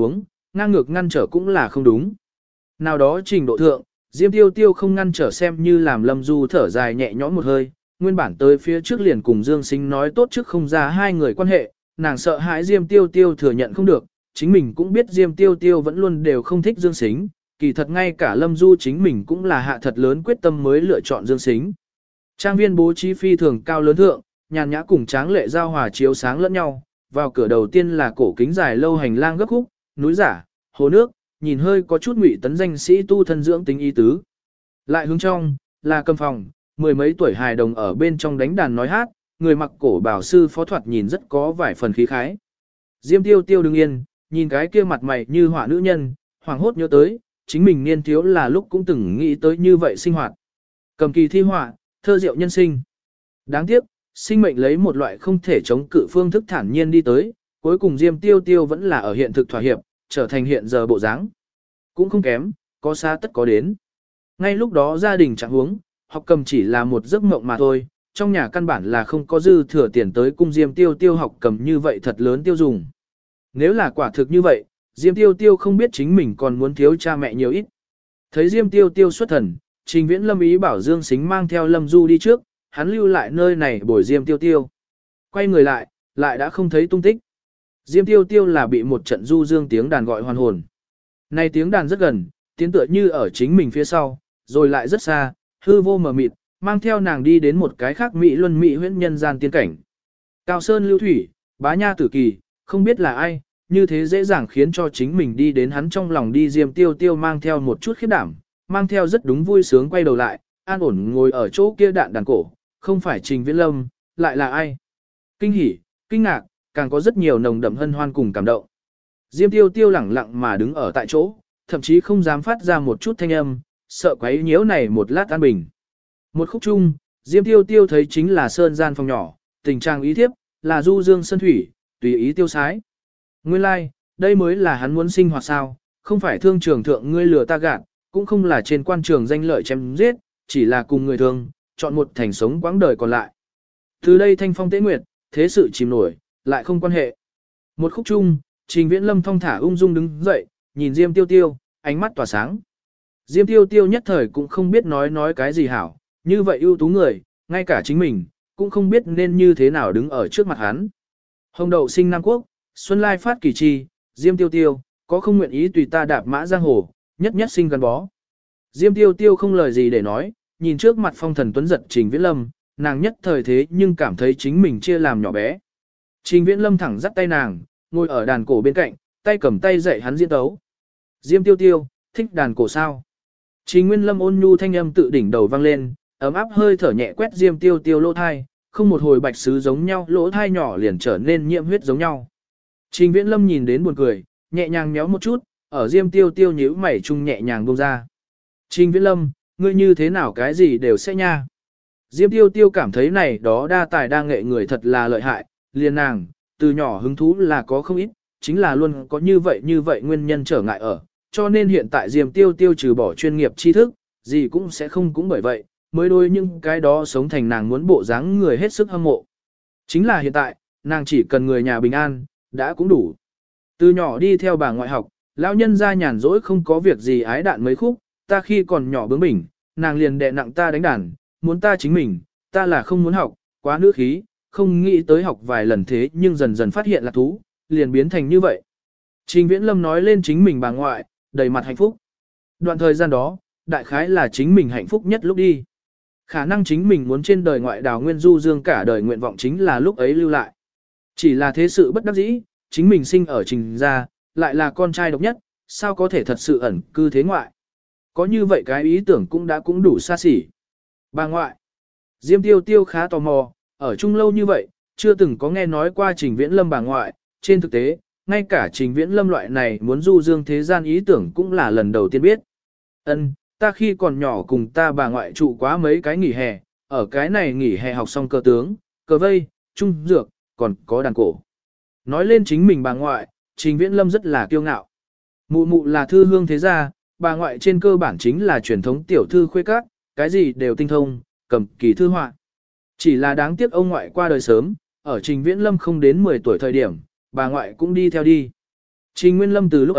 ngang ngược ngăn trở cũng là không đúng. Nào đó trình độ thượng, Diêm Tiêu Tiêu không ngăn trở xem như làm Lâm Du thở dài nhẹ nhõm một hơi, nguyên bản tới phía trước liền cùng Dương Sính nói tốt trước không ra hai người quan hệ, nàng sợ hãi Diêm Tiêu Tiêu thừa nhận không được, chính mình cũng biết Diêm Tiêu Tiêu vẫn luôn đều không thích Dương Sính, kỳ thật ngay cả Lâm Du chính mình cũng là hạ thật lớn quyết tâm mới lựa chọn Dương Sính. Trang viên bố trí phi thường cao lớn thượng, nhàn nhã cùng tráng lệ giao hòa chiếu sáng lẫn nhau, vào cửa đầu tiên là cổ kính dài lâu hành lang gấp khúc, núi giả, hồ nước, nhìn hơi có chút ngụy tấn danh sĩ tu thân dưỡng tính y tứ. Lại hướng trong, là cầm phòng, mười mấy tuổi hài đồng ở bên trong đánh đàn nói hát, người mặc cổ bảo sư phó thoạt nhìn rất có vài phần khí khái. Diêm Tiêu Tiêu đứng yên, nhìn cái kia mặt mày như họa nữ nhân, hoàng hốt nhớ tới, chính mình niên thiếu là lúc cũng từng nghĩ tới như vậy sinh hoạt. Cầm kỳ thi họa, thơ diệu nhân sinh. Đáng tiếc, sinh mệnh lấy một loại không thể chống cự phương thức thản nhiên đi tới, cuối cùng Diêm Tiêu Tiêu vẫn là ở hiện thực thỏa hiệp, trở thành hiện giờ bộ dáng. Cũng không kém, có xa tất có đến. Ngay lúc đó gia đình chẳng huống, học cầm chỉ là một giấc mộng mà thôi, trong nhà căn bản là không có dư thừa tiền tới cung Diêm Tiêu Tiêu học cầm như vậy thật lớn tiêu dùng. Nếu là quả thực như vậy, Diêm Tiêu Tiêu không biết chính mình còn muốn thiếu cha mẹ nhiều ít. Thấy Diêm Tiêu Tiêu xuất thần, Trình Viễn Lâm ý bảo Dương Sính mang theo Lâm Du đi trước, hắn lưu lại nơi này bồi Diêm Tiêu Tiêu. Quay người lại đã không thấy tung tích. Diêm Tiêu Tiêu là bị một trận du dương tiếng đàn gọi hoàn hồn. Này tiếng đàn rất gần, tiếng tựa như ở chính mình phía sau, rồi lại rất xa, hư vô mờ mịt, mang theo nàng đi đến một cái khác mỹ luân mỹ huyễn nhân gian tiên cảnh. Cao sơn lưu thủy, bá nha tử kỳ, không biết là ai, như thế dễ dàng khiến cho chính mình đi đến hắn trong lòng đi. Diêm Tiêu Tiêu mang theo một chút khiếp đảm, mang theo rất đúng vui sướng quay đầu lại, an ổn ngồi ở chỗ kia đàn cổ, không phải Trình Viễn Lâm, lại là ai? Kinh hỉ, kinh ngạc, càng có rất nhiều nồng đậm hân hoan cùng cảm động. Diêm Tiêu Tiêu lẳng lặng mà đứng ở tại chỗ, thậm chí không dám phát ra một chút thanh âm, sợ quấy nhiễu này một lát an bình. Một khúc chung, Diêm Tiêu Tiêu thấy chính là sơn gian phòng nhỏ, tình trạng ý thiếp, là du dương sơn thủy, tùy ý tiêu sái. Nguyên lai, like, đây mới là hắn muốn sinh hoạt sao, không phải thương trường thượng ngươi lừa ta gạt, cũng không là trên quan trường danh lợi chém giết, chỉ là cùng người thương, chọn một thành sống quãng đời còn lại. Từ đây thanh phong tế nguyệt, thế sự chìm nổi, lại không quan hệ. Một khúc chung, Trình Viễn Lâm thong thả ung dung đứng dậy, nhìn Diêm Tiêu Tiêu, ánh mắt tỏa sáng. Diêm Tiêu Tiêu nhất thời cũng không biết nói cái gì hảo, như vậy ưu tú người, ngay cả chính mình, cũng không biết nên như thế nào đứng ở trước mặt hắn. Hồng đậu sinh Nam Quốc, Xuân Lai phát kỳ chi, Diêm Tiêu Tiêu, có không nguyện ý tùy ta đạp mã giang hồ, nhất nhất sinh gắn bó. Diêm Tiêu Tiêu không lời gì để nói, nhìn trước mặt phong thần tuấn giật Trình Viễn Lâm, nàng nhất thời thế nhưng cảm thấy chính mình chia làm nhỏ bé. Trình Viễn Lâm thẳng dắt tay nàng, ngồi ở đàn cổ bên cạnh, tay cầm tay dạy hắn diễn tấu. Diêm Tiêu Tiêu, thích đàn cổ sao? Trình Nguyên Lâm ôn nhu thanh âm tự đỉnh đầu vang lên, ấm áp hơi thở nhẹ quét Diêm Tiêu Tiêu lỗ thai, không một hồi bạch sứ giống nhau, lỗ thai nhỏ liền trở nên nhiễm huyết giống nhau. Trình Viễn Lâm nhìn đến buồn cười, nhẹ nhàng méo một chút, ở Diêm Tiêu Tiêu nhíu mày chung nhẹ nhàng buông ra. Trình Viễn Lâm, ngươi như thế nào cái gì đều sẽ nha. Diêm Tiêu Tiêu cảm thấy này đó đa tài đa nghệ người thật là lợi hại, liền nàng, từ nhỏ hứng thú là có không ít, chính là luôn có như vậy nguyên nhân trở ngại ở, cho nên hiện tại Diêm Tiêu Tiêu trừ bỏ chuyên nghiệp tri thức, gì cũng sẽ không cũng bởi vậy, mới đôi những cái đó sống thành nàng muốn bộ dáng người hết sức hâm mộ. Chính là hiện tại, nàng chỉ cần người nhà bình an, đã cũng đủ. Từ nhỏ đi theo bà ngoại học, lão nhân ra nhàn rỗi không có việc gì ái đạn mấy khúc, ta khi còn nhỏ bướng bỉnh, nàng liền đè nặng ta đánh đàn, muốn ta chính mình, ta là không muốn học, quá nữ khí, không nghĩ tới học vài lần thế nhưng dần dần phát hiện là thú, liền biến thành như vậy. Trình Viễn Lâm nói lên chính mình bà ngoại, đầy mặt hạnh phúc. Đoạn thời gian đó, đại khái là chính mình hạnh phúc nhất lúc đi. Khả năng chính mình muốn trên đời ngoại đào nguyên du dương cả đời nguyện vọng chính là lúc ấy lưu lại. Chỉ là thế sự bất đắc dĩ, chính mình sinh ở Trình gia, lại là con trai độc nhất, sao có thể thật sự ẩn cư thế ngoại. Có như vậy cái ý tưởng cũng đủ xa xỉ. Bà ngoại, Diêm Tiêu Tiêu khá tò mò, ở chung lâu như vậy, chưa từng có nghe nói qua Trình Viễn Lâm bà ngoại, trên thực tế, ngay cả Trình Viễn Lâm loại này muốn du dương thế gian ý tưởng cũng là lần đầu tiên biết. Ân, ta khi còn nhỏ cùng ta bà ngoại trụ quá mấy cái nghỉ hè, ở cái này nghỉ hè học xong cờ tướng, cờ vây, trung dược, còn có đàn cổ. Nói lên chính mình bà ngoại, Trình Viễn Lâm rất là kiêu ngạo. Mụ mụ là thư hương thế gia, bà ngoại trên cơ bản chính là truyền thống tiểu thư khuê các, cái gì đều tinh thông, cầm kỳ thư họa. Chỉ là đáng tiếc ông ngoại qua đời sớm, ở Trình Viễn Lâm không đến 10 tuổi thời điểm, bà ngoại cũng đi theo đi. Trình Nguyên Lâm từ lúc ấy,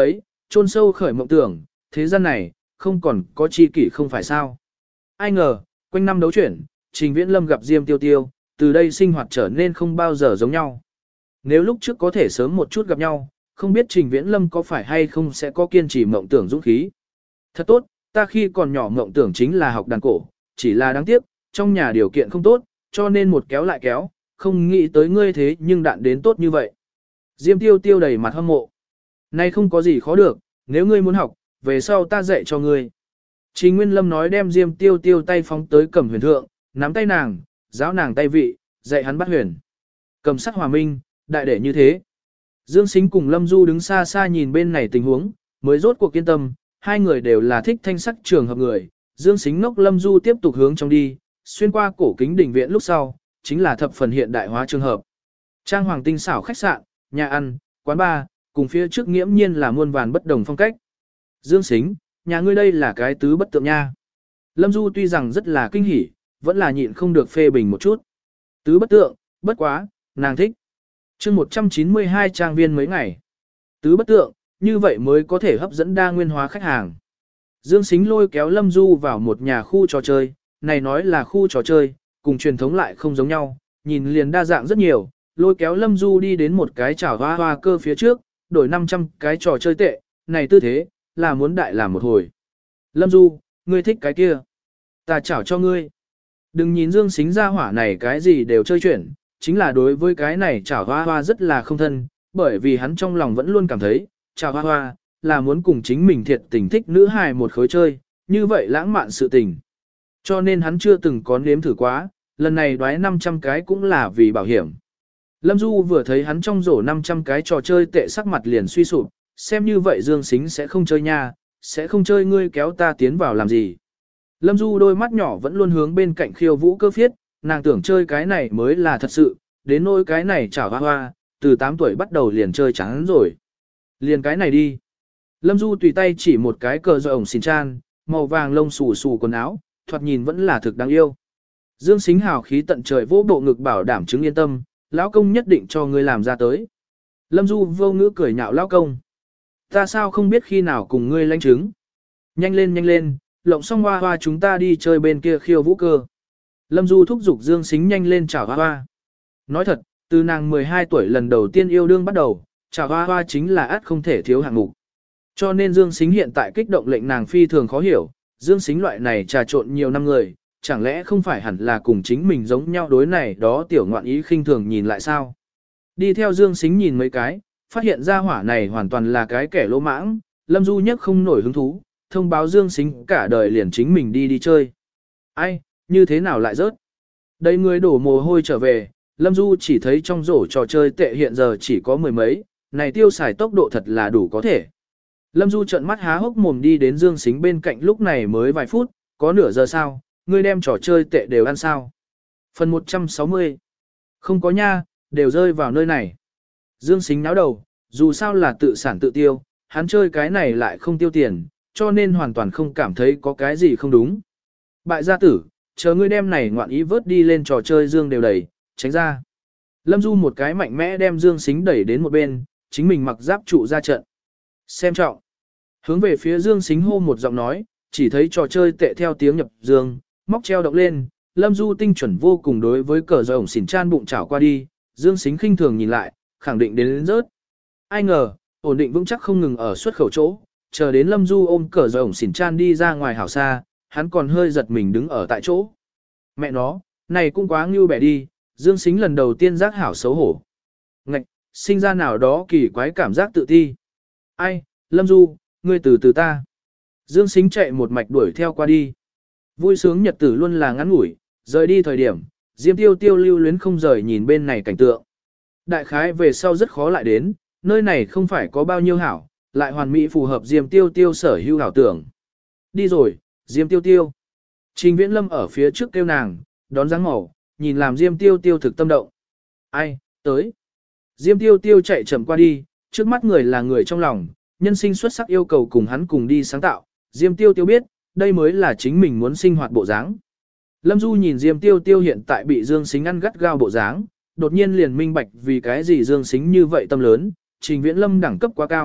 chôn sâu khởi mộng tưởng, thế gian này, không còn có chi kỷ không phải sao. Ai ngờ, quanh năm đấu chuyển, Trình Viễn Lâm gặp Diêm Tiêu Tiêu, từ đây sinh hoạt trở nên không bao giờ giống nhau. Nếu lúc trước có thể sớm một chút gặp nhau, không biết Trình Viễn Lâm có phải hay không sẽ có kiên trì mộng tưởng dũng khí. Thật tốt, ta khi còn nhỏ mộng tưởng chính là học đàn cổ, chỉ là đáng tiếc, trong nhà điều kiện không tốt, cho nên một kéo lại kéo, không nghĩ tới ngươi thế nhưng đạn đến tốt như vậy. Diêm Tiêu Tiêu đầy mặt hâm mộ. Nay không có gì khó được, nếu ngươi muốn học, về sau ta dạy cho ngươi. Trình Nguyên Lâm nói đem Diêm Tiêu Tiêu tay phóng tới Cẩm Huyền thượng, nắm tay nàng, giáo nàng tay vị, dạy hắn bắt huyền. Cầm sắc hòa minh, đại để như thế. Dương Sính cùng Lâm Du đứng xa xa nhìn bên này tình huống, mới rốt cuộc yên tâm, hai người đều là thích thanh sắc trường hợp người. Dương Sính ngốc Lâm Du tiếp tục hướng trong đi, xuyên qua cổ kính đỉnh viện lúc sau, chính là thập phần hiện đại hóa trường hợp. Trang hoàng tinh xảo khách sạn, nhà ăn, quán bar, cùng phía trước nghiễm nhiên là muôn vàn bất đồng phong cách. Dương Sính, nhà ngươi đây là cái tứ bất tượng nha. Lâm Du tuy rằng rất là kinh hỉ, vẫn là nhịn không được phê bình một chút. Tứ bất tượng, bất quá, nàng thích. chương 192 trang viên mấy ngày. Tứ bất tượng, như vậy mới có thể hấp dẫn đa nguyên hóa khách hàng. Dương Sính lôi kéo Lâm Du vào một nhà khu trò chơi, này nói là khu trò chơi, cùng truyền thống lại không giống nhau, nhìn liền đa dạng rất nhiều, lôi kéo Lâm Du đi đến một cái chảo hoa hoa cơ phía trước, đổi 500 cái trò chơi tệ, này tư thế, là muốn đại làm một hồi. Lâm Du, ngươi thích cái kia. Ta chảo cho ngươi. Đừng nhìn Dương Sính ra hỏa này cái gì đều chơi chuyển, chính là đối với cái này chảo hoa hoa rất là không thân, bởi vì hắn trong lòng vẫn luôn cảm thấy, chảo hoa hoa, là muốn cùng chính mình thiệt tình thích nữ hài một khối chơi, như vậy lãng mạn sự tình. Cho nên hắn chưa từng có nếm thử quá, lần này đoái 500 cái cũng là vì bảo hiểm. Lâm Du vừa thấy hắn trong rổ 500 cái trò chơi tệ sắc mặt liền suy sụp, xem như vậy Dương Sính sẽ không chơi nha, sẽ không chơi ngươi kéo ta tiến vào làm gì. Lâm Du đôi mắt nhỏ vẫn luôn hướng bên cạnh khiêu vũ cơ phiết, nàng tưởng chơi cái này mới là thật sự, đến nỗi cái này chảo hoa hoa, từ 8 tuổi bắt đầu liền chơi chán rồi. Liền cái này đi. Lâm Du tùy tay chỉ một cái cờ rồi ổng xin chan, màu vàng lông xù xù quần áo, thoạt nhìn vẫn là thực đáng yêu. Dương Sính hào khí tận trời vỗ bộ ngực bảo đảm chứng yên tâm, lão công nhất định cho ngươi làm ra tới. Lâm Du vô ngữ cười nhạo lão công. Ta sao không biết khi nào cùng ngươi lãnh chứng. Nhanh lên, lộng xong hoa hoa chúng ta đi chơi bên kia khiêu vũ cơ. Lâm Du thúc giục Dương Sính nhanh lên chào hoa hoa. Nói thật, từ nàng 12 tuổi lần đầu tiên yêu đương bắt đầu, chào hoa hoa chính là át không thể thiếu hạng mục. Cho nên Dương Sính hiện tại kích động lệnh nàng phi thường khó hiểu, Dương Sính loại này trà trộn nhiều năm người, chẳng lẽ không phải hẳn là cùng chính mình giống nhau đối này đó tiểu ngoạn ý khinh thường nhìn lại sao? Đi theo Dương Sính nhìn mấy cái, phát hiện ra hỏa này hoàn toàn là cái kẻ lỗ mãng, Lâm Du nhất không nổi hứng thú, thông báo Dương Sính cả đời liền chính mình đi chơi. Ai, như thế nào lại rớt? Đây người đổ mồ hôi trở về, Lâm Du chỉ thấy trong rổ trò chơi tệ hiện giờ chỉ có mười mấy, này tiêu xài tốc độ thật là đủ có thể. Lâm Du trợn mắt há hốc mồm đi đến Dương Sính bên cạnh lúc này mới vài phút, có nửa giờ sao, ngươi đem trò chơi tệ đều ăn sao. Phần 160. Không có nha, đều rơi vào nơi này. Dương Sính náo đầu, dù sao là tự sản tự tiêu, hắn chơi cái này lại không tiêu tiền, cho nên hoàn toàn không cảm thấy có cái gì không đúng. Bại gia tử, chờ ngươi đem này ngoạn ý vớt đi lên trò chơi Dương đều đẩy, tránh ra. Lâm Du một cái mạnh mẽ đem Dương Sính đẩy đến một bên, chính mình mặc giáp trụ ra trận. Xem trọng. Hướng về phía Dương Sính hô một giọng nói, chỉ thấy trò chơi tệ theo tiếng nhập Dương, móc treo động lên, Lâm Du tinh chuẩn vô cùng đối với cờ rồi ổng xỉn chan bụng chảo qua đi, Dương Sính khinh thường nhìn lại, khẳng định đến rớt. Ai ngờ, ổn định vững chắc không ngừng ở xuất khẩu chỗ, chờ đến Lâm Du ôm cờ rồi ổng xỉn chan đi ra ngoài hảo xa, hắn còn hơi giật mình đứng ở tại chỗ. Mẹ nó, này cũng quá ngưu bẻ đi, Dương Sính lần đầu tiên giác hảo xấu hổ. Ngạch, sinh ra nào đó kỳ quái cảm giác tự ti. Ai, Lâm Du, ngươi từ từ ta. Dương Sính chạy một mạch đuổi theo qua đi. Vui sướng nhật tử luôn là ngắn ngủi, rời đi thời điểm, Diêm Tiêu Tiêu lưu luyến không rời nhìn bên này cảnh tượng. Đại khái về sau rất khó lại đến, nơi này không phải có bao nhiêu hảo, lại hoàn mỹ phù hợp Diêm Tiêu Tiêu sở hữu hảo tưởng. Đi rồi, Diêm Tiêu Tiêu. Trình Viễn Lâm ở phía trước kêu nàng, đón dáng màu, nhìn làm Diêm Tiêu Tiêu thực tâm động. Ai, tới. Diêm Tiêu Tiêu chạy chậm qua đi, trước mắt người là người trong lòng, nhân sinh xuất sắc yêu cầu cùng hắn cùng đi sáng tạo. Diêm Tiêu Tiêu biết, đây mới là chính mình muốn sinh hoạt bộ dáng. Lâm Du nhìn Diêm Tiêu Tiêu hiện tại bị Dương Sính ăn gắt gao bộ dáng, đột nhiên liền minh bạch vì cái gì Dương Sính như vậy tâm lớn, Trình Viễn Lâm đẳng cấp quá cao,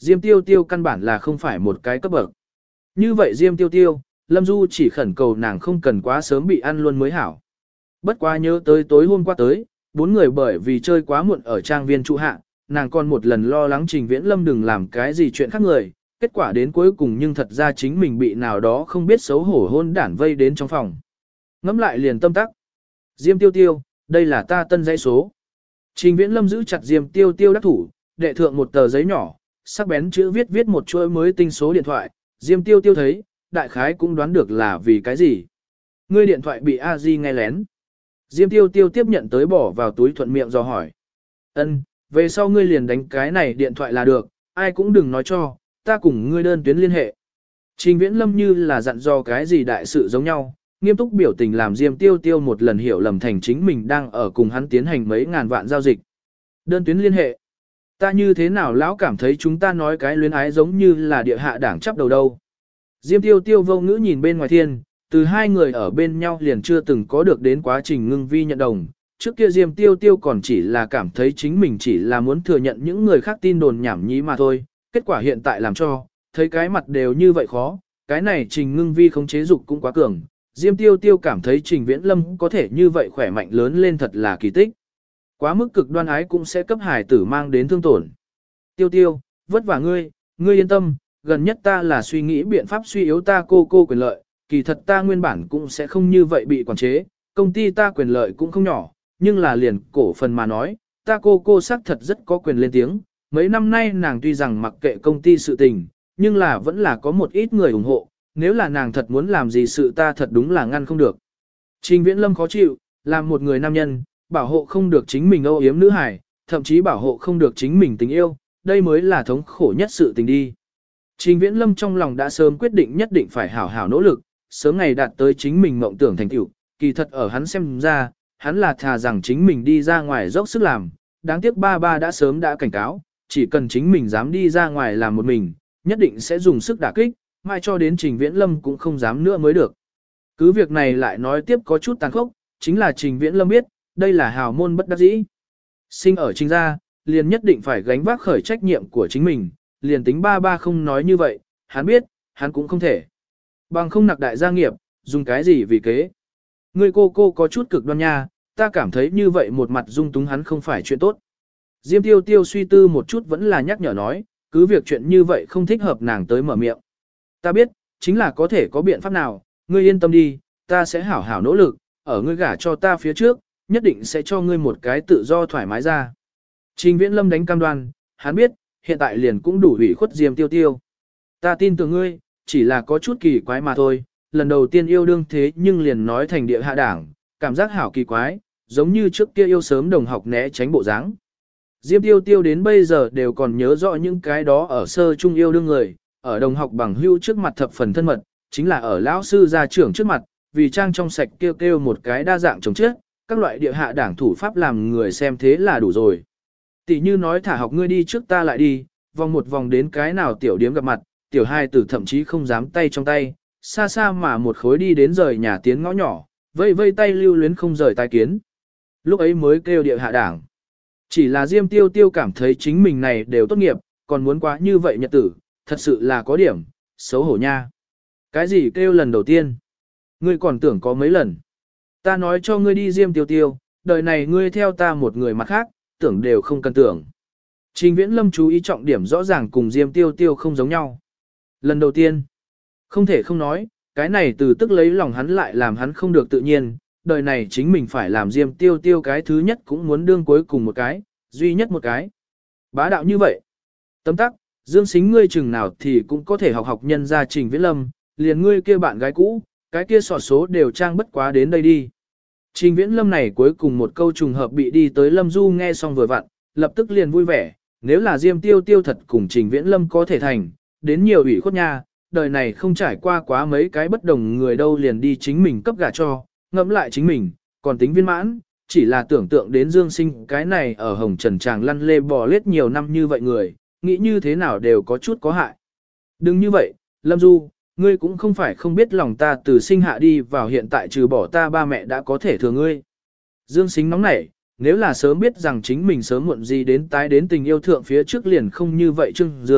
Diêm Tiêu Tiêu căn bản là không phải một cái cấp bậc. Như vậy Diêm Tiêu Tiêu, Lâm Du chỉ khẩn cầu nàng không cần quá sớm bị ăn luôn mới hảo. Bất quá nhớ tới tối hôm qua tới, bốn người bởi vì chơi quá muộn ở trang viên trụ hạ, nàng còn một lần lo lắng Trình Viễn Lâm đừng làm cái gì chuyện khác người, kết quả đến cuối cùng nhưng thật ra chính mình bị nào đó không biết xấu hổ hôn đản vây đến trong phòng. Ngắm lại liền tâm tắc. Diêm Tiêu Tiêu, đây là ta tân dãy số. Trình Viễn Lâm giữ chặt Diêm Tiêu Tiêu đắc thủ, đệ thượng một tờ giấy nhỏ, sắc bén chữ viết một chuỗi mới tinh số điện thoại, Diêm Tiêu Tiêu thấy, đại khái cũng đoán được là vì cái gì. Ngươi điện thoại bị A Di nghe lén. Diêm Tiêu Tiêu tiếp nhận tới bỏ vào túi thuận miệng dò hỏi. Ân, về sau ngươi liền đánh cái này điện thoại là được, ai cũng đừng nói cho, ta cùng ngươi đơn tuyến liên hệ. Trình Viễn Lâm như là dặn dò cái gì đại sự giống nhau, nghiêm túc biểu tình làm Diêm Tiêu Tiêu một lần hiểu lầm thành chính mình đang ở cùng hắn tiến hành mấy ngàn vạn giao dịch. Đơn tuyến liên hệ. Ta như thế nào lão cảm thấy chúng ta nói cái luyến ái giống như là địa hạ đảng chắp đầu đâu. Diêm Tiêu Tiêu vô ngữ nhìn bên ngoài thiên, từ hai người ở bên nhau liền chưa từng có được đến quá trình ngưng vi nhận đồng. Trước kia Diêm Tiêu Tiêu còn chỉ là cảm thấy chính mình chỉ là muốn thừa nhận những người khác tin đồn nhảm nhí mà thôi. Kết quả hiện tại làm cho, thấy cái mặt đều như vậy khó, cái này trình ngưng vi không chế dục cũng quá cường. Diêm Tiêu Tiêu cảm thấy Trình Viễn Lâm có thể như vậy khỏe mạnh lớn lên thật là kỳ tích. Quá mức cực đoan ái cũng sẽ cấp hài tử mang đến thương tổn. Tiêu Tiêu, vất vả ngươi, ngươi yên tâm, gần nhất ta là suy nghĩ biện pháp suy yếu ta cô quyền lợi, kỳ thật ta nguyên bản cũng sẽ không như vậy bị quản chế, công ty ta quyền lợi cũng không nhỏ, nhưng là liền cổ phần mà nói, ta cô xác thật rất có quyền lên tiếng, mấy năm nay nàng tuy rằng mặc kệ công ty sự tình, nhưng là vẫn là có một ít người ủng hộ, nếu là nàng thật muốn làm gì sự ta thật đúng là ngăn không được. Trình Viễn Lâm khó chịu, làm một người nam nhân, bảo hộ không được chính mình âu yếm nữ hải, thậm chí bảo hộ không được chính mình tình yêu, đây mới là thống khổ nhất sự tình đi. Trình Viễn Lâm trong lòng đã sớm quyết định nhất định phải hảo hảo nỗ lực, sớm ngày đạt tới chính mình mộng tưởng thành tựu, kỳ thật ở hắn xem ra, hắn là thà rằng chính mình đi ra ngoài dốc sức làm, đáng tiếc ba đã sớm đã cảnh cáo, chỉ cần chính mình dám đi ra ngoài làm một mình, nhất định sẽ dùng sức đả kích, mai cho đến Trình Viễn Lâm cũng không dám nữa mới được. Cứ việc này lại nói tiếp có chút tàn khốc, chính là Trình Viễn Lâm biết, đây là hào môn bất đắc dĩ. Sinh ở Trình gia, liền nhất định phải gánh vác khởi trách nhiệm của chính mình, liền tính ba không nói như vậy, hắn biết, hắn cũng không thể. Bằng không nặc đại gia nghiệp, dùng cái gì vì kế. Người cô có chút cực đoan nha, ta cảm thấy như vậy một mặt dung túng hắn không phải chuyện tốt. Diêm Tiêu Tiêu suy tư một chút vẫn là nhắc nhở nói, cứ việc chuyện như vậy không thích hợp nàng tới mở miệng. Ta biết, chính là có thể có biện pháp nào, ngươi yên tâm đi, ta sẽ hảo hảo nỗ lực, ở ngươi gả cho ta phía trước, nhất định sẽ cho ngươi một cái tự do thoải mái ra. Trình Viễn Lâm đánh cam đoan, hắn biết, hiện tại liền cũng đủ ủy khuất Diêm Tiêu Tiêu. Ta tin tưởng ngươi, chỉ là có chút kỳ quái mà thôi, lần đầu tiên yêu đương thế nhưng liền nói thành địa hạ đảng, cảm giác hảo kỳ quái, giống như trước kia yêu sớm đồng học né tránh bộ dáng. Diêm Tiêu Tiêu đến bây giờ đều còn nhớ rõ những cái đó ở sơ trung yêu đương người, ở đồng học bằng hữu trước mặt thập phần thân mật, chính là ở lão sư gia trưởng trước mặt, vì trang trong sạch kêu một cái đa dạng chồng chết, các loại địa hạ đảng thủ pháp làm người xem thế là đủ rồi. Tỷ như nói thả học ngươi đi trước ta lại đi, vòng một vòng đến cái nào tiểu điếm gặp mặt, tiểu hai tử thậm chí không dám tay trong tay, xa xa mà một khối đi đến rời nhà tiến ngõ nhỏ, vây tay lưu luyến không rời tai kiến. Lúc ấy mới kêu địa hạ đảng. Chỉ là Diêm Tiêu Tiêu cảm thấy chính mình này đều tốt nghiệp, còn muốn quá như vậy nhật tử, thật sự là có điểm, xấu hổ nha. Cái gì kêu lần đầu tiên? Ngươi còn tưởng có mấy lần? Ta nói cho ngươi đi Diêm Tiêu Tiêu, đời này ngươi theo ta một người mặt khác, tưởng đều không cần tưởng. Trình Viễn Lâm chú ý trọng điểm rõ ràng cùng Diêm Tiêu Tiêu không giống nhau. Lần đầu tiên, không thể không nói, cái này từ tức lấy lòng hắn lại làm hắn không được tự nhiên, đời này chính mình phải làm Diêm Tiêu Tiêu cái thứ nhất cũng muốn đương cuối cùng một cái, duy nhất một cái. Bá đạo như vậy. Tấm tắc, Dương Sính ngươi chừng nào thì cũng có thể học nhân gia Trình Viễn Lâm, liền ngươi kia bạn gái cũ, cái kia sọ số đều trang bất quá đến đây đi. Trình Viễn Lâm này cuối cùng một câu trùng hợp bị đi tới Lâm Du nghe xong vừa vặn, lập tức liền vui vẻ, nếu là Diêm Tiêu Tiêu thật cùng Trình Viễn Lâm có thể thành, đến nhiều ủy khuất nha, đời này không trải qua quá mấy cái bất đồng người đâu liền đi chính mình cấp gả cho, ngẫm lại chính mình, còn tính viên mãn, chỉ là tưởng tượng đến Dương Sinh cái này ở hồng trần tràng lăn lê bò lết nhiều năm như vậy người, nghĩ như thế nào đều có chút có hại. Đừng như vậy, Lâm Du, ngươi cũng không phải không biết lòng ta từ sinh hạ đi vào hiện tại trừ bỏ ta ba mẹ đã có thể thừa ngươi. Dương Sính nóng nảy, nếu là sớm biết rằng chính mình sớm muộn gì đến tái đến tình yêu thượng phía trước liền không như vậy Trương Dương,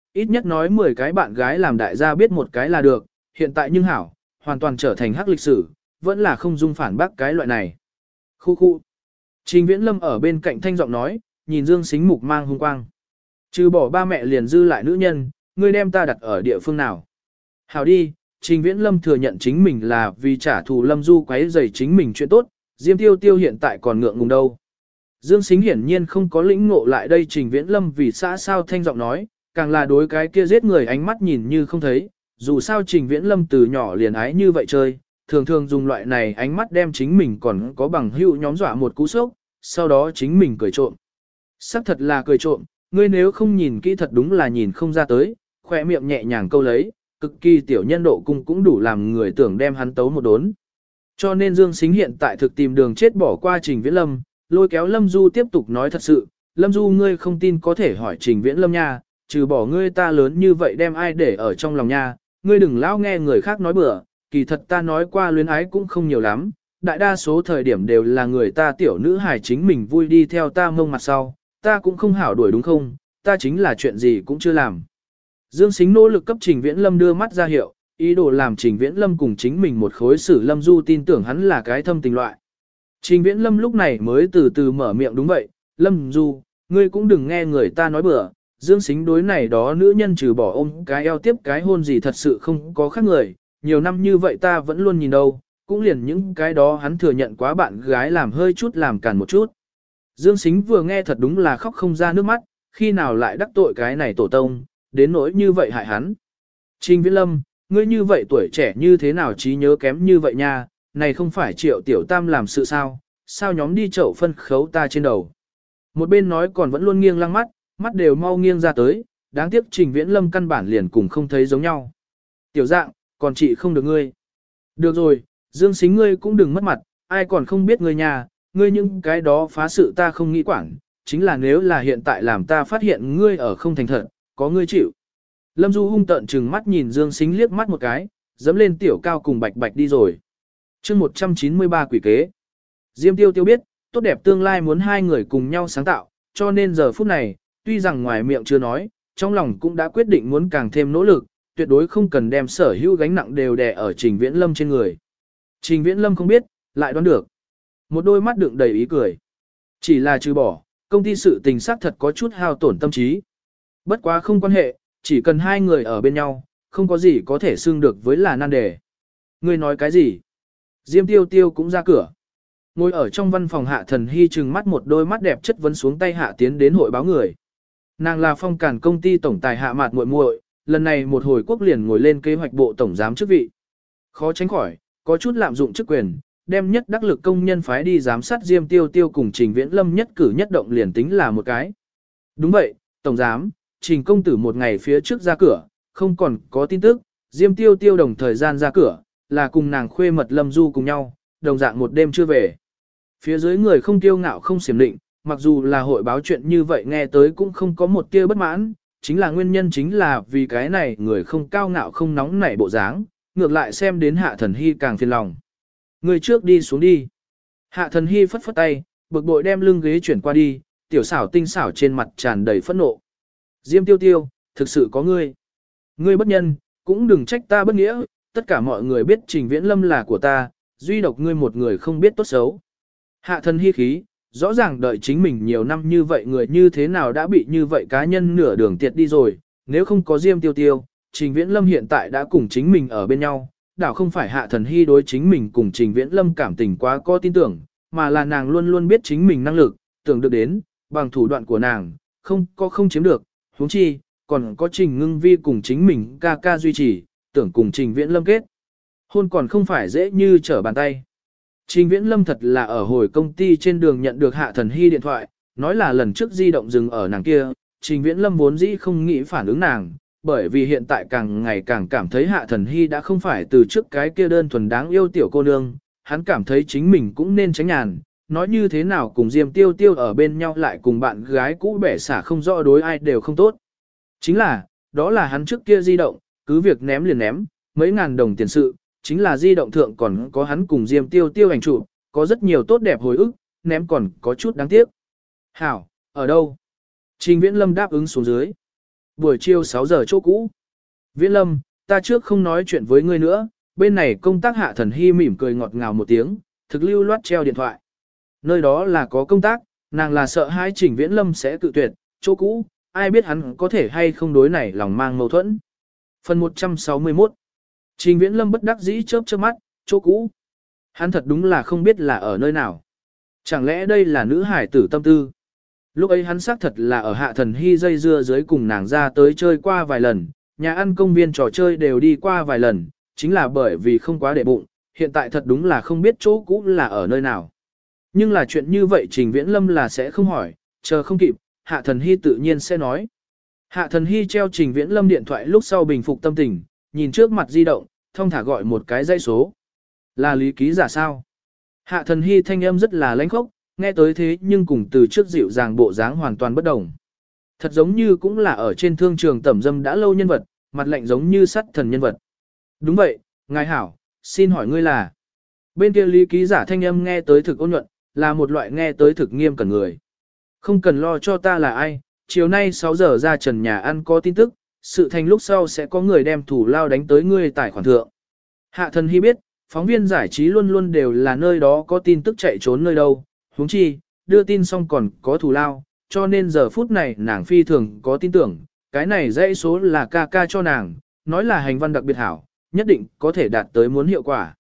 ít nhất nói 10 cái bạn gái làm đại gia biết một cái là được, hiện tại nhưng hảo, hoàn toàn trở thành hắc lịch sử, vẫn là không dung phản bác cái loại này. Khu khu. Trình Viễn Lâm ở bên cạnh thanh giọng nói, nhìn Dương Sính mục mang hung quang. Trừ bỏ ba mẹ liền dư lại nữ nhân, ngươi đem ta đặt ở địa phương nào. Hảo đi, Trình Viễn Lâm thừa nhận chính mình là vì trả thù Lâm Du quấy rầy chính mình chuyện tốt, Diêm Tiêu Tiêu hiện tại còn ngượng ngùng đâu. Dương Sính hiển nhiên không có lĩnh ngộ lại đây Trình Viễn Lâm vì xã sao thanh giọng nói, càng là đối cái kia giết người ánh mắt nhìn như không thấy, dù sao Trình Viễn Lâm từ nhỏ liền ái như vậy chơi, thường thường dùng loại này ánh mắt đem chính mình còn có bằng hữu nhóm dọa một cú sốc, sau đó chính mình cười trộm. Sắc thật là cười trộm, ngươi nếu không nhìn kỹ thật đúng là nhìn không ra tới, khỏe miệng nhẹ nhàng câu lấy, cực kỳ tiểu nhân độ cung cũng đủ làm người tưởng đem hắn tấu một đốn. Cho nên Dương Sính hiện tại thực tìm đường chết bỏ qua Trình Viễn Lâm, lôi kéo Lâm Du tiếp tục nói thật sự, Lâm Du ngươi không tin có thể hỏi Trình Viễn Lâm nha, trừ bỏ ngươi ta lớn như vậy đem ai để ở trong lòng nha, ngươi đừng lao nghe người khác nói bừa, kỳ thật ta nói qua luyến ái cũng không nhiều lắm, đại đa số thời điểm đều là người ta tiểu nữ hài chính mình vui đi theo ta mông mặt sau, ta cũng không hảo đuổi đúng không, ta chính là chuyện gì cũng chưa làm. Dương Sính nỗ lực cấp Trình Viễn Lâm đưa mắt ra hiệu, ý đồ làm Trình Viễn Lâm cùng chính mình một khối xử Lâm Du tin tưởng hắn là cái thâm tình loại. Trình Viễn Lâm lúc này mới từ từ mở miệng đúng vậy, Lâm Du, ngươi cũng đừng nghe người ta nói bừa, Dương Sính đối này đó nữ nhân trừ bỏ ôm cái eo tiếp cái hôn gì thật sự không có khác người, nhiều năm như vậy ta vẫn luôn nhìn đâu, cũng liền những cái đó hắn thừa nhận quá bạn gái làm hơi chút làm cản một chút. Dương Sính vừa nghe thật đúng là khóc không ra nước mắt, khi nào lại đắc tội cái này tổ tông, đến nỗi như vậy hại hắn. Trình Viễn Lâm, ngươi như vậy tuổi trẻ như thế nào trí nhớ kém như vậy nha, này không phải Triệu Tiểu Tam làm sự sao, sao nhóm đi chậu phân khấu ta trên đầu. Một bên nói còn vẫn luôn nghiêng lăng mắt, mắt đều mau nghiêng ra tới, đáng tiếc Trình Viễn Lâm căn bản liền cùng không thấy giống nhau. Tiểu dạng, còn chị không được ngươi. Được rồi, Dương Sính ngươi cũng đừng mất mặt, ai còn không biết ngươi nhà, ngươi những cái đó phá sự ta không nghĩ quản, chính là nếu là hiện tại làm ta phát hiện ngươi ở không thành thật, có ngươi chịu. Lâm Du hung tợn trừng mắt nhìn Dương Sính liếc mắt một cái, dẫm lên tiểu cao cùng bạch bạch đi rồi. chương 193 quỷ kế. Diêm Tiêu Tiêu biết, tốt đẹp tương lai muốn hai người cùng nhau sáng tạo, cho nên giờ phút này, tuy rằng ngoài miệng chưa nói, trong lòng cũng đã quyết định muốn càng thêm nỗ lực, tuyệt đối không cần đem sở hữu gánh nặng đều đè ở Trình Viễn Lâm trên người. Trình Viễn Lâm không biết, lại đoán được. Một đôi mắt đựng đầy ý cười. Chỉ là trừ bỏ, công ty sự tình xác thật có chút hao tổn tâm trí. Bất quá không quan hệ, chỉ cần hai người ở bên nhau, không có gì có thể xưng được với là nan đề. Ngươi nói cái gì? Diêm Tiêu Tiêu cũng ra cửa. Ngồi ở trong văn phòng Hạ Thần Hy trừng mắt một đôi mắt đẹp chất vấn xuống tay Hạ tiến đến hội báo người. Nàng là Phong Càn công ty tổng tài Hạ Mạt muội muội, lần này một hồi quốc liền ngồi lên kế hoạch bộ tổng giám chức vị. Khó tránh khỏi, có chút lạm dụng chức quyền, đem nhất đắc lực công nhân phái đi giám sát Diêm Tiêu Tiêu cùng Trình Viễn Lâm nhất cử nhất động liền tính là một cái. Đúng vậy, tổng giám, Trình công tử một ngày phía trước ra cửa, không còn có tin tức, Diêm Tiêu Tiêu đồng thời gian ra cửa, là cùng nàng khuê mật Lâm Du cùng nhau, đồng dạng một đêm chưa về. Phía dưới người không tiêu ngạo không xiểm định, mặc dù là hội báo chuyện như vậy nghe tới cũng không có một tia bất mãn, chính là nguyên nhân chính là vì cái này người không cao ngạo không nóng nảy bộ dáng, ngược lại xem đến Hạ Thần Hy càng phiền lòng. Người trước đi xuống đi. Hạ Thần Hy phất phất tay, bực bội đem lưng ghế chuyển qua đi, tiểu xảo tinh xảo trên mặt tràn đầy phẫn nộ. Diêm Tiêu Tiêu, thực sự có ngươi. Ngươi bất nhân, cũng đừng trách ta bất nghĩa, tất cả mọi người biết Trình Viễn Lâm là của ta, duy độc ngươi một người không biết tốt xấu. Hạ Thần Hy khí, rõ ràng đợi chính mình nhiều năm như vậy người như thế nào đã bị như vậy cá nhân nửa đường tiệt đi rồi, nếu không có Diêm Tiêu Tiêu, Trình Viễn Lâm hiện tại đã cùng chính mình ở bên nhau, đảo không phải Hạ Thần Hy đối chính mình cùng Trình Viễn Lâm cảm tình quá có tin tưởng, mà là nàng luôn luôn biết chính mình năng lực, tưởng được đến, bằng thủ đoạn của nàng, không chiếm được, huống chi, còn có Trình Ngưng Vi cùng chính mình ca ca duy trì, tưởng cùng Trình Viễn Lâm kết. Hôn còn không phải dễ như trở bàn tay. Trình Viễn Lâm thật là ở hồi công ty trên đường nhận được Hạ Thần Hy điện thoại, nói là lần trước di động dừng ở nàng kia, Trình Viễn Lâm vốn dĩ không nghĩ phản ứng nàng, bởi vì hiện tại càng ngày càng cảm thấy Hạ Thần Hy đã không phải từ trước cái kia đơn thuần đáng yêu tiểu cô nương, hắn cảm thấy chính mình cũng nên tránh nhàn, nói như thế nào cùng Diêm Tiêu Tiêu ở bên nhau lại cùng bạn gái cũ bẻ xả không rõ đối ai đều không tốt. Chính là, đó là hắn trước kia di động, cứ việc ném liền ném, mấy ngàn đồng tiền sự, chính là di động thượng còn có hắn cùng Diêm Tiêu Tiêu ảnh chụp, có rất nhiều tốt đẹp hồi ức, ném còn có chút đáng tiếc. Hảo, ở đâu? Trình Viễn Lâm đáp ứng xuống dưới. Buổi chiều 6 giờ chỗ cũ. Viễn Lâm, ta trước không nói chuyện với ngươi nữa, bên này công tác Hạ Thần Hy mỉm cười ngọt ngào một tiếng, thực lưu loát treo điện thoại. Nơi đó là có công tác, nàng là sợ hai Trình Viễn Lâm sẽ cự tuyệt, chỗ cũ, ai biết hắn có thể hay không đối này lòng mang mâu thuẫn. Phần 161 Trình Viễn Lâm bất đắc dĩ chớp chớp mắt, chỗ cũ. Hắn thật đúng là không biết là ở nơi nào. Chẳng lẽ đây là nữ hải tử tâm tư? Lúc ấy hắn xác thật là ở Hạ Thần Hy dây dưa dưới cùng nàng ra tới chơi qua vài lần, nhà ăn công viên trò chơi đều đi qua vài lần, chính là bởi vì không quá để bụng, hiện tại thật đúng là không biết chỗ cũ là ở nơi nào. Nhưng là chuyện như vậy Trình Viễn Lâm là sẽ không hỏi, chờ không kịp, Hạ Thần Hy tự nhiên sẽ nói. Hạ Thần Hy treo Trình Viễn Lâm điện thoại lúc sau bình phục tâm tình, nhìn trước mặt di động, thông thả gọi một cái dãy số. Là Lý Ký Giả sao? Hạ Thần Hy thanh âm rất là lãnh khốc, nghe tới thế nhưng cùng từ trước dịu dàng bộ dáng hoàn toàn bất đồng. Thật giống như cũng là ở trên thương trường tẩm dâm đã lâu nhân vật, mặt lạnh giống như sắt thần nhân vật. Đúng vậy, ngài hảo, xin hỏi ngươi là. Bên kia Lý Ký Giả thanh âm nghe tới thực ôn nhuận, là một loại nghe tới thực nghiêm cẩn người. Không cần lo cho ta là ai, chiều nay 6 giờ ra trần nhà ăn có tin tức, sự thành lúc sau sẽ có người đem thủ lao đánh tới ngươi tài khoản thượng. Hạ Thần Hy biết, phóng viên giải trí luôn luôn đều là nơi đó có tin tức chạy trốn nơi đâu, huống chi, đưa tin xong còn có thủ lao, cho nên giờ phút này nàng phi thường có tin tưởng, cái này dãy số là ca ca cho nàng, nói là hành văn đặc biệt hảo, nhất định có thể đạt tới muốn hiệu quả.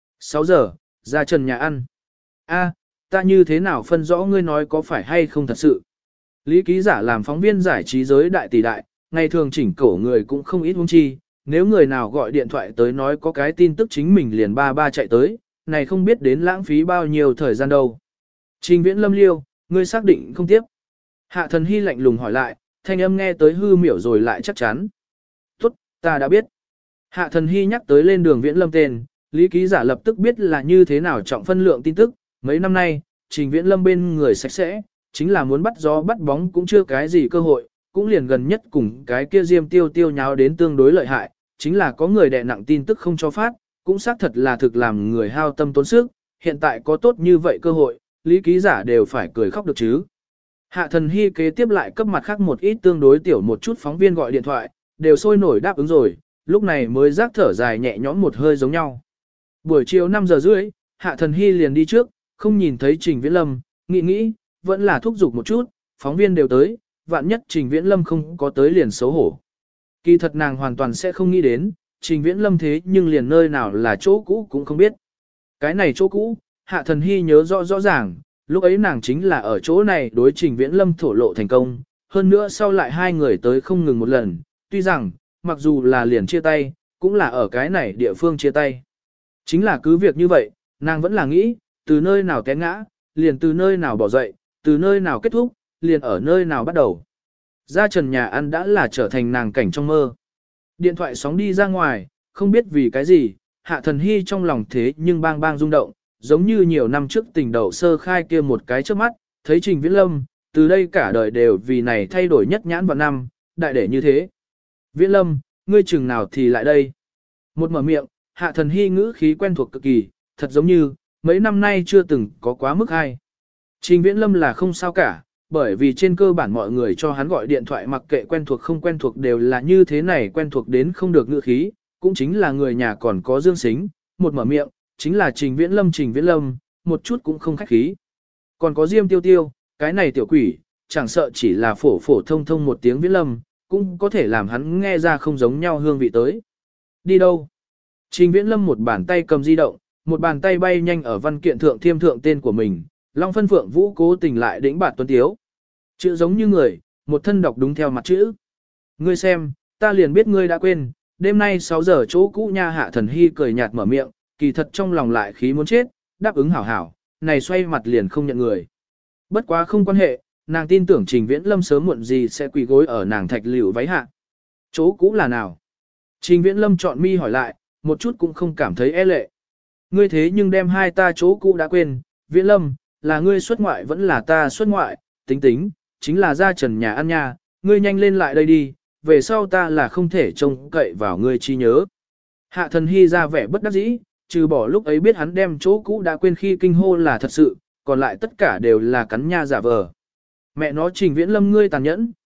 6 giờ, ra trần nhà ăn. A, ta như thế nào phân rõ ngươi nói có phải hay không thật sự. Lý Ký Giả làm phóng viên giải trí giới đại tỷ đại, ngày thường chỉnh cổ người cũng không ít huống chi, nếu người nào gọi điện thoại tới nói có cái tin tức chính mình liền ba ba chạy tới, này không biết đến lãng phí bao nhiêu thời gian đâu. Trình Viễn Lâm liêu, ngươi xác định không tiếp. Hạ Thần Hy lạnh lùng hỏi lại, thanh âm nghe tới hư miểu rồi lại chắc chắn. Tốt, ta đã biết. Hạ Thần Hy nhắc tới lên đường Viễn Lâm tên, Lý Ký Giả lập tức biết là như thế nào trọng phân lượng tin tức. Mấy năm nay, Trình Viễn Lâm bên người sạch sẽ, chính là muốn bắt gió bắt bóng cũng chưa cái gì cơ hội, cũng liền gần nhất cùng cái kia Diêm Tiêu Tiêu nháo đến tương đối lợi hại, chính là có người đè nặng tin tức không cho phát, cũng xác thật là thực làm người hao tâm tốn sức, hiện tại có tốt như vậy cơ hội, Lý Ký Giả đều phải cười khóc được chứ. Hạ Thần Hy kế tiếp lại cấp mặt khác một ít tương đối tiểu một chút phóng viên gọi điện thoại, đều sôi nổi đáp ứng rồi, lúc này mới rác thở dài nhẹ nhõm một hơi giống nhau. Buổi chiều 5 giờ rưỡi, Hạ Thần Hy liền đi trước, không nhìn thấy Trình Viễn Lâm, nghĩ, vẫn là thúc giục một chút, phóng viên đều tới, vạn nhất Trình Viễn Lâm không có tới liền xấu hổ. Kỳ thật nàng hoàn toàn sẽ không nghĩ đến, Trình Viễn Lâm thế nhưng liền nơi nào là chỗ cũ cũng không biết. Cái này chỗ cũ, Hạ Thần Hy nhớ rõ ràng, lúc ấy nàng chính là ở chỗ này đối Trình Viễn Lâm thổ lộ thành công, hơn nữa sau lại hai người tới không ngừng một lần, tuy rằng, mặc dù là liền chia tay, cũng là ở cái này địa phương chia tay. Chính là cứ việc như vậy, nàng vẫn là nghĩ, từ nơi nào té ngã, liền từ nơi nào bỏ dậy, từ nơi nào kết thúc, liền ở nơi nào bắt đầu. Ra trần nhà ăn đã là trở thành nàng cảnh trong mơ. Điện thoại sóng đi ra ngoài, không biết vì cái gì, Hạ Thần Hy trong lòng thế nhưng bang bang rung động, giống như nhiều năm trước tình đầu sơ khai kia một cái trước mắt, thấy Trình Viễn Lâm, từ đây cả đời đều vì này thay đổi nhất nhãn vào năm, đại để như thế. Viễn Lâm, ngươi chừng nào thì lại đây. Một mở miệng, Hạ Thần Hy ngữ khí quen thuộc cực kỳ, thật giống như, mấy năm nay chưa từng có quá mức hay. Trình Viễn Lâm là không sao cả, bởi vì trên cơ bản mọi người cho hắn gọi điện thoại mặc kệ quen thuộc không quen thuộc đều là như thế này quen thuộc đến không được ngữ khí, cũng chính là người nhà còn có Dương Sính, một mở miệng, chính là Trình Viễn Lâm, một chút cũng không khách khí. Còn có Diêm Tiêu Tiêu, cái này tiểu quỷ, chẳng sợ chỉ là phổ thông một tiếng Viễn Lâm, cũng có thể làm hắn nghe ra không giống nhau hương vị tới. Đi đâu? Trình Viễn Lâm một bàn tay cầm di động, một bàn tay bay nhanh ở văn kiện thượng thiêm thượng tên của mình, Long Phân Phượng Vũ cố tình lại đĩnh bạt tuấn tiếu. Chữ giống như người, một thân đọc đúng theo mặt chữ. Ngươi xem, ta liền biết ngươi đã quên, đêm nay 6 giờ chỗ cũ nha. Hạ Thần Hy cười nhạt mở miệng, kỳ thật trong lòng lại khí muốn chết, đáp ứng hảo hảo, này xoay mặt liền không nhận người. Bất quá không quan hệ, nàng tin tưởng Trình Viễn Lâm sớm muộn gì sẽ quỳ gối ở nàng thạch liễu váy hạ. Chỗ cũ là nào? Trình Viễn Lâm chọn mi hỏi lại, một chút cũng không cảm thấy e lệ. Ngươi thế nhưng đem hai ta chỗ cũ đã quên, Viễn Lâm, là ngươi xuất ngoại vẫn là ta xuất ngoại, tính, chính là ra trần nhà ăn nha, ngươi nhanh lên lại đây đi, về sau ta là không thể trông cậy vào ngươi chi nhớ. Hạ Thần Hy ra vẻ bất đắc dĩ, trừ bỏ lúc ấy biết hắn đem chỗ cũ đã quên khi kinh hô là thật sự, còn lại tất cả đều là cắn nha giả vờ. Mẹ nó Trình Viễn Lâm ngươi tàn nhẫn,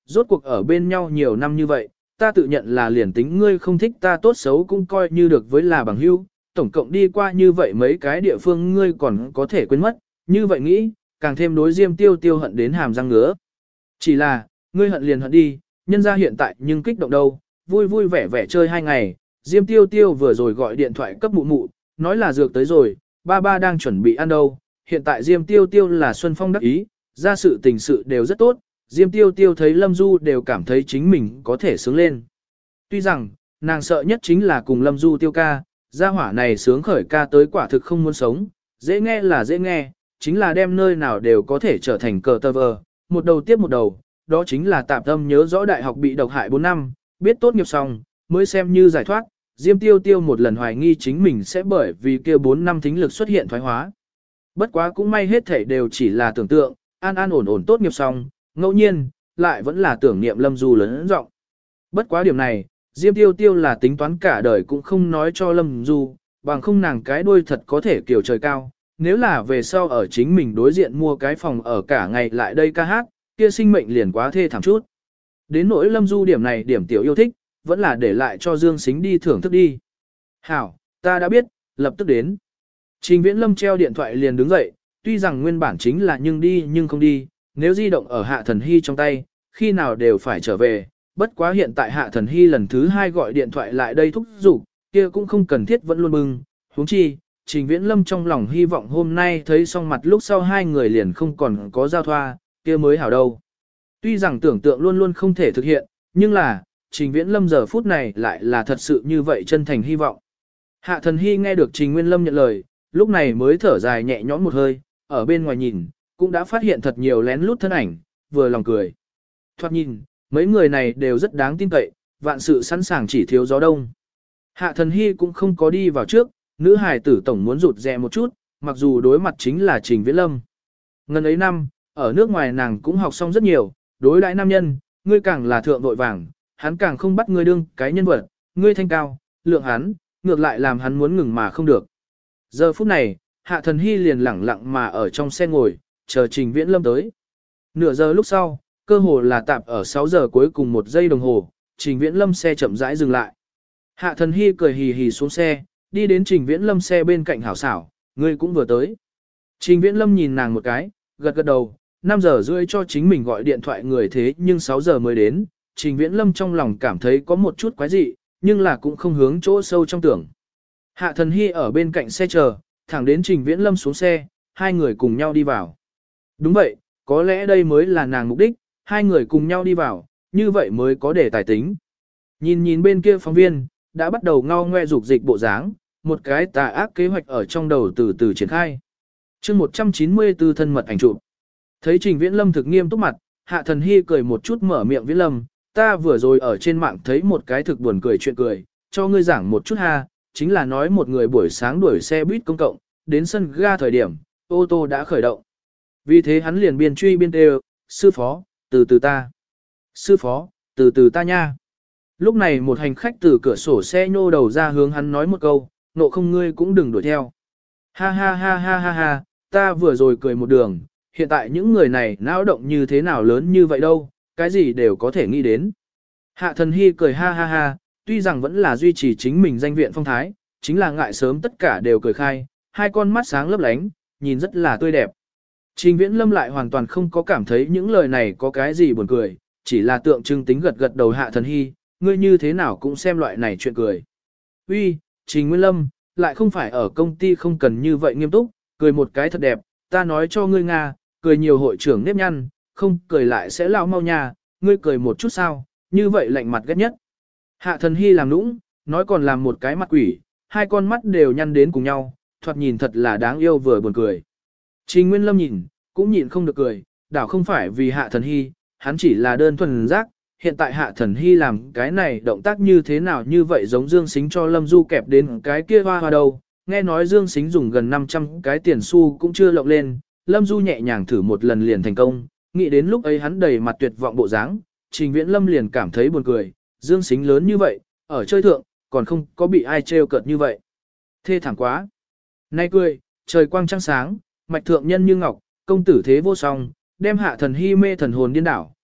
rốt cuộc ở bên nhau nhiều năm như vậy, ta tự nhận là liền tính ngươi không thích ta tốt xấu cũng coi như được với là bằng hữu, tổng cộng đi qua như vậy mấy cái địa phương ngươi còn có thể quên mất, như vậy nghĩ, càng thêm đối Diêm Tiêu Tiêu hận đến hàm răng ngứa. Chỉ là, ngươi hận liền hận đi, nhân ra hiện tại nhưng kích động đâu, vui vui vẻ vẻ chơi 2 ngày, Diêm Tiêu Tiêu vừa rồi gọi điện thoại cấp mụ mụ, nói là dược tới rồi, ba ba đang chuẩn bị ăn đâu, hiện tại Diêm Tiêu Tiêu là Xuân Phong đắc ý, ra sự tình sự đều rất tốt, Diêm Tiêu Tiêu thấy Lâm Du đều cảm thấy chính mình có thể sướng lên. Tuy rằng, nàng sợ nhất chính là cùng Lâm Du tiêu ca, gia hỏa này sướng khởi ca tới quả thực không muốn sống, dễ nghe là dễ nghe, chính là đem nơi nào đều có thể trở thành cờ tơ vờ, một đầu tiếp một đầu, đó chính là tạm tâm nhớ rõ đại học bị độc hại 4 năm, biết tốt nghiệp xong, mới xem như giải thoát, Diêm Tiêu Tiêu một lần hoài nghi chính mình sẽ bởi vì kia 4 năm thính lực xuất hiện thoái hóa. Bất quá cũng may hết thảy đều chỉ là tưởng tượng, an an ổn ổn tốt nghiệp xong, ngẫu nhiên, lại vẫn là tưởng niệm Lâm Du lớn rộng. Bất quá điểm này, Diêm Tiêu Tiêu là tính toán cả đời cũng không nói cho Lâm Du, bằng không nàng cái đuôi thật có thể kiểu trời cao, nếu là về sau ở chính mình đối diện mua cái phòng ở cả ngày lại đây ca hát, kia sinh mệnh liền quá thê thảm chút. Đến nỗi Lâm Du điểm này điểm tiểu yêu thích, vẫn là để lại cho Dương Sính đi thưởng thức đi. Hảo, ta đã biết, lập tức đến. Trình Viễn Lâm treo điện thoại liền đứng dậy, tuy rằng nguyên bản chính là nhưng đi nhưng không đi, nếu di động ở Hạ Thần Hy trong tay, khi nào đều phải trở về. Bất quá hiện tại Hạ Thần Hy lần thứ 2 gọi điện thoại lại đây thúc giục, kia cũng không cần thiết vẫn luôn bưng. Huống chi, Trình Viễn Lâm trong lòng hy vọng hôm nay thấy xong mặt lúc sau hai người liền không còn có giao thoa, kia mới hảo đâu. Tuy rằng tưởng tượng luôn luôn không thể thực hiện, nhưng là, Trình Viễn Lâm giờ phút này lại là thật sự như vậy chân thành hy vọng. Hạ Thần Hy nghe được Trình Nguyên Lâm nhận lời, lúc này mới thở dài nhẹ nhõm một hơi, ở bên ngoài nhìn, cũng đã phát hiện thật nhiều lén lút thân ảnh, vừa lòng cười. Thoạt nhìn, mấy người này đều rất đáng tin cậy, vạn sự sẵn sàng chỉ thiếu gió đông. Hạ Thần Hy cũng không có đi vào trước, nữ hài tử tổng muốn rụt rè một chút, mặc dù đối mặt chính là Trình Viễn Lâm. Ngần ấy năm, ở nước ngoài nàng cũng học xong rất nhiều, đối đãi nam nhân, ngươi càng là thượng vội vàng, hắn càng không bắt ngươi đương cái nhân vật, ngươi thanh cao, lượng hắn, ngược lại làm hắn muốn ngừng mà không được. Giờ phút này, Hạ Thần Hy liền lẳng lặng mà ở trong xe ngồi, chờ Trình Viễn Lâm tới. Nửa giờ lúc sau, cơ hồ là tạp ở 6 giờ cuối cùng 1 giây đồng hồ, Trình Viễn Lâm xe chậm rãi dừng lại. Hạ Thần Hy cười hì hì xuống xe, đi đến Trình Viễn Lâm xe bên cạnh hảo xảo, ngươi cũng vừa tới. Trình Viễn Lâm nhìn nàng một cái, gật gật đầu, 5 giờ rưỡi cho chính mình gọi điện thoại người thế nhưng 6 giờ mới đến. Trình Viễn Lâm trong lòng cảm thấy có một chút quái dị, nhưng là cũng không hướng chỗ sâu trong tưởng. Hạ Thần Hy ở bên cạnh xe chờ, thẳng đến Trình Viễn Lâm xuống xe, hai người cùng nhau đi vào. Đúng vậy, có lẽ đây mới là nàng mục đích, hai người cùng nhau đi vào, như vậy mới có để tài tính. Nhìn bên kia phóng viên, đã bắt đầu ngao ngoe dục dịch bộ dáng, một cái tà ác kế hoạch ở trong đầu từ từ triển khai. chương 194 thân mật ảnh chụp. Thấy Trình Viễn Lâm thực nghiêm túc mặt, Hạ Thần Hy cười một chút mở miệng Viễn Lâm, ta vừa rồi ở trên mạng thấy một cái thực buồn cười chuyện cười, cho ngươi giảng một chút ha, chính là nói một người buổi sáng đuổi xe buýt công cộng, đến sân ga thời điểm, ô tô đã khởi động. Vì thế hắn liền biên truy biên đều, sư phó, từ từ ta. Sư phó, từ từ ta nha. Lúc này một hành khách từ cửa sổ xe nhô đầu ra hướng hắn nói một câu, nộ không ngươi cũng đừng đuổi theo. Ha ha ha ha ha ha, ta vừa rồi cười một đường, hiện tại những người này não động như thế nào lớn như vậy đâu, cái gì đều có thể nghĩ đến. Hạ Thần Hy cười ha ha ha, tuy rằng vẫn là duy trì chính mình danh viện phong thái, chính là ngại sớm tất cả đều cười khai, hai con mắt sáng lấp lánh, nhìn rất là tươi đẹp. Trình Viễn Lâm lại hoàn toàn không có cảm thấy những lời này có cái gì buồn cười, chỉ là tượng trưng tính gật gật đầu Hạ Thần Hy, ngươi như thế nào cũng xem loại này chuyện cười. Uy, Trình Nguyên Lâm, lại không phải ở công ty không cần như vậy nghiêm túc, cười một cái thật đẹp, ta nói cho ngươi Nga, cười nhiều hội trưởng nếp nhăn, không cười lại sẽ lao mau nha, ngươi cười một chút sao, như vậy lạnh mặt ghét nhất. Hạ Thần Hy làm nũng, nói còn làm một cái mặt quỷ, hai con mắt đều nhăn đến cùng nhau, thoạt nhìn thật là đáng yêu vừa buồn cười. Trình Nguyên Lâm nhìn, cũng nhịn không được cười, đảo không phải vì Hạ Thần Hy, hắn chỉ là đơn thuần giác, hiện tại Hạ Thần Hy làm cái này động tác như thế nào như vậy giống Dương Sính cho Lâm Du kẹp đến cái kia hoa hoa đầu, nghe nói Dương Sính dùng gần 500 cái tiền xu cũng chưa lộng lên, Lâm Du nhẹ nhàng thử một lần liền thành công, nghĩ đến lúc ấy hắn đầy mặt tuyệt vọng bộ dáng, Trình Viễn Lâm liền cảm thấy buồn cười, Dương Sính lớn như vậy, ở chơi thượng, còn không có bị ai trêu cợt như vậy. Thê thảm quá. Nay cười, trời quang trăng sáng, mạch thượng nhân như ngọc, công tử thế vô song, đem Hạ Thần Hy mê thần hồn điên đảo,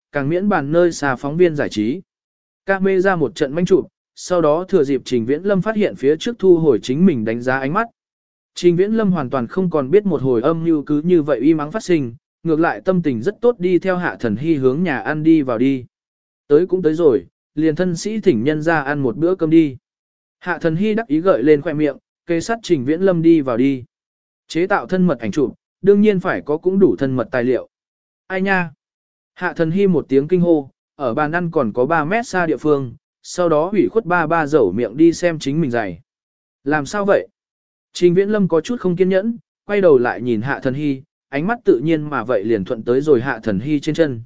càng miễn bàn nơi xa phóng viên giải trí. Camera một trận manh chụp, sau đó thừa dịp Trình Viễn Lâm phát hiện phía trước thu hồi chính mình đánh giá ánh mắt. Trình Viễn Lâm hoàn toàn không còn biết một hồi âm mưu cứ như vậy uy mắng phát sinh, ngược lại tâm tình rất tốt đi theo Hạ Thần Hy hướng nhà ăn đi vào đi. Tới cũng tới rồi, liền thân sĩ thỉnh nhân ra ăn một bữa cơm đi. Hạ Thần Hy đắc ý gợi lên khoe miệng, kê sát Trình Viễn Lâm đi vào đi. Chế tạo thân mật ảnh chụp, đương nhiên phải có cũng đủ thân mật tài liệu. Ai nha? Hạ Thần Hy một tiếng kinh hô, ở bàn ăn còn có 3 mét xa địa phương, sau đó hủy khuất ba dẩu miệng đi xem chính mình giày. Làm sao vậy? Trình Viễn Lâm có chút không kiên nhẫn, quay đầu lại nhìn Hạ Thần Hy, ánh mắt tự nhiên mà vậy liền thuận tới rồi Hạ Thần Hy trên chân.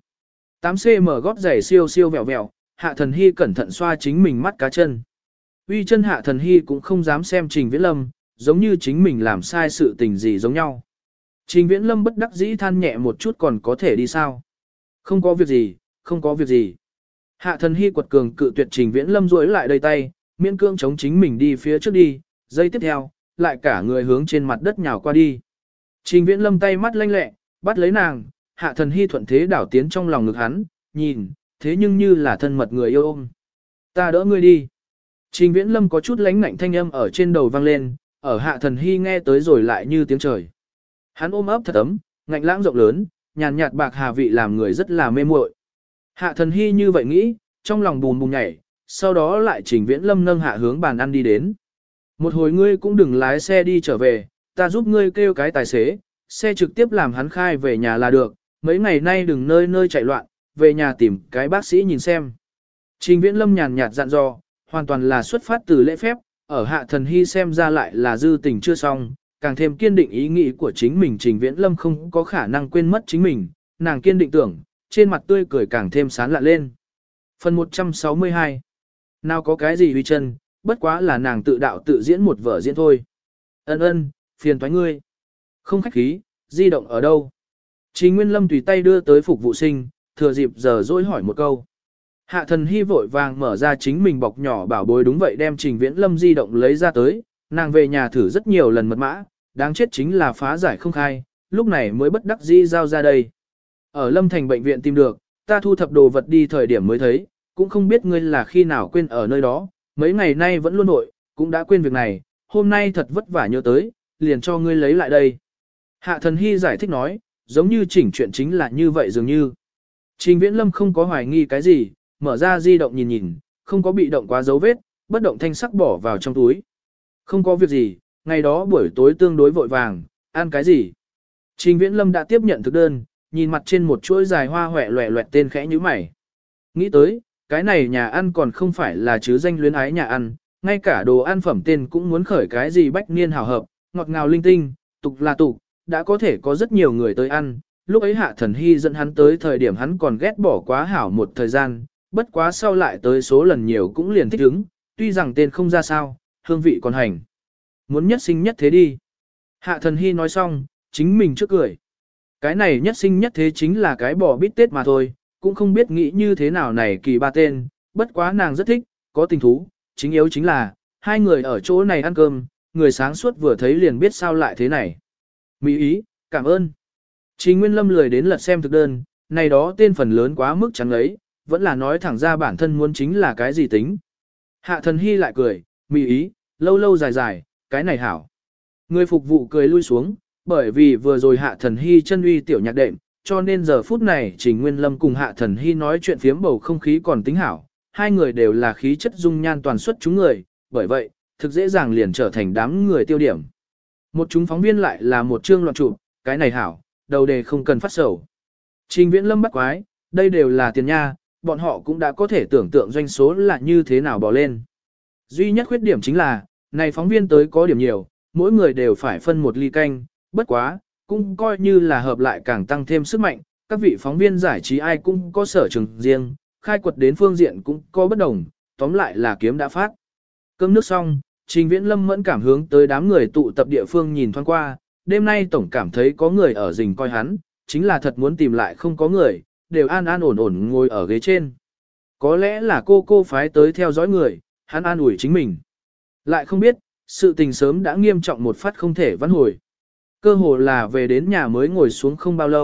8cm gót giày siêu siêu vẹo vẹo, Hạ Thần Hy cẩn thận xoa chính mình mắt cá chân. Uy chân Hạ Thần Hy cũng không dám xem Trình Viễn Lâm, giống như chính mình làm sai sự tình gì giống nhau. Trình Viễn Lâm bất đắc dĩ than nhẹ một chút còn có thể đi sao? Không có việc gì, không có việc gì. Hạ Thần Hy quật cường cự tuyệt Trình Viễn Lâm duỗi lại đầy tay, miễn cương chống chính mình đi phía trước đi, giây tiếp theo, lại cả người hướng trên mặt đất nhào qua đi. Trình Viễn Lâm tay mắt lanh lẹ, bắt lấy nàng, Hạ Thần Hy thuận thế đảo tiến trong lòng ngực hắn, nhìn, thế nhưng như là thân mật người yêu ôm. Ta đỡ ngươi đi. Trình Viễn Lâm có chút lánh ngạnh thanh âm ở trên đầu vang lên, ở Hạ Thần Hy nghe tới rồi lại như tiếng trời. Hắn ôm ấp thật ấm, ngạnh lãng rộng lớn, nhàn nhạt bạc hà vị làm người rất là mê muội. Hạ Thần Hy như vậy nghĩ, trong lòng bùm bùm nhảy, sau đó lại Trình Viễn Lâm nâng hạ hướng bàn ăn đi đến. Một hồi ngươi cũng đừng lái xe đi trở về, ta giúp ngươi kêu cái tài xế, xe trực tiếp làm hắn khai về nhà là được, mấy ngày nay đừng nơi nơi chạy loạn, về nhà tìm cái bác sĩ nhìn xem. Trình Viễn Lâm nhàn nhạt dặn dò, hoàn toàn là xuất phát từ lễ phép, ở Hạ Thần Hy xem ra lại là dư tình chưa xong, càng thêm kiên định ý nghĩ của chính mình. Trình Viễn Lâm không có khả năng quên mất chính mình, nàng kiên định tưởng, trên mặt tươi cười càng thêm sán lạ lên. Phần 162. Nào có cái gì huy chân, bất quá là nàng tự đạo tự diễn một vở diễn thôi. Ân, phiền toái ngươi. Không khách khí, di động ở đâu? Trình Nguyên Lâm tùy tay đưa tới phục vụ sinh, thừa dịp giờ dỗi hỏi một câu. Hạ Thần Hy vội vàng mở ra chính mình bọc nhỏ bảo bối đúng vậy đem Trình Viễn Lâm di động lấy ra tới, nàng về nhà thử rất nhiều lần mật mã, đáng chết chính là phá giải không khai, lúc này mới bất đắc dĩ giao ra đây. Ở Lâm Thành bệnh viện tìm được, ta thu thập đồ vật đi thời điểm mới thấy, cũng không biết ngươi là khi nào quên ở nơi đó, mấy ngày nay vẫn luôn nội, cũng đã quên việc này, hôm nay thật vất vả nhớ tới, liền cho ngươi lấy lại đây. Hạ Thần Hy giải thích nói, giống như chỉnh chuyện chính là như vậy dường như. Trình Viễn Lâm không có hoài nghi cái gì, mở ra di động nhìn nhìn, không có bị động quá dấu vết, bất động thanh sắc bỏ vào trong túi. Không có việc gì, ngày đó buổi tối tương đối vội vàng, ăn cái gì? Trình Viễn Lâm đã tiếp nhận thực đơn, nhìn mặt trên một chuỗi dài hoa hoẹ loẹ loẹt tên khẽ như mày. Nghĩ tới, cái này nhà ăn còn không phải là chứ danh luyến ái nhà ăn, ngay cả đồ ăn phẩm tên cũng muốn khởi cái gì bách niên hào hợp, ngọt ngào linh tinh, tục là tục, đã có thể có rất nhiều người tới ăn. Lúc ấy Hạ Thần Hy dẫn hắn tới thời điểm hắn còn ghét bỏ quá hảo một thời gian, bất quá sau lại tới số lần nhiều cũng liền thích ứng, tuy rằng tên không ra sao, hương vị còn hành. Muốn nhất sinh nhất thế đi. Hạ Thần Hy nói xong, chính mình trước cười. Cái này nhất sinh nhất thế chính là cái bò bít tết mà thôi, cũng không biết nghĩ như thế nào này kỳ ba tên, bất quá nàng rất thích, có tình thú, chính yếu chính là, hai người ở chỗ này ăn cơm, người sáng suốt vừa thấy liền biết sao lại thế này. Mỹ ý, cảm ơn. Trình Nguyên Lâm lười đến lật xem thực đơn, này đó tên phần lớn quá mức trắng ấy, vẫn là nói thẳng ra bản thân muốn chính là cái gì tính. Hạ Thần Hy lại cười, Mỹ ý, lâu lâu dài dài, cái này hảo. Người phục vụ cười lui xuống, bởi vì vừa rồi Hạ Thần Hy chân uy tiểu nhạc đệm, cho nên giờ phút này Trình Nguyên Lâm cùng Hạ Thần Hy nói chuyện phiếm bầu không khí còn tính hảo, hai người đều là khí chất dung nhan toàn xuất chúng người, bởi vậy, thực dễ dàng liền trở thành đám người tiêu điểm. Một chúng phóng viên lại là một chương loạn chụp, cái này hảo, đầu đề không cần phát sầu. Trình Viễn Lâm bắt quái, đây đều là tiền nha, bọn họ cũng đã có thể tưởng tượng doanh số là như thế nào bò lên. Duy nhất khuyết điểm chính là, này phóng viên tới có điểm nhiều, mỗi người đều phải phân một ly canh, bất quá, cũng coi như là hợp lại càng tăng thêm sức mạnh, các vị phóng viên giải trí ai cũng có sở trường riêng, khai quật đến phương diện cũng có bất đồng, tóm lại là kiếm đã phát. Cơm nước xong, Trình Viễn Lâm mẫn cảm hướng tới đám người tụ tập địa phương nhìn thoáng qua, đêm nay tổng cảm thấy có người ở rình coi hắn, chính là thật muốn tìm lại không có người, đều an an ổn ổn ngồi ở ghế trên. Có lẽ là cô phái tới theo dõi người, hắn an ủi chính mình. Lại không biết, sự tình sớm đã nghiêm trọng một phát không thể vãn hồi. Cơ hồ là về đến nhà mới ngồi xuống không bao lâu,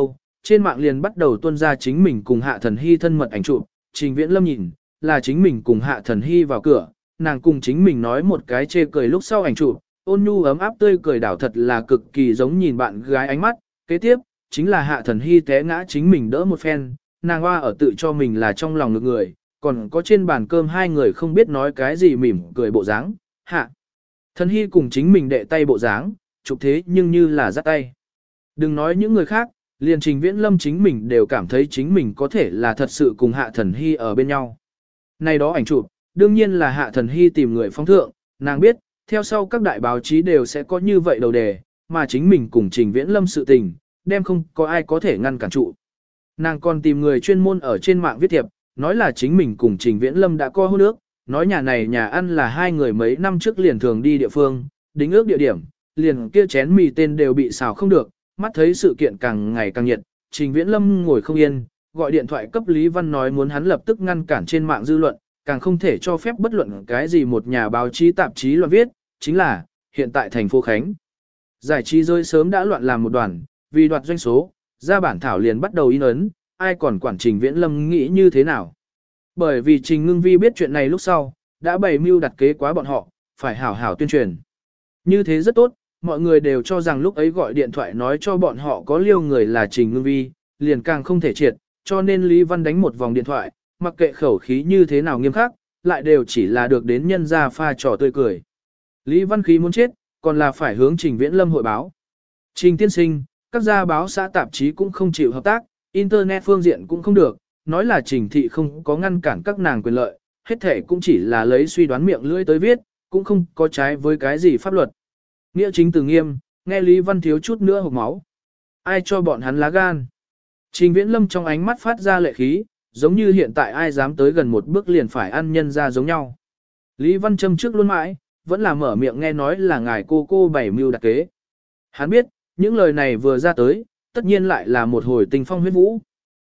trên mạng liền bắt đầu tuôn ra chính mình cùng Hạ Thần Hy thân mật ảnh chụp. Trình Viễn Lâm nhìn, là chính mình cùng Hạ Thần Hy vào cửa, nàng cùng chính mình nói một cái chê cười lúc sau ảnh chụp, ôn nhu ấm áp tươi cười đảo thật là cực kỳ giống nhìn bạn gái ánh mắt. Kế tiếp, chính là Hạ Thần Hy té ngã chính mình đỡ một phen, nàng hoa ở tự cho mình là trong lòng ngực người, còn có trên bàn cơm hai người không biết nói cái gì mỉm cười bộ dáng. Hạ Thần Hy cùng chính mình đệ tay bộ dáng, chụp thế nhưng như là dắt tay. Đừng nói những người khác, liền Trình Viễn Lâm chính mình đều cảm thấy chính mình có thể là thật sự cùng Hạ Thần Hy ở bên nhau. Này đó ảnh chụp, đương nhiên là Hạ Thần Hy tìm người phóng thượng, nàng biết, theo sau các đại báo chí đều sẽ có như vậy đầu đề, mà chính mình cùng Trình Viễn Lâm sự tình, đem không có ai có thể ngăn cản trụ. Nàng còn tìm người chuyên môn ở trên mạng viết thiệp, nói là chính mình cùng Trình Viễn Lâm đã có hôn ước, nói nhà này nhà ăn là hai người mấy năm trước liền thường đi địa phương, đính ước địa điểm, liền kia chén mì tên đều bị xào không được, mắt thấy sự kiện càng ngày càng nhiệt, Trình Viễn Lâm ngồi không yên, gọi điện thoại cấp Lý Văn nói muốn hắn lập tức ngăn cản trên mạng dư luận, càng không thể cho phép bất luận cái gì một nhà báo chí tạp chí loạn viết, chính là, hiện tại thành phố Khánh. Giải trí rơi sớm đã loạn làm một đoàn, vì đoạt doanh số, ra bản thảo liền bắt đầu in ấn, ai còn quản Trình Viễn Lâm nghĩ như thế nào. Bởi vì Trình Ngưng Vi biết chuyện này lúc sau, đã bày mưu đặt kế quá bọn họ, phải hảo hảo tuyên truyền. Như thế rất tốt, mọi người đều cho rằng lúc ấy gọi điện thoại nói cho bọn họ có liêu người là Trình Ngưng Vi, liền càng không thể triệt, cho nên Lý Văn đánh một vòng điện thoại, mặc kệ khẩu khí như thế nào nghiêm khắc, lại đều chỉ là được đến nhân ra pha trò tươi cười. Lý Văn khí muốn chết, còn là phải hướng Trình Viễn Lâm hội báo. Trình tiên sinh, các gia báo xã tạp chí cũng không chịu hợp tác, internet phương diện cũng không được, nói là Trình thị không có ngăn cản các nàng quyền lợi, hết thể cũng chỉ là lấy suy đoán miệng lưỡi tới viết, cũng không có trái với cái gì pháp luật. Nghĩa chính từ nghiêm, nghe Lý Văn thiếu chút nữa hộc máu. Ai cho bọn hắn lá gan? Trình Viễn Lâm trong ánh mắt phát ra lệ khí, giống như hiện tại ai dám tới gần một bước liền phải ăn nhân ra giống nhau. Lý Văn châm trước luôn mãi, vẫn là mở miệng nghe nói là ngài cô bảy mưu đặc kế. Hắn biết, những lời này vừa ra tới, tất nhiên lại là một hồi tình phong huyết vũ.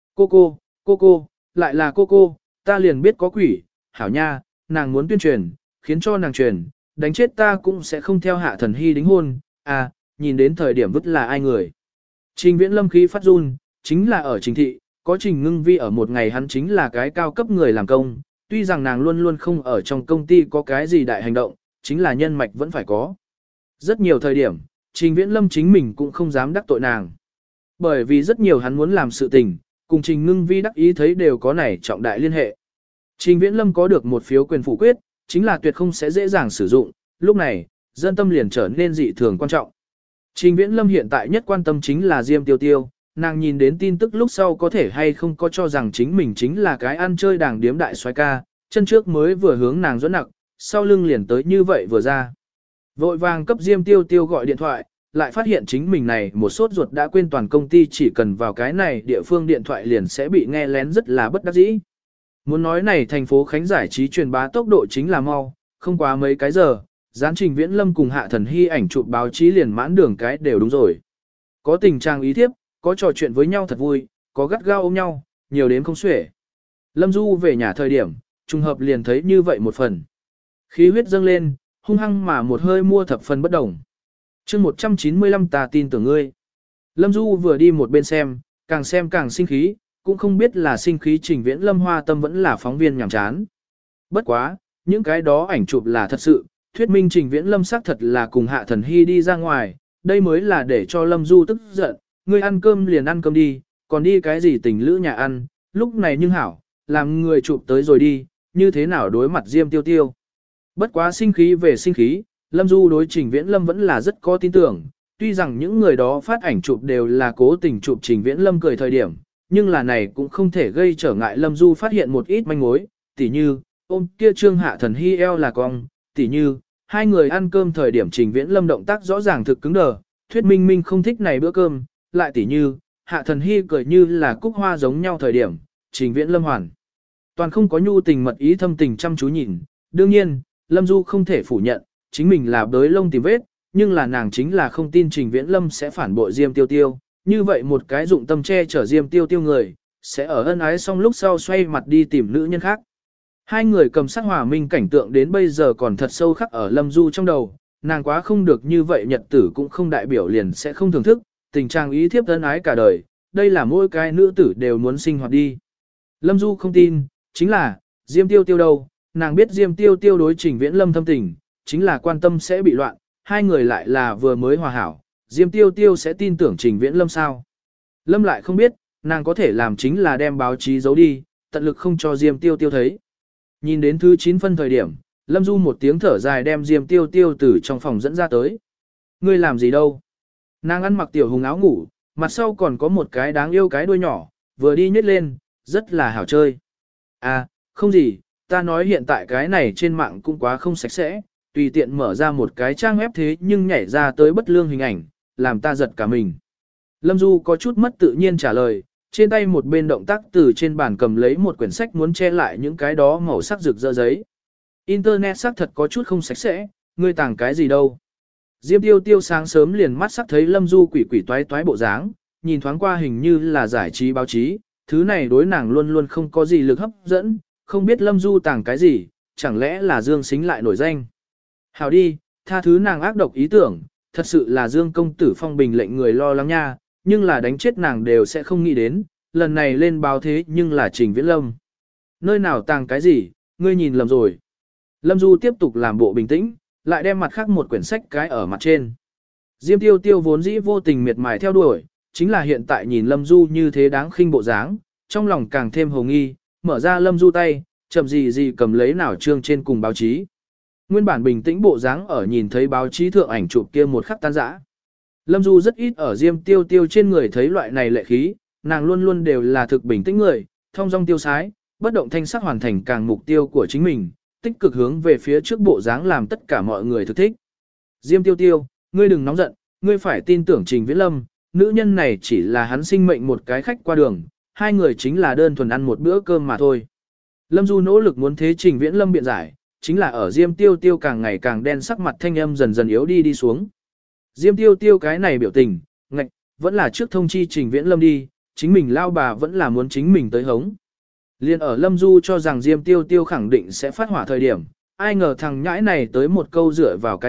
Cô, lại là cô, ta liền biết có quỷ, hảo nha, nàng muốn tuyên truyền, khiến cho nàng truyền, đánh chết ta cũng sẽ không theo Hạ Thần Hy đính hôn, à, nhìn đến thời điểm vứt là ai người. Trình Viễn Lâm khí phát run, chính là ở Trình thị, có Trình Ngưng Vi ở một ngày hắn chính là cái cao cấp người làm công, tuy rằng nàng luôn luôn không ở trong công ty có cái gì đại hành động, chính là nhân mạch vẫn phải có. Rất nhiều thời điểm, Trình Viễn Lâm chính mình cũng không dám đắc tội nàng. Bởi vì rất nhiều hắn muốn làm sự tình, cùng Trình Ngưng Vi đắc ý thấy đều có này trọng đại liên hệ. Trình Viễn Lâm có được một phiếu quyền phủ quyết, chính là tuyệt không sẽ dễ dàng sử dụng, lúc này, dân tâm liền trở nên dị thường quan trọng. Trình Viễn Lâm hiện tại nhất quan tâm chính là Diêm Tiêu Tiêu, nàng nhìn đến tin tức lúc sau có thể hay không có cho rằng chính mình chính là cái ăn chơi đàng điếm đại soái ca, chân trước mới vừa hướng nàng dẫn nặc, sau lưng liền tới như vậy vừa ra. Vội vàng cấp Diêm Tiêu Tiêu gọi điện thoại, lại phát hiện chính mình này một sốt ruột đã quên toàn công ty chỉ cần vào cái này địa phương điện thoại liền sẽ bị nghe lén rất là bất đắc dĩ. Muốn nói này thành phố Khánh giải trí truyền bá tốc độ chính là mau, không quá mấy cái giờ, gián Trình Viễn Lâm cùng Hạ Thần Hy ảnh chụp báo chí liền mãn đường cái đều đúng rồi. Có tình trạng ý thiếp, có trò chuyện với nhau thật vui, có gắt gao ôm nhau, nhiều đến không xuể. Lâm Du về nhà thời điểm, trùng hợp liền thấy như vậy một phần. Khí huyết dâng lên, hung hăng mà một hơi mua thập phần bất đồng. chương 195 ta tin tưởng ngươi. Lâm Du vừa đi một bên xem càng sinh khí, cũng không biết là sinh khí Trình Viễn Lâm Hoa Tâm vẫn là phóng viên nhàm chán. Bất quá, những cái đó ảnh chụp là thật sự, thuyết minh Trình Viễn Lâm xác thật là cùng Hạ Thần Hy đi ra ngoài, đây mới là để cho Lâm Du tức giận, ngươi ăn cơm liền ăn cơm đi, còn đi cái gì tình lữ nhà ăn, lúc này nhưng hảo, làm người chụp tới rồi đi, như thế nào đối mặt Diêm Tiêu Tiêu. Bất quá sinh khí về sinh khí, Lâm Du đối Trình Viễn Lâm vẫn là rất có tin tưởng, tuy rằng những người đó phát ảnh chụp đều là cố tình chụp Trình Viễn Lâm cười thời điểm, nhưng là này cũng không thể gây trở ngại Lâm Du phát hiện một ít manh mối, tỉ như, ôm kia Trương Hạ Thần Hy eo là cong, tỉ như, hai người ăn cơm thời điểm Trình Viễn Lâm động tác rõ ràng thực cứng đờ, thuyết minh minh không thích này bữa cơm, lại tỉ như, Hạ Thần Hy cười như là cúc hoa giống nhau thời điểm, Trình Viễn Lâm hoàn toàn không có nhu tình mật ý thâm tình chăm chú nhìn, đương nhiên, Lâm Du không thể phủ nhận, chính mình là bới lông tìm vết, nhưng là nàng chính là không tin Trình Viễn Lâm sẽ phản bội Diêm Tiêu Tiêu, như vậy một cái dụng tâm che chở Diêm Tiêu Tiêu người, sẽ ở ân ái xong lúc sau xoay mặt đi tìm nữ nhân khác. Hai người cầm sắc hòa minh cảnh tượng đến bây giờ còn thật sâu khắc ở Lâm Du trong đầu, nàng quá không được như vậy nhật tử cũng không đại biểu liền sẽ không thưởng thức, tình trạng ý thiếp ân ái cả đời, đây là mỗi cái nữ tử đều muốn sinh hoạt đi. Lâm Du không tin, chính là, Diêm Tiêu Tiêu đâu, nàng biết Diêm Tiêu Tiêu đối Trình Viễn Lâm thâm tình, chính là quan tâm sẽ bị loạn, hai người lại là vừa mới hòa hảo, Diêm Tiêu Tiêu sẽ tin tưởng Trình Viễn Lâm sao. Lâm lại không biết, nàng có thể làm chính là đem báo chí giấu đi, tận lực không cho Diêm Tiêu Tiêu thấy. Nhìn đến thứ 9 phân thời điểm, Lâm Du một tiếng thở dài đem Diêm Tiêu Tiêu từ trong phòng dẫn ra tới. Ngươi làm gì đâu? Nàng ăn mặc tiểu hùng áo ngủ, mặt sau còn có một cái đáng yêu cái đuôi nhỏ, vừa đi nhét lên, rất là hảo chơi. À, không gì, ta nói hiện tại cái này trên mạng cũng quá không sạch sẽ, tùy tiện mở ra một cái trang web thế nhưng nhảy ra tới bất lương hình ảnh, làm ta giật cả mình. Lâm Du có chút mất tự nhiên trả lời, trên tay một bên động tác từ trên bàn cầm lấy một quyển sách muốn che lại những cái đó màu sắc rực rỡ giấy. Internet xác thật có chút không sạch sẽ, ngươi tàng cái gì đâu. Diêm Tiêu Tiêu sáng sớm liền mắt sắc thấy Lâm Du quỷ quỷ toái toái bộ dáng, nhìn thoáng qua hình như là giải trí báo chí, thứ này đối nàng luôn luôn không có gì lực hấp dẫn, không biết Lâm Du tàng cái gì, chẳng lẽ là Dương Sính lại nổi danh. Hảo đi, tha thứ nàng ác độc ý tưởng, thật sự là Dương công tử phong bình lệnh người lo lắng nha, nhưng là đánh chết nàng đều sẽ không nghĩ đến, lần này lên báo thế nhưng là Trình Viễn Lâm. Nơi nào tàng cái gì, ngươi nhìn lầm rồi. Lâm Du tiếp tục làm bộ bình tĩnh, lại đem mặt khác một quyển sách cái ở mặt trên. Diêm Tiêu Tiêu vốn dĩ vô tình miệt mài theo đuổi, chính là hiện tại nhìn Lâm Du như thế đáng khinh bộ dáng, trong lòng càng thêm hồ nghi, mở ra Lâm Du tay, chậm gì cầm lấy nào trương trên cùng báo chí. Nguyên bản bình tĩnh bộ dáng ở nhìn thấy báo chí thượng ảnh chụp kia một khắc tan rã. Lâm Du rất ít ở Diêm Tiêu Tiêu trên người thấy loại này lệ khí, nàng luôn luôn đều là thực bình tĩnh người, thông dong tiêu sái, bất động thanh sắc hoàn thành càng mục tiêu của chính mình, tích cực hướng về phía trước bộ dáng làm tất cả mọi người thực thích. Diêm Tiêu Tiêu, ngươi đừng nóng giận, ngươi phải tin tưởng Trình Viễn Lâm, nữ nhân này chỉ là hắn sinh mệnh một cái khách qua đường, hai người chính là đơn thuần ăn một bữa cơm mà thôi. Lâm Du nỗ lực muốn thế Trình Viễn Lâm biện giải, chính là ở Diêm Tiêu Tiêu càng ngày càng đen sắc mặt thanh âm dần dần yếu đi xuống. Diêm Tiêu Tiêu cái này biểu tình, ngạch, vẫn là trước thông chi Trình Viễn Lâm đi, chính mình lao bà vẫn là muốn chính mình tới hống. Liên ở Lâm Du cho rằng Diêm Tiêu Tiêu khẳng định sẽ phát hỏa thời điểm, ai ngờ thằng nhãi này tới một câu dựa vào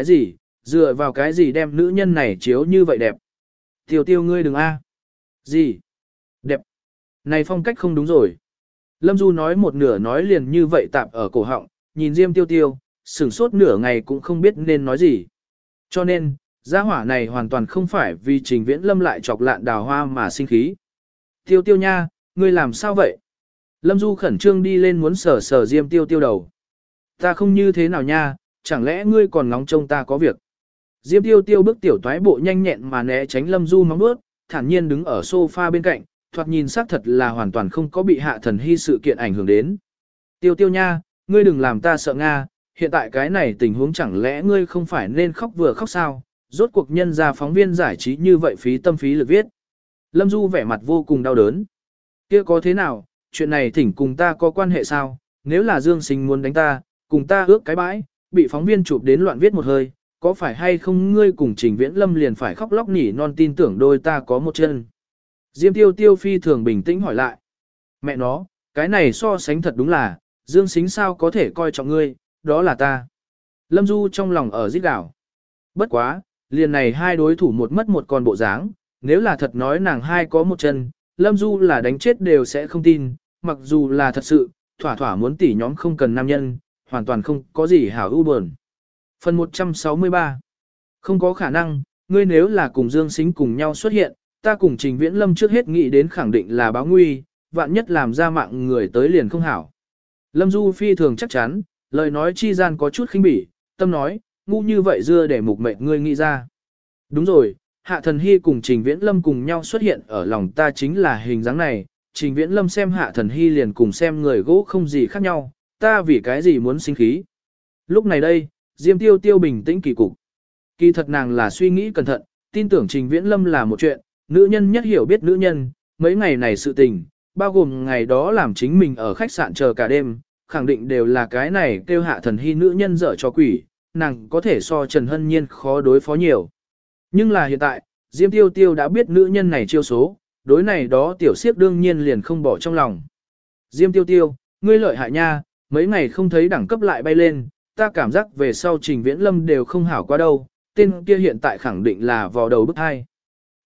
cái gì đem nữ nhân này chiếu như vậy đẹp. Tiêu Tiêu ngươi đừng a. Gì? Đẹp. Này phong cách không đúng rồi. Lâm Du nói một nửa nói liền như vậy tạp ở cổ họng, nhìn Diêm Tiêu Tiêu, sửng sốt nửa ngày cũng không biết nên nói gì. Cho nên, gia hỏa này hoàn toàn không phải vì Trình Viễn Lâm lại chọc lạn đào hoa mà sinh khí. Tiêu Tiêu nha, ngươi làm sao vậy? Lâm Du khẩn trương đi lên muốn sờ Diêm Tiêu Tiêu đầu. Ta không như thế nào nha, chẳng lẽ ngươi còn ngóng trông ta có việc? Diêm Tiêu Tiêu bước tiểu toái bộ nhanh nhẹn mà né tránh Lâm Du móng bước, thản nhiên đứng ở sofa bên cạnh, thoạt nhìn xác thật là hoàn toàn không có bị Hạ Thần Hy sự kiện ảnh hưởng đến. Tiêu Tiêu nha, ngươi đừng làm ta sợ Nga, hiện tại cái này tình huống chẳng lẽ ngươi không phải nên khóc vừa khóc sao, rốt cuộc nhân ra phóng viên giải trí như vậy phí tâm phí lực viết. Lâm Du vẻ mặt vô cùng đau đớn. Kia có thế nào, chuyện này thỉnh cùng ta có quan hệ sao, nếu là Dương Sính muốn đánh ta, cùng ta ước cái bãi, bị phóng viên chụp đến loạn viết một hơi, có phải hay không ngươi cùng Trình Viễn Lâm liền phải khóc lóc nỉ non tin tưởng đôi ta có một chân. Diêm Tiêu Tiêu phi thường bình tĩnh hỏi lại. Mẹ nó, cái này so sánh thật đúng là, Dương Sính sao có thể coi trọng ngươi, đó là ta. Lâm Du trong lòng ở rít đảo. Bất quá, liền này hai đối thủ một mất một còn bộ dáng, nếu là thật nói nàng hai có một chân, Lâm Du là đánh chết đều sẽ không tin, mặc dù là thật sự, thỏa thỏa muốn tỉ nhóm không cần nam nhân, hoàn toàn không có gì hảo ưu buồn. Phần 163. Không có khả năng, ngươi nếu là cùng Dương Sính cùng nhau xuất hiện, ta cùng Trình Viễn Lâm trước hết nghĩ đến khẳng định là báo nguy, vạn nhất làm ra mạng người tới liền không hảo. Lâm Du phi thường chắc chắn, lời nói chi gian có chút khinh bỉ, tâm nói, ngu như vậy dưa để mục mệnh ngươi nghĩ ra. Đúng rồi, Hạ Thần Hy cùng Trình Viễn Lâm cùng nhau xuất hiện ở lòng ta chính là hình dáng này, Trình Viễn Lâm xem Hạ Thần Hy liền cùng xem người gỗ không gì khác nhau, ta vì cái gì muốn sinh khí. Lúc này đây, Diêm Tiêu Tiêu bình tĩnh kỳ cục. Kỳ thật nàng là suy nghĩ cẩn thận, tin tưởng Trình Viễn Lâm là một chuyện, nữ nhân nhất hiểu biết nữ nhân, mấy ngày này sự tình, bao gồm ngày đó làm chính mình ở khách sạn chờ cả đêm, khẳng định đều là cái này kêu Hạ Thần Hy nữ nhân dở cho quỷ, nàng có thể so Trần Hân Nhiên khó đối phó nhiều. Nhưng là hiện tại, Diêm Tiêu Tiêu đã biết nữ nhân này chiêu số, đối này đó tiểu siếp đương nhiên liền không bỏ trong lòng. Diêm Tiêu Tiêu, ngươi lợi hại nha, mấy ngày không thấy đẳng cấp lại bay lên, ta cảm giác về sau Trình Viễn Lâm đều không hảo qua đâu, tên kia hiện tại khẳng định là vò đầu bức hai.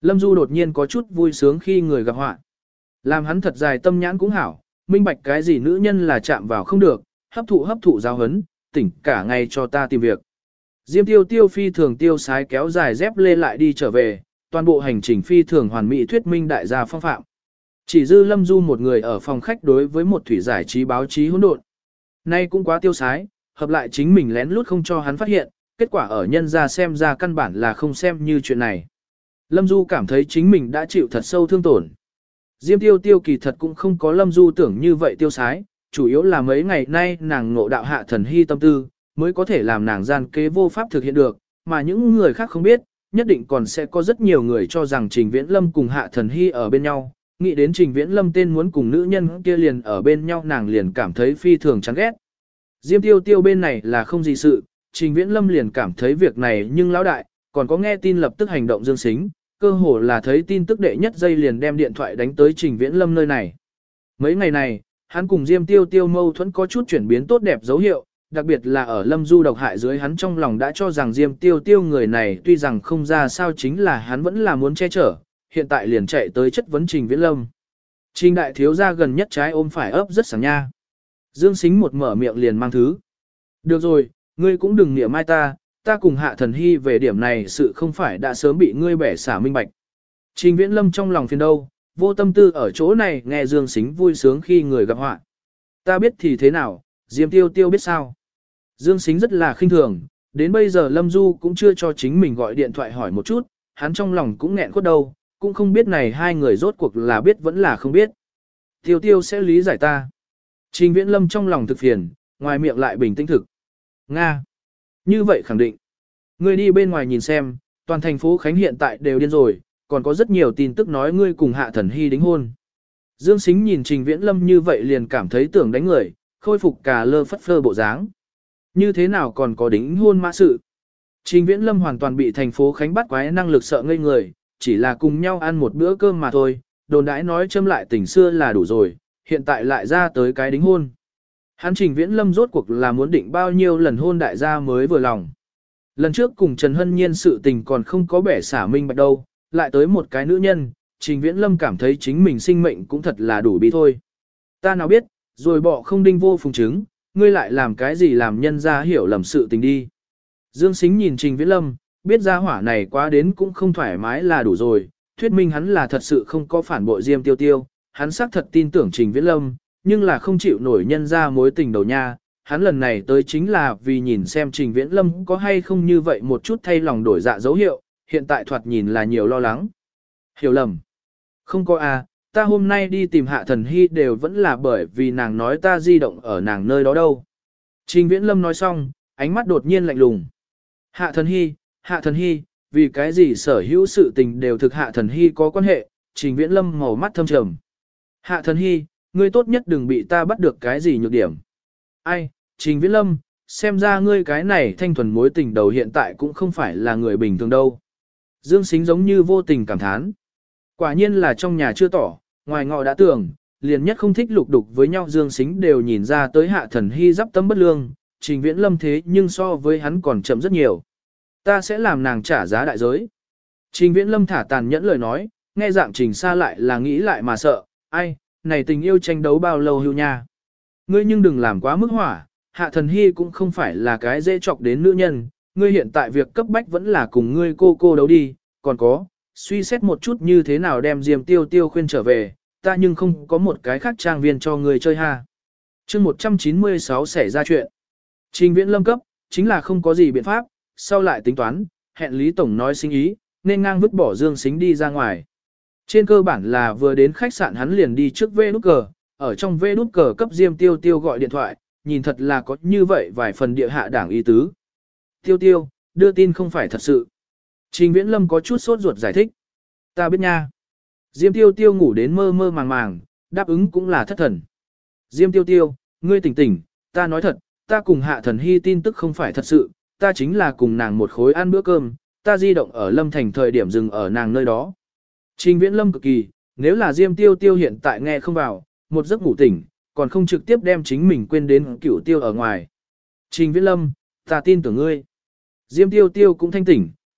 Lâm Du đột nhiên có chút vui sướng khi người gặp họa. Làm hắn thật dài tâm nhãn cũng hảo, minh bạch cái gì nữ nhân là chạm vào không được, hấp thụ giáo hấn, tỉnh cả ngày cho ta tìm việc. Diêm tiêu tiêu phi thường tiêu sái kéo dài dép lê lại đi trở về, toàn bộ hành trình phi thường hoàn mỹ thuyết minh đại gia phong phạm. Chỉ dư Lâm Du một người ở phòng khách đối với một thủy giải trí báo chí hỗn độn. Nay cũng quá tiêu sái, hợp lại chính mình lén lút không cho hắn phát hiện, kết quả ở nhân ra xem ra căn bản là không xem như chuyện này. Lâm Du cảm thấy chính mình đã chịu thật sâu thương tổn. Diêm tiêu tiêu kỳ thật cũng không có Lâm Du tưởng như vậy tiêu sái, chủ yếu là mấy ngày nay nàng ngộ đạo hạ thần hy tâm tư, mới có thể làm nàng gian kế vô pháp thực hiện được, mà những người khác không biết, nhất định còn sẽ có rất nhiều người cho rằng Trình Viễn Lâm cùng hạ thần hy ở bên nhau. Nghĩ đến Trình Viễn Lâm tên muốn cùng nữ nhân kia liền ở bên nhau nàng liền cảm thấy phi thường chán ghét. Diêm tiêu tiêu bên này là không gì sự, Trình Viễn Lâm liền cảm thấy việc này nhưng lão đại, còn có nghe tin lập tức hành động dương xính, cơ hồ là thấy tin tức đệ nhất giây liền đem điện thoại đánh tới Trình Viễn Lâm nơi này. Mấy ngày này, hắn cùng Diêm tiêu tiêu mâu thuẫn có chút chuyển biến tốt đẹp dấu hiệu, đặc biệt là ở Lâm Du độc hại dưới hắn trong lòng đã cho rằng Diêm tiêu tiêu người này tuy rằng không ra sao chính là hắn vẫn là muốn che chở, hiện tại liền chạy tới chất vấn Trình Viễn Lâm. Trình đại thiếu gia gần nhất trái ôm phải ấp rất sáng nha. Dương Sính một mở miệng liền mang thứ. Được rồi, ngươi cũng đừng niệm mai ta cùng hạ thần hy về điểm này sự không phải đã sớm bị ngươi bẻ xả minh bạch. Trình Viễn Lâm trong lòng phiền đâu, vô tâm tư ở chỗ này nghe Dương Sính vui sướng khi người gặp họa. Ta biết thì thế nào, Diêm tiêu tiêu biết sao. Dương Sính rất là khinh thường, đến bây giờ Lâm Du cũng chưa cho chính mình gọi điện thoại hỏi một chút, hắn trong lòng cũng nghẹn khuất đâu, cũng không biết này hai người rốt cuộc là biết vẫn là không biết. Tiêu tiêu sẽ lý giải ta. Trình Viễn Lâm trong lòng thực phiền, ngoài miệng lại bình tĩnh thực. Nga. Như vậy khẳng định. Ngươi đi bên ngoài nhìn xem, toàn thành phố Khánh hiện tại đều điên rồi, còn có rất nhiều tin tức nói ngươi cùng hạ thần hy đính hôn. Dương Sính nhìn Trình Viễn Lâm như vậy liền cảm thấy tưởng đánh người, khôi phục cả lơ phất phơ bộ dáng. Như thế nào còn có đính hôn mã sự. Trình Viễn Lâm hoàn toàn bị thành phố Khánh bắt quái năng lực sợ ngây người, chỉ là cùng nhau ăn một bữa cơm mà thôi, đồn đãi nói châm lại tình xưa là đủ rồi, hiện tại lại ra tới cái đính hôn. Hắn Trình Viễn Lâm rốt cuộc là muốn định bao nhiêu lần hôn đại gia mới vừa lòng. Lần trước cùng Trần Hân Nhiên sự tình còn không có bẻ xả minh bạch đâu, lại tới một cái nữ nhân, Trình Viễn Lâm cảm thấy chính mình sinh mệnh cũng thật là đủ bi thôi. Ta nào biết, rồi bỏ không đinh vô phùng chứng, ngươi lại làm cái gì làm nhân ra hiểu lầm sự tình đi. Dương Sính nhìn Trình Viễn Lâm, biết ra hỏa này quá đến cũng không thoải mái là đủ rồi, thuyết minh hắn là thật sự không có phản bội Diêm tiêu tiêu, hắn xác thật tin tưởng Trình Viễn Lâm, nhưng là không chịu nổi nhân ra mối tình đầu nha. Hắn lần này tới chính là vì nhìn xem Trình Viễn Lâm có hay không như vậy một chút thay lòng đổi dạ dấu hiệu, hiện tại thoạt nhìn là nhiều lo lắng. Hiểu lầm. Không có à, ta hôm nay đi tìm Hạ Thần Hy đều vẫn là bởi vì nàng nói ta di động ở nàng nơi đó đâu. Trình Viễn Lâm nói xong, ánh mắt đột nhiên lạnh lùng. Hạ Thần Hy, vì cái gì sở hữu sự tình đều thực Hạ Thần Hy có quan hệ, Trình Viễn Lâm màu mắt thâm trầm. Hạ Thần Hy, ngươi tốt nhất đừng bị ta bắt được cái gì nhược điểm. Ai, Trình Viễn Lâm, xem ra ngươi cái này thanh thuần mối tình đầu hiện tại cũng không phải là người bình thường đâu. Dương Sính giống như vô tình cảm thán. Quả nhiên là trong nhà chưa tỏ, ngoài ngọ đã tưởng, liền nhất không thích lục đục với nhau Dương Sính đều nhìn ra tới Hạ Thần Hy giáp tâm bất lương, Trình Viễn Lâm thế nhưng so với hắn còn chậm rất nhiều. Ta sẽ làm nàng trả giá đại giới. Trình Viễn Lâm thả tàn nhẫn lời nói, nghe dạng Trình Sa lại là nghĩ lại mà sợ, ai, này tình yêu tranh đấu bao lâu hưu nha. Ngươi nhưng đừng làm quá mức hỏa, Hạ Thần Hy cũng không phải là cái dễ chọc đến nữ nhân, ngươi hiện tại việc cấp bách vẫn là cùng ngươi cô đấu đi, còn có, suy xét một chút như thế nào đem Diêm Tiêu Tiêu khuyên trở về, ta nhưng không có một cái khác trang viên cho ngươi chơi ha. Chương 196 xảy ra chuyện. Trình Viễn Lâm cấp, chính là không có gì biện pháp, sau lại tính toán, hẹn Lý Tổng nói sinh ý, nên ngang vứt bỏ Dương Sính đi ra ngoài. Trên cơ bản là vừa đến khách sạn hắn liền đi trước vê nút cờ, ở trong vê nút cờ cấp Diêm Tiêu Tiêu gọi điện thoại, nhìn thật là có như vậy vài phần địa hạ đảng ý tứ. Tiêu Tiêu, đưa tin không phải thật sự. Trình Viễn Lâm có chút sốt ruột giải thích. Ta biết nha. Diêm Tiêu Tiêu ngủ đến mơ mơ màng màng, đáp ứng cũng là thất thần. Diêm Tiêu Tiêu, ngươi tỉnh tỉnh, ta nói thật, ta cùng Hạ Thần Hy tin tức không phải thật sự, ta chính là cùng nàng một khối ăn bữa cơm, ta di động ở Lâm Thành thời điểm dừng ở nàng nơi đó. Trình Viễn Lâm cực kỳ, nếu là Diêm Tiêu Tiêu hiện tại nghe không vào, một giấc ngủ tỉnh, còn không trực tiếp đem chính mình quên đến Cửu Tiêu ở ngoài. Trình Viễn Lâm, ta tin tưởng ngươi. Diêm Tiêu Tiêu cũng thanh tỉnh,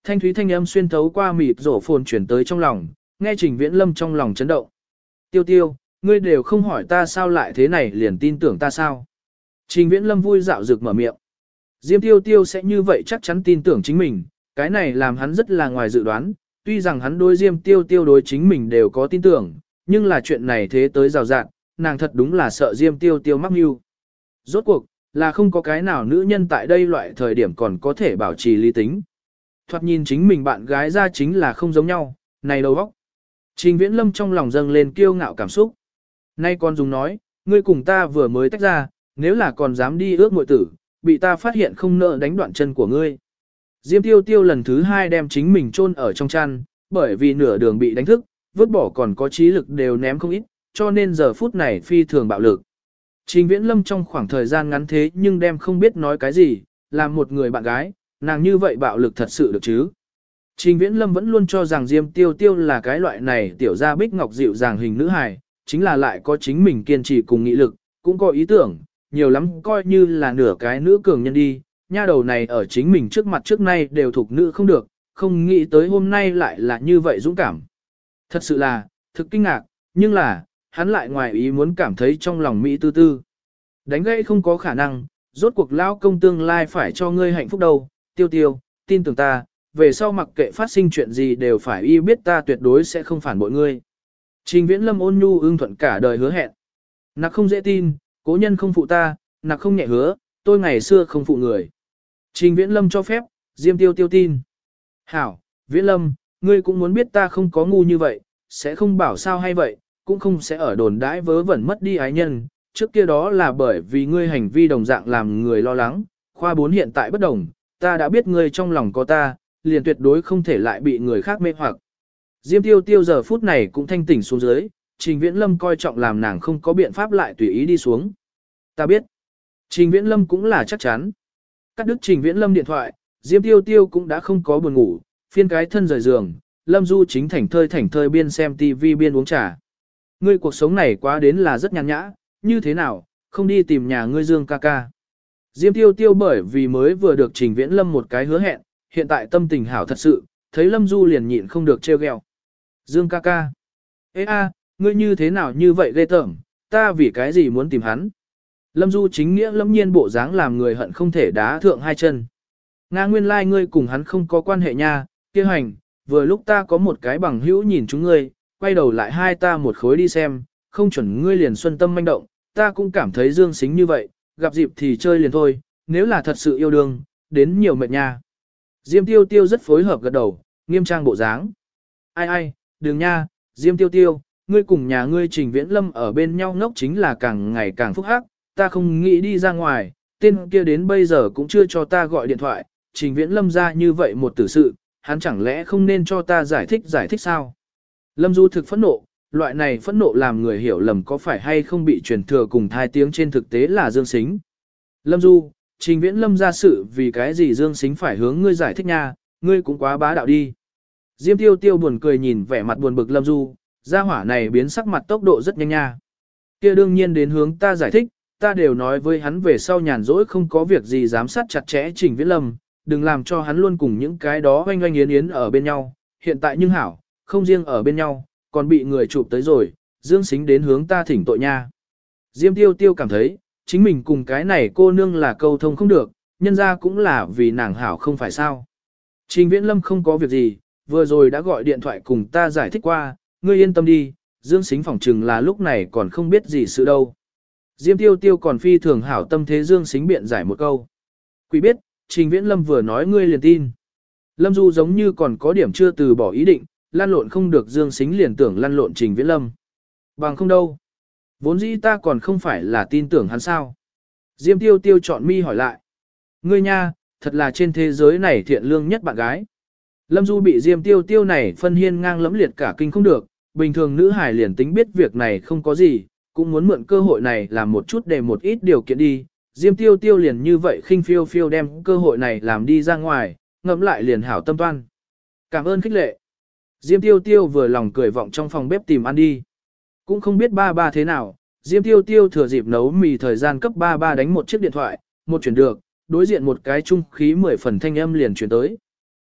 thanh thúy thanh âm xuyên thấu qua mịt rổ phồn chuyển tới trong lòng, nghe Trình Viễn Lâm trong lòng chấn động. Tiêu Tiêu, ngươi đều không hỏi ta sao lại thế này liền tin tưởng ta sao? Trình Viễn Lâm vui dạo dược mở miệng. Diêm Tiêu Tiêu sẽ như vậy chắc chắn tin tưởng chính mình, cái này làm hắn rất là ngoài dự đoán, tuy rằng hắn đối Diêm Tiêu Tiêu đối chính mình đều có tin tưởng, nhưng là chuyện này thế tới rào rạt, nàng thật đúng là sợ Diêm Tiêu Tiêu mắc mưu. Rốt cuộc, là không có cái nào nữ nhân tại đây loại thời điểm còn có thể bảo trì lý tính. Thoạt nhìn chính mình bạn gái ra chính là không giống nhau, này đầu óc. Trình Viễn Lâm trong lòng dâng lên kiêu ngạo cảm xúc. Nay con dùng nói, ngươi cùng ta vừa mới tách ra, nếu là còn dám đi ước muội tử, bị ta phát hiện không nợ đánh đoạn chân của ngươi. Diêm Tiêu Tiêu lần thứ 2 đem chính mình chôn ở trong chăn, bởi vì nửa đường bị đánh thức, vứt bỏ còn có trí lực đều ném không ít, cho nên giờ phút này phi thường bạo lực. Trình Viễn Lâm trong khoảng thời gian ngắn thế nhưng đem không biết nói cái gì, làm một người bạn gái, nàng như vậy bạo lực thật sự được chứ. Trình Viễn Lâm vẫn luôn cho rằng Diêm Tiêu Tiêu là cái loại này tiểu gia bích ngọc dịu dàng hình nữ hài, chính là lại có chính mình kiên trì cùng nghị lực, cũng có ý tưởng, nhiều lắm coi như là nửa cái nữ cường nhân đi, nha đầu này ở chính mình trước mặt trước nay đều thuộc nữ không được, không nghĩ tới hôm nay lại là như vậy dũng cảm. Thật sự là, thực kinh ngạc, nhưng là, hắn lại ngoài ý muốn cảm thấy trong lòng Mỹ tư tư. Đánh gãy không có khả năng, rốt cuộc lao công tương lai phải cho ngươi hạnh phúc đâu, Tiêu Tiêu, tin tưởng ta, về sau mặc kệ phát sinh chuyện gì đều phải y biết ta tuyệt đối sẽ không phản bội ngươi. Trình Viễn Lâm ôn nhu ưng thuận cả đời hứa hẹn. Nặc không dễ tin, cố nhân không phụ ta, nặc không nhẹ hứa, tôi ngày xưa không phụ người. Trình Viễn Lâm cho phép, Diêm Tiêu Tiêu tin. Hảo, Viễn Lâm, ngươi cũng muốn biết ta không có ngu như vậy, sẽ không bảo sao hay vậy, cũng không sẽ ở đồn đãi vớ vẩn mất đi ái nhân. Trước kia đó là bởi vì ngươi hành vi đồng dạng làm người lo lắng, khoa 4 hiện tại bất đồng, ta đã biết ngươi trong lòng có ta, liền tuyệt đối không thể lại bị người khác mê hoặc. Diêm Tiêu Tiêu giờ phút này cũng thanh tỉnh xuống dưới, Trình Viễn Lâm coi trọng làm nàng không có biện pháp lại tùy ý đi xuống. Ta biết. Trình Viễn Lâm cũng là chắc chắn. Cắt đứt Trình Viễn Lâm điện thoại, Diêm Tiêu Tiêu cũng đã không có buồn ngủ, phiên cái thân rời giường, Lâm Du chính thảnh thơi biên xem TV biên uống trà. Ngươi cuộc sống này quá đến là rất nhàn nhã, như thế nào, không đi tìm nhà ngươi Dương ca ca. Diêm Tiêu Tiêu bởi vì mới vừa được Trình Viễn Lâm một cái hứa hẹn, hiện tại tâm tình hảo thật sự, thấy Lâm Du liền nhịn không được trêu ghẹo. Dương ca ca. Ê a, ngươi như thế nào như vậy ghê tởm, ta vì cái gì muốn tìm hắn. Lâm Du chính nghĩa lâm nhiên bộ dáng làm người hận không thể đá thượng hai chân. Nga nguyên lai like ngươi cùng hắn không có quan hệ nha, kia hành, vừa lúc ta có một cái bằng hữu nhìn chúng ngươi, quay đầu lại hai ta một khối đi xem, không chuẩn ngươi liền xuân tâm manh động, ta cũng cảm thấy dương xính như vậy, gặp dịp thì chơi liền thôi, nếu là thật sự yêu đương, đến nhiều mệt nha. Diêm Tiêu Tiêu rất phối hợp gật đầu, nghiêm trang bộ dáng. Ai, đừng nha, Diêm Tiêu Tiêu, ngươi cùng nhà ngươi Trình Viễn Lâm ở bên nhau ngốc chính là càng ngày càng phúc hắc, ta không nghĩ đi ra ngoài, tên kia đến bây giờ cũng chưa cho ta gọi điện thoại, Trình Viễn Lâm ra như vậy một tử sự, hắn chẳng lẽ không nên cho ta giải thích sao? Lâm Du thực phẫn nộ, loại này phẫn nộ làm người hiểu lầm có phải hay không bị truyền thừa cùng thai tiếng trên thực tế là Dương Sính. Lâm Du, Trình Viễn Lâm ra sự vì cái gì Dương Sính phải hướng ngươi giải thích nha, ngươi cũng quá bá đạo đi. Diêm Tiêu Tiêu buồn cười nhìn vẻ mặt buồn bực Lâm Du, gia hỏa này biến sắc mặt tốc độ rất nhanh nha. Kia đương nhiên đến hướng ta giải thích, ta đều nói với hắn về sau nhàn rỗi không có việc gì giám sát chặt chẽ Trình Viễn Lâm, đừng làm cho hắn luôn cùng những cái đó oanh oanh yến yến ở bên nhau, hiện tại nhưng hảo, không riêng ở bên nhau, còn bị người chụp tới rồi, Dương Sính đến hướng ta thỉnh tội nha. Diêm Tiêu Tiêu cảm thấy, chính mình cùng cái này cô nương là câu thông không được, nhân ra cũng là vì nàng hảo không phải sao. Trình Viễn Lâm không có việc gì, vừa rồi đã gọi điện thoại cùng ta giải thích qua, ngươi yên tâm đi, Dương Sính phỏng chừng là lúc này còn không biết gì sự đâu. Diêm Tiêu Tiêu còn phi thường hảo tâm thế Dương Sính biện giải một câu. Quý biết, Trình Viễn Lâm vừa nói ngươi liền tin. Lâm Du giống như còn có điểm chưa từ bỏ ý định, lăn lộn không được Dương Sính liền tưởng lăn lộn Trình Viễn Lâm. Bằng không đâu. Vốn dĩ ta còn không phải là tin tưởng hắn sao. Diêm Tiêu Tiêu chọn mi hỏi lại. Ngươi nha, thật là trên thế giới này thiện lương nhất bạn gái. Lâm Du bị Diêm Tiêu Tiêu này phân hiên ngang lẫm liệt cả kinh không được, bình thường nữ hài liền tính biết việc này không có gì, cũng muốn mượn cơ hội này làm một chút để một ít điều kiện đi. Diêm Tiêu Tiêu liền như vậy khinh phiêu phiêu đem cơ hội này làm đi ra ngoài, ngẫm lại liền hảo tâm toan. Cảm ơn khích lệ. Diêm Tiêu Tiêu vừa lòng cười vọng trong phòng bếp tìm ăn đi. Cũng không biết ba thế nào, Diêm Tiêu Tiêu thừa dịp nấu mì thời gian cấp ba đánh một chiếc điện thoại, một chuyển được, đối diện một cái trung khí 10 phần thanh âm liền chuyển tới.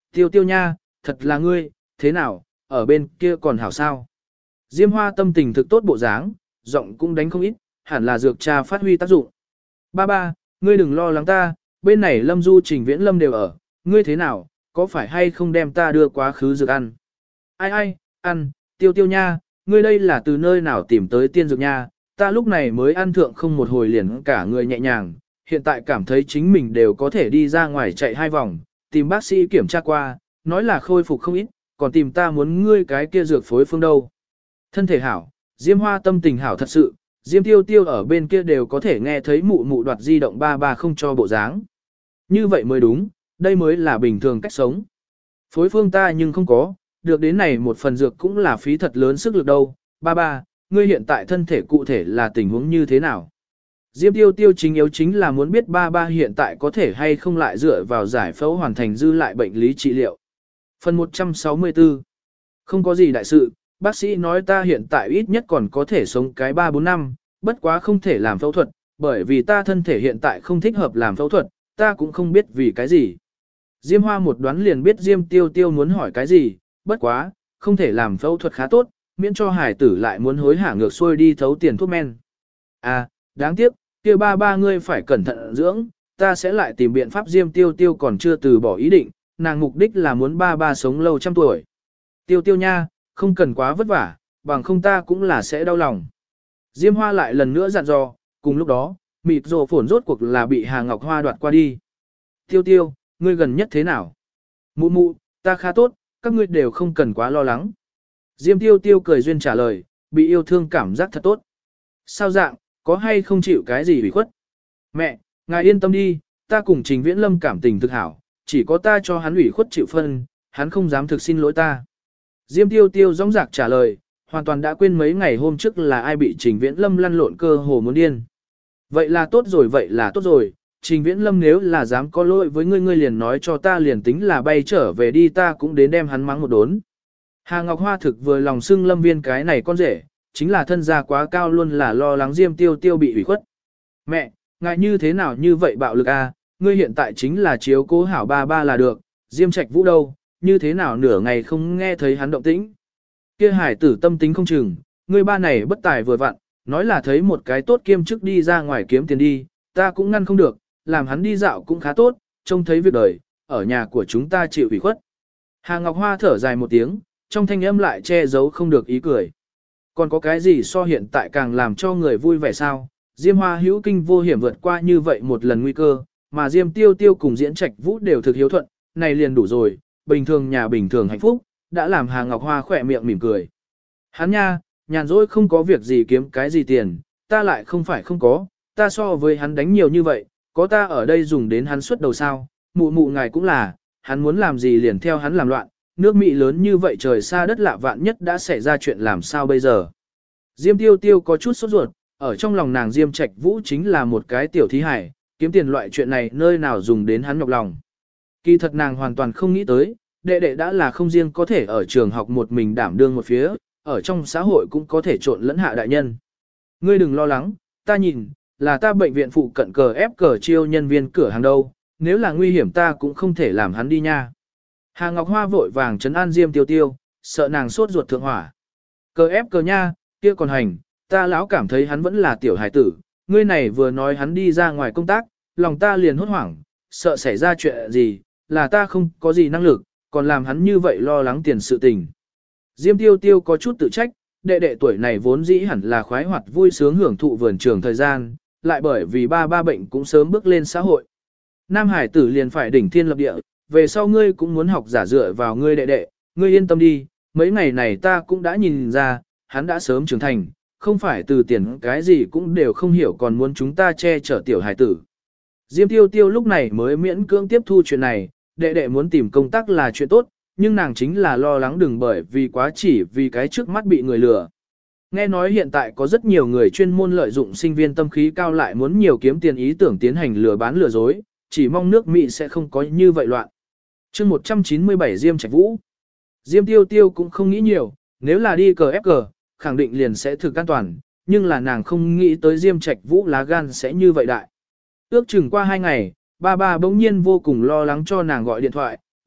Tiêu tiêu nha, thật là ngươi, thế nào, ở bên kia còn hảo sao? Diêm Hoa tâm tình thực tốt bộ dáng, giọng cũng đánh không ít, hẳn là dược trà phát huy tác dụng. Ba ba, ngươi đừng lo lắng ta, bên này Lâm Du Trình Viễn Lâm đều ở, ngươi thế nào, có phải hay không đem ta đưa quá khứ dược ăn? Ai ai, ăn, tiêu tiêu nha, ngươi đây là từ nơi nào tìm tới tiên dược nha, ta lúc này mới ăn thượng không một hồi liền cả người nhẹ nhàng, hiện tại cảm thấy chính mình đều có thể đi ra ngoài chạy 2 vòng, tìm bác sĩ kiểm tra qua, nói là khôi phục không ít, còn tìm ta muốn ngươi cái kia dược phối phương đâu. Thân thể hảo, Diêm Hoa tâm tình hảo thật sự, Diêm Tiêu Tiêu ở bên kia đều có thể nghe thấy mụ mụ đoạt di động ba ba không cho bộ dáng. Như vậy mới đúng, đây mới là bình thường cách sống. Phối phương ta nhưng không có, được đến này một phần dược cũng là phí thật lớn sức lực đâu. Ba ba, ngươi hiện tại thân thể cụ thể là tình huống như thế nào? Diêm Tiêu Tiêu chính yếu chính là muốn biết ba ba hiện tại có thể hay không lại dựa vào giải phẫu hoàn thành dư lại bệnh lý trị liệu. Phần 164. Không có gì đại sự, bác sĩ nói ta hiện tại ít nhất còn có thể sống cái 3-4 năm, bất quá không thể làm phẫu thuật, bởi vì ta thân thể hiện tại không thích hợp làm phẫu thuật, ta cũng không biết vì cái gì. Diêm Hoa một đoán liền biết Diêm Tiêu Tiêu muốn hỏi cái gì, bất quá, không thể làm phẫu thuật khá tốt, miễn cho hải tử lại muốn hối hả ngược xuôi đi thấu tiền thuốc men. À, đáng tiếc, kia ba ba ngươi phải cẩn thận dưỡng, ta sẽ lại tìm biện pháp. Diêm Tiêu Tiêu còn chưa từ bỏ ý định, nàng mục đích là muốn ba ba sống lâu trăm tuổi. Tiêu Tiêu nha, không cần quá vất vả, bằng không ta cũng là sẽ đau lòng. Diêm Hoa lại lần nữa dặn dò, cùng lúc đó, mịt rồ phồn rốt cuộc là bị Hà Ngọc Hoa đoạt qua đi. Tiêu Tiêu, ngươi gần nhất thế nào? Mụ mụ, ta khá tốt, các ngươi đều không cần quá lo lắng. Diêm Tiêu Tiêu cười duyên trả lời, bị yêu thương cảm giác thật tốt. Sao dạng, có hay không chịu cái gì ủy khuất? Mẹ, ngài yên tâm đi, ta cùng Trình Viễn Lâm cảm tình thực hảo, chỉ có ta cho hắn ủy khuất chịu phân, hắn không dám thực xin lỗi ta. Diêm Tiêu Tiêu rõng rạc trả lời, hoàn toàn đã quên mấy ngày hôm trước là ai bị Trình Viễn Lâm lăn lộn cơ hồ muốn điên. Vậy là tốt rồi, Trình Viễn Lâm nếu là dám có lỗi với ngươi, ngươi liền nói cho ta, liền tính là bay trở về đi ta cũng đến đem hắn mắng một đốn. Hà Ngọc Hoa thực vừa lòng xưng Lâm Viên cái này con rể, chính là thân gia quá cao luôn là lo lắng Diêm Tiêu Tiêu bị ủy khuất. Mẹ, ngài như thế nào như vậy bạo lực a? Ngươi hiện tại chính là chiếu cố hảo ba ba là được, Diêm Trạch Vũ đâu, như thế nào nửa ngày không nghe thấy hắn động tĩnh. Kia hải tử tâm tính không chừng, ngươi ba này bất tài vừa vặn, nói là thấy một cái tốt kiêm chức đi ra ngoài kiếm tiền đi, ta cũng ngăn không được, làm hắn đi dạo cũng khá tốt, trông thấy việc đời, ở nhà của chúng ta chịu ủy khuất. Hà Ngọc Hoa thở dài một tiếng, trong thanh âm lại che giấu không được ý cười. Còn có cái gì so hiện tại càng làm cho người vui vẻ sao? Diêm Hoa hữu kinh vô hiểm vượt qua như vậy một lần nguy cơ, mà Diêm Tiêu Tiêu cùng Diễn Trạch Vũ đều thực hiếu thuận, này liền đủ rồi, bình thường nhà bình thường hạnh phúc, đã làm Hà Ngọc Hoa khỏe miệng mỉm cười. Hắn nha, nhàn rỗi không có việc gì kiếm cái gì tiền, ta lại không phải không có, ta so với hắn đánh nhiều như vậy, có ta ở đây dùng đến hắn suốt đầu sao, mụ mụ ngài cũng là, hắn muốn làm gì liền theo hắn làm loạn, nước Mỹ lớn như vậy trời xa đất lạ vạn nhất đã xảy ra chuyện làm sao bây giờ. Diêm Tiêu Tiêu có chút sốt ruột, ở trong lòng nàng Diêm Trạch Vũ chính là một cái tiểu thí hải, kiếm tiền loại chuyện này nơi nào dùng đến hắn nhọc lòng. Kỳ thật nàng hoàn toàn không nghĩ tới, đệ đệ đã là không riêng có thể ở trường học một mình đảm đương một phía, ở trong xã hội cũng có thể trộn lẫn hạ đại nhân. Ngươi đừng lo lắng, ta nhìn, là ta bệnh viện phụ cận cờ ép cờ chiêu nhân viên cửa hàng đâu, nếu là nguy hiểm ta cũng không thể làm hắn đi nha. Hà Ngọc Hoa vội vàng trấn an Diêm Tiêu Tiêu, sợ nàng sốt ruột thượng hỏa. Cờ ép cờ nha, kia còn hành, ta lão cảm thấy hắn vẫn là tiểu hài tử, ngươi này vừa nói hắn đi ra ngoài công tác, lòng ta liền hốt hoảng, sợ xảy ra chuyện gì, là ta không có gì năng lực, còn làm hắn như vậy lo lắng tiền sự tình. Diêm Tiêu Tiêu có chút tự trách, đệ đệ tuổi này vốn dĩ hẳn là khoái hoạt vui sướng hưởng thụ vườn trường thời gian, lại bởi vì ba bệnh cũng sớm bước lên xã hội. Nam hải tử liền phải đỉnh thiên lập địa, về sau ngươi cũng muốn học giả dựa vào ngươi đệ đệ, ngươi yên tâm đi, mấy ngày này ta cũng đã nhìn ra, hắn đã sớm trưởng thành, không phải từ tiền cái gì cũng đều không hiểu còn muốn chúng ta che chở tiểu hải tử. Diêm Tiêu Tiêu lúc này mới miễn cưỡng tiếp thu chuyện này, đệ đệ muốn tìm công tác là chuyện tốt, nhưng nàng chính là lo lắng đừng bởi vì quá chỉ vì cái trước mắt bị người lừa. Nghe nói hiện tại có rất nhiều người chuyên môn lợi dụng sinh viên tâm khí cao lại muốn nhiều kiếm tiền ý tưởng tiến hành lừa bán lừa dối, chỉ mong nước Mỹ sẽ không có như vậy loạn. Chương 197 Diêm Trạch Vũ. Diêm Tiêu Tiêu cũng không nghĩ nhiều, nếu là đi cờ ép cờ, khẳng định liền sẽ thực an toàn, nhưng là nàng không nghĩ tới Diêm Trạch Vũ lá gan sẽ như vậy đại. Ước chừng qua 2 ngày, ba bỗng nhiên vô cùng lo lắng cho nàng gọi điện thoại,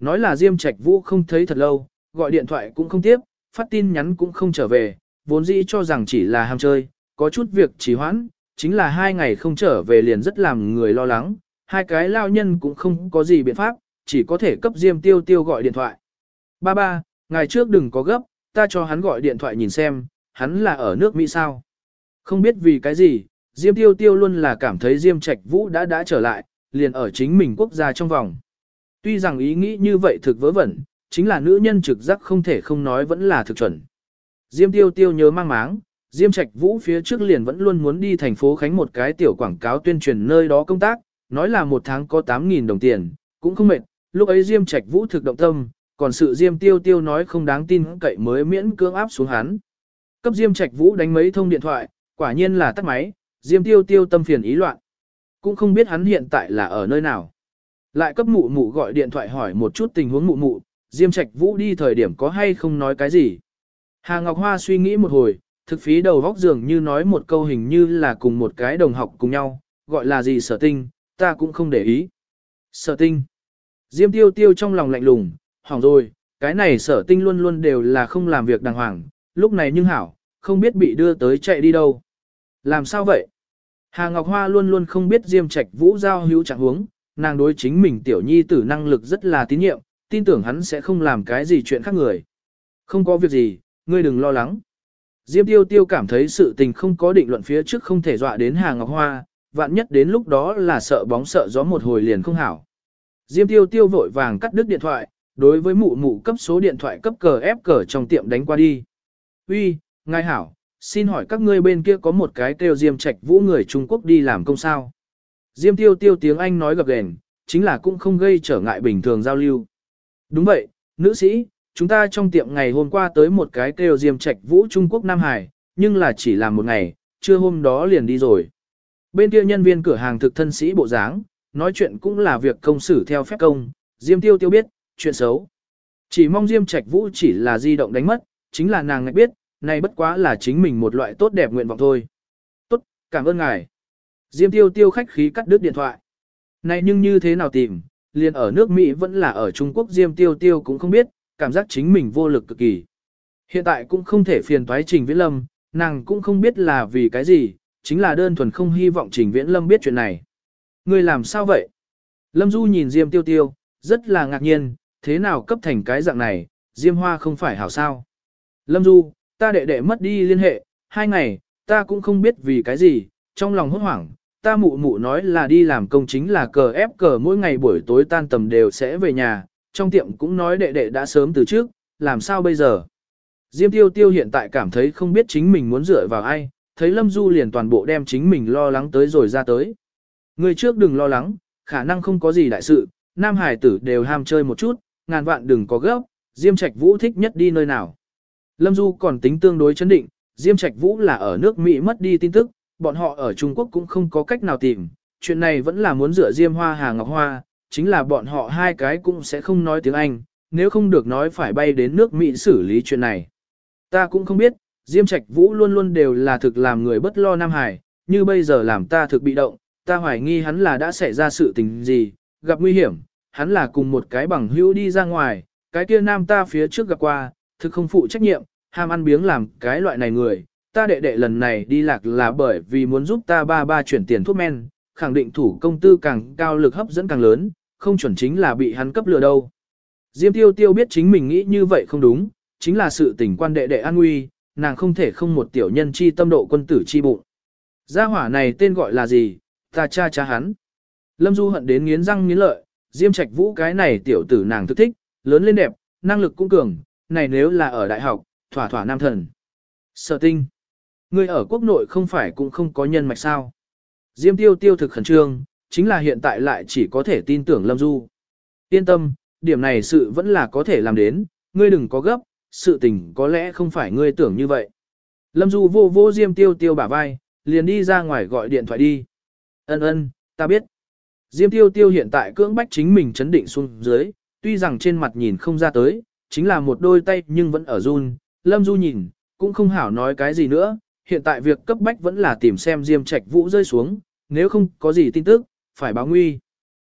nói là Diêm Trạch Vũ không thấy thật lâu, gọi điện thoại cũng không tiếp, phát tin nhắn cũng không trở về, vốn dĩ cho rằng chỉ là ham chơi, có chút việc trì hoãn, chính là 2 ngày không trở về liền rất làm người lo lắng, hai cái lao nhân cũng không có gì biện pháp, chỉ có thể cấp Diêm Tiêu Tiêu gọi điện thoại. Ba ba, ngày trước đừng có gấp, ta cho hắn gọi điện thoại nhìn xem, hắn là ở nước Mỹ sao. Không biết vì cái gì, Diêm Tiêu Tiêu luôn là cảm thấy Diêm Trạch Vũ đã trở lại, liền ở chính mình quốc gia trong vòng. Tuy rằng ý nghĩ như vậy thực vớ vẩn, chính là nữ nhân trực giác không thể không nói vẫn là thực chuẩn. Diêm Tiêu Tiêu nhớ mang máng, Diêm Trạch Vũ phía trước liền vẫn luôn muốn đi thành phố Khánh một cái tiểu quảng cáo tuyên truyền nơi đó công tác, nói là một tháng có 8.000 đồng tiền, cũng không mệt, lúc ấy Diêm Trạch Vũ thực động tâm, còn sự Diêm Tiêu Tiêu nói không đáng tin cậy mới miễn cưỡng áp xuống hắn. Cấp Diêm Trạch Vũ đánh mấy thông điện thoại, quả nhiên là tắt máy, Diêm Tiêu Tiêu tâm phiền ý loạn. Cũng không biết hắn hiện tại là ở nơi nào. Lại cấp mụ mụ gọi điện thoại hỏi một chút tình huống mụ mụ, Diêm Trạch Vũ đi thời điểm có hay không nói cái gì. Hà Ngọc Hoa suy nghĩ một hồi, thực phí đầu góc dường như nói một câu hình như là cùng một cái đồng học cùng nhau, gọi là gì Sở Tinh, ta cũng không để ý. Sở Tinh. Diêm Tiêu Tiêu trong lòng lạnh lùng, hỏng rồi, cái này Sở Tinh luôn luôn đều là không làm việc đàng hoàng, lúc này nhưng hảo, không biết bị đưa tới chạy đi đâu. Làm sao vậy? Hà Ngọc Hoa luôn luôn không biết Diêm Trạch Vũ giao hữu trạng huống, nàng đối chính mình tiểu nhi tử năng lực rất là tín nhiệm, tin tưởng hắn sẽ không làm cái gì chuyện khác người. Không có việc gì, ngươi đừng lo lắng. Diêm Tiêu Tiêu cảm thấy sự tình không có định luận phía trước không thể dọa đến Hà Ngọc Hoa, vạn nhất đến lúc đó là sợ bóng sợ gió một hồi liền không hảo. Diêm Tiêu Tiêu vội vàng cắt đứt điện thoại, đối với mụ mụ cấp số điện thoại cấp cờ ép cờ trong tiệm đánh qua đi. Uy, ngài hảo, xin hỏi các ngươi bên kia có một cái kêu Diêm Trạch Vũ người Trung Quốc đi làm công sao? Diêm Tiêu Tiêu tiếng Anh nói gập ghềnh, chính là cũng không gây trở ngại bình thường giao lưu. Đúng vậy, nữ sĩ, chúng ta trong tiệm ngày hôm qua tới một cái kêu Diêm Trạch Vũ Trung Quốc Nam Hải, nhưng là chỉ làm một ngày, trưa hôm đó liền đi rồi. Bên kia nhân viên cửa hàng thực thân sĩ bộ dáng, nói chuyện cũng là việc công xử theo phép công, Diêm Tiêu Tiêu biết, chuyện xấu. Chỉ mong Diêm Trạch Vũ chỉ là di động đánh mất, chính là nàng ngại biết, này bất quá là chính mình một loại tốt đẹp nguyện vọng thôi. Tốt, cảm ơn ngài. Diêm Tiêu Tiêu khách khí cắt đứt điện thoại. Này nhưng như thế nào tìm, liền ở nước Mỹ vẫn là ở Trung Quốc Diêm Tiêu Tiêu cũng không biết, cảm giác chính mình vô lực cực kỳ. Hiện tại cũng không thể phiền toái Trình Viễn Lâm, nàng cũng không biết là vì cái gì, chính là đơn thuần không hy vọng Trình Viễn Lâm biết chuyện này. Người làm sao vậy? Lâm Du nhìn Diêm Tiêu Tiêu, rất là ngạc nhiên, thế nào cấp thành cái dạng này, Diêm Hoa không phải hảo sao. Lâm Du, ta đệ đệ mất đi liên hệ, 2 ngày, ta cũng không biết vì cái gì, trong lòng hốt hoảng, ta mụ mụ nói là đi làm công chính là cờ ép cờ mỗi ngày buổi tối tan tầm đều sẽ về nhà, trong tiệm cũng nói đệ đệ đã sớm từ trước, làm sao bây giờ? Diêm Tiêu Tiêu hiện tại cảm thấy không biết chính mình muốn dựa vào ai, thấy Lâm Du liền toàn bộ đem chính mình lo lắng tới rồi ra tới. Người trước đừng lo lắng, khả năng không có gì đại sự, nam hải tử đều ham chơi một chút, ngàn vạn đừng có gấp, Diêm Trạch Vũ thích nhất đi nơi nào. Lâm Du còn tính tương đối chấn định, Diêm Trạch Vũ là ở nước Mỹ mất đi tin tức, bọn họ ở Trung Quốc cũng không có cách nào tìm, chuyện này vẫn là muốn dựa Diêm Hoa Hà Ngọc Hoa, chính là bọn họ hai cái cũng sẽ không nói tiếng Anh, nếu không được nói phải bay đến nước Mỹ xử lý chuyện này. Ta cũng không biết, Diêm Trạch Vũ luôn luôn đều là thực làm người bất lo Nam Hải, như bây giờ làm ta thực bị động, ta hoài nghi hắn là đã xảy ra sự tình gì, gặp nguy hiểm, hắn là cùng một cái bằng hữu đi ra ngoài, cái kia nam ta phía trước gặp qua, thực không phụ trách nhiệm, ham ăn biếng làm cái loại này người, ta đệ đệ lần này đi lạc là bởi vì muốn giúp ta ba chuyển tiền thuốc men, khẳng định thủ công tư càng cao lực hấp dẫn càng lớn, không chuẩn chính là bị hắn cấp lừa đâu. Diêm Tiêu Tiêu biết chính mình nghĩ như vậy không đúng, chính là sự tình quan đệ đệ an nguy, nàng không thể không một tiểu nhân chi tâm độ quân tử chi bụng. Gia hỏa này tên gọi là gì, ta cha hắn. Lâm Du hận đến nghiến răng nghiến lợi, Diêm Trạch Vũ cái này tiểu tử nàng thức thích, lớn lên đẹp, năng lực cũng cường, này nếu là ở đại học, thỏa thỏa nam thần. Sở Tinh, ngươi ở quốc nội không phải cũng không có nhân mạch sao. Diêm Tiêu Tiêu thực khẩn trương, chính là hiện tại lại chỉ có thể tin tưởng Lâm Du. Yên tâm, điểm này sự vẫn là có thể làm đến, ngươi đừng có gấp, sự tình có lẽ không phải ngươi tưởng như vậy. Lâm Du vô Diêm Tiêu Tiêu bả vai, liền đi ra ngoài gọi điện thoại đi. Ân, ta biết. Diêm Tiêu Tiêu hiện tại cưỡng bách chính mình chấn định xuống dưới, tuy rằng trên mặt nhìn không ra tới, chính là một đôi tay nhưng vẫn ở run. Lâm Du nhìn, cũng không hảo nói cái gì nữa, hiện tại việc cấp bách vẫn là tìm xem Diêm Trạch Vũ rơi xuống, nếu không có gì tin tức, phải báo nguy.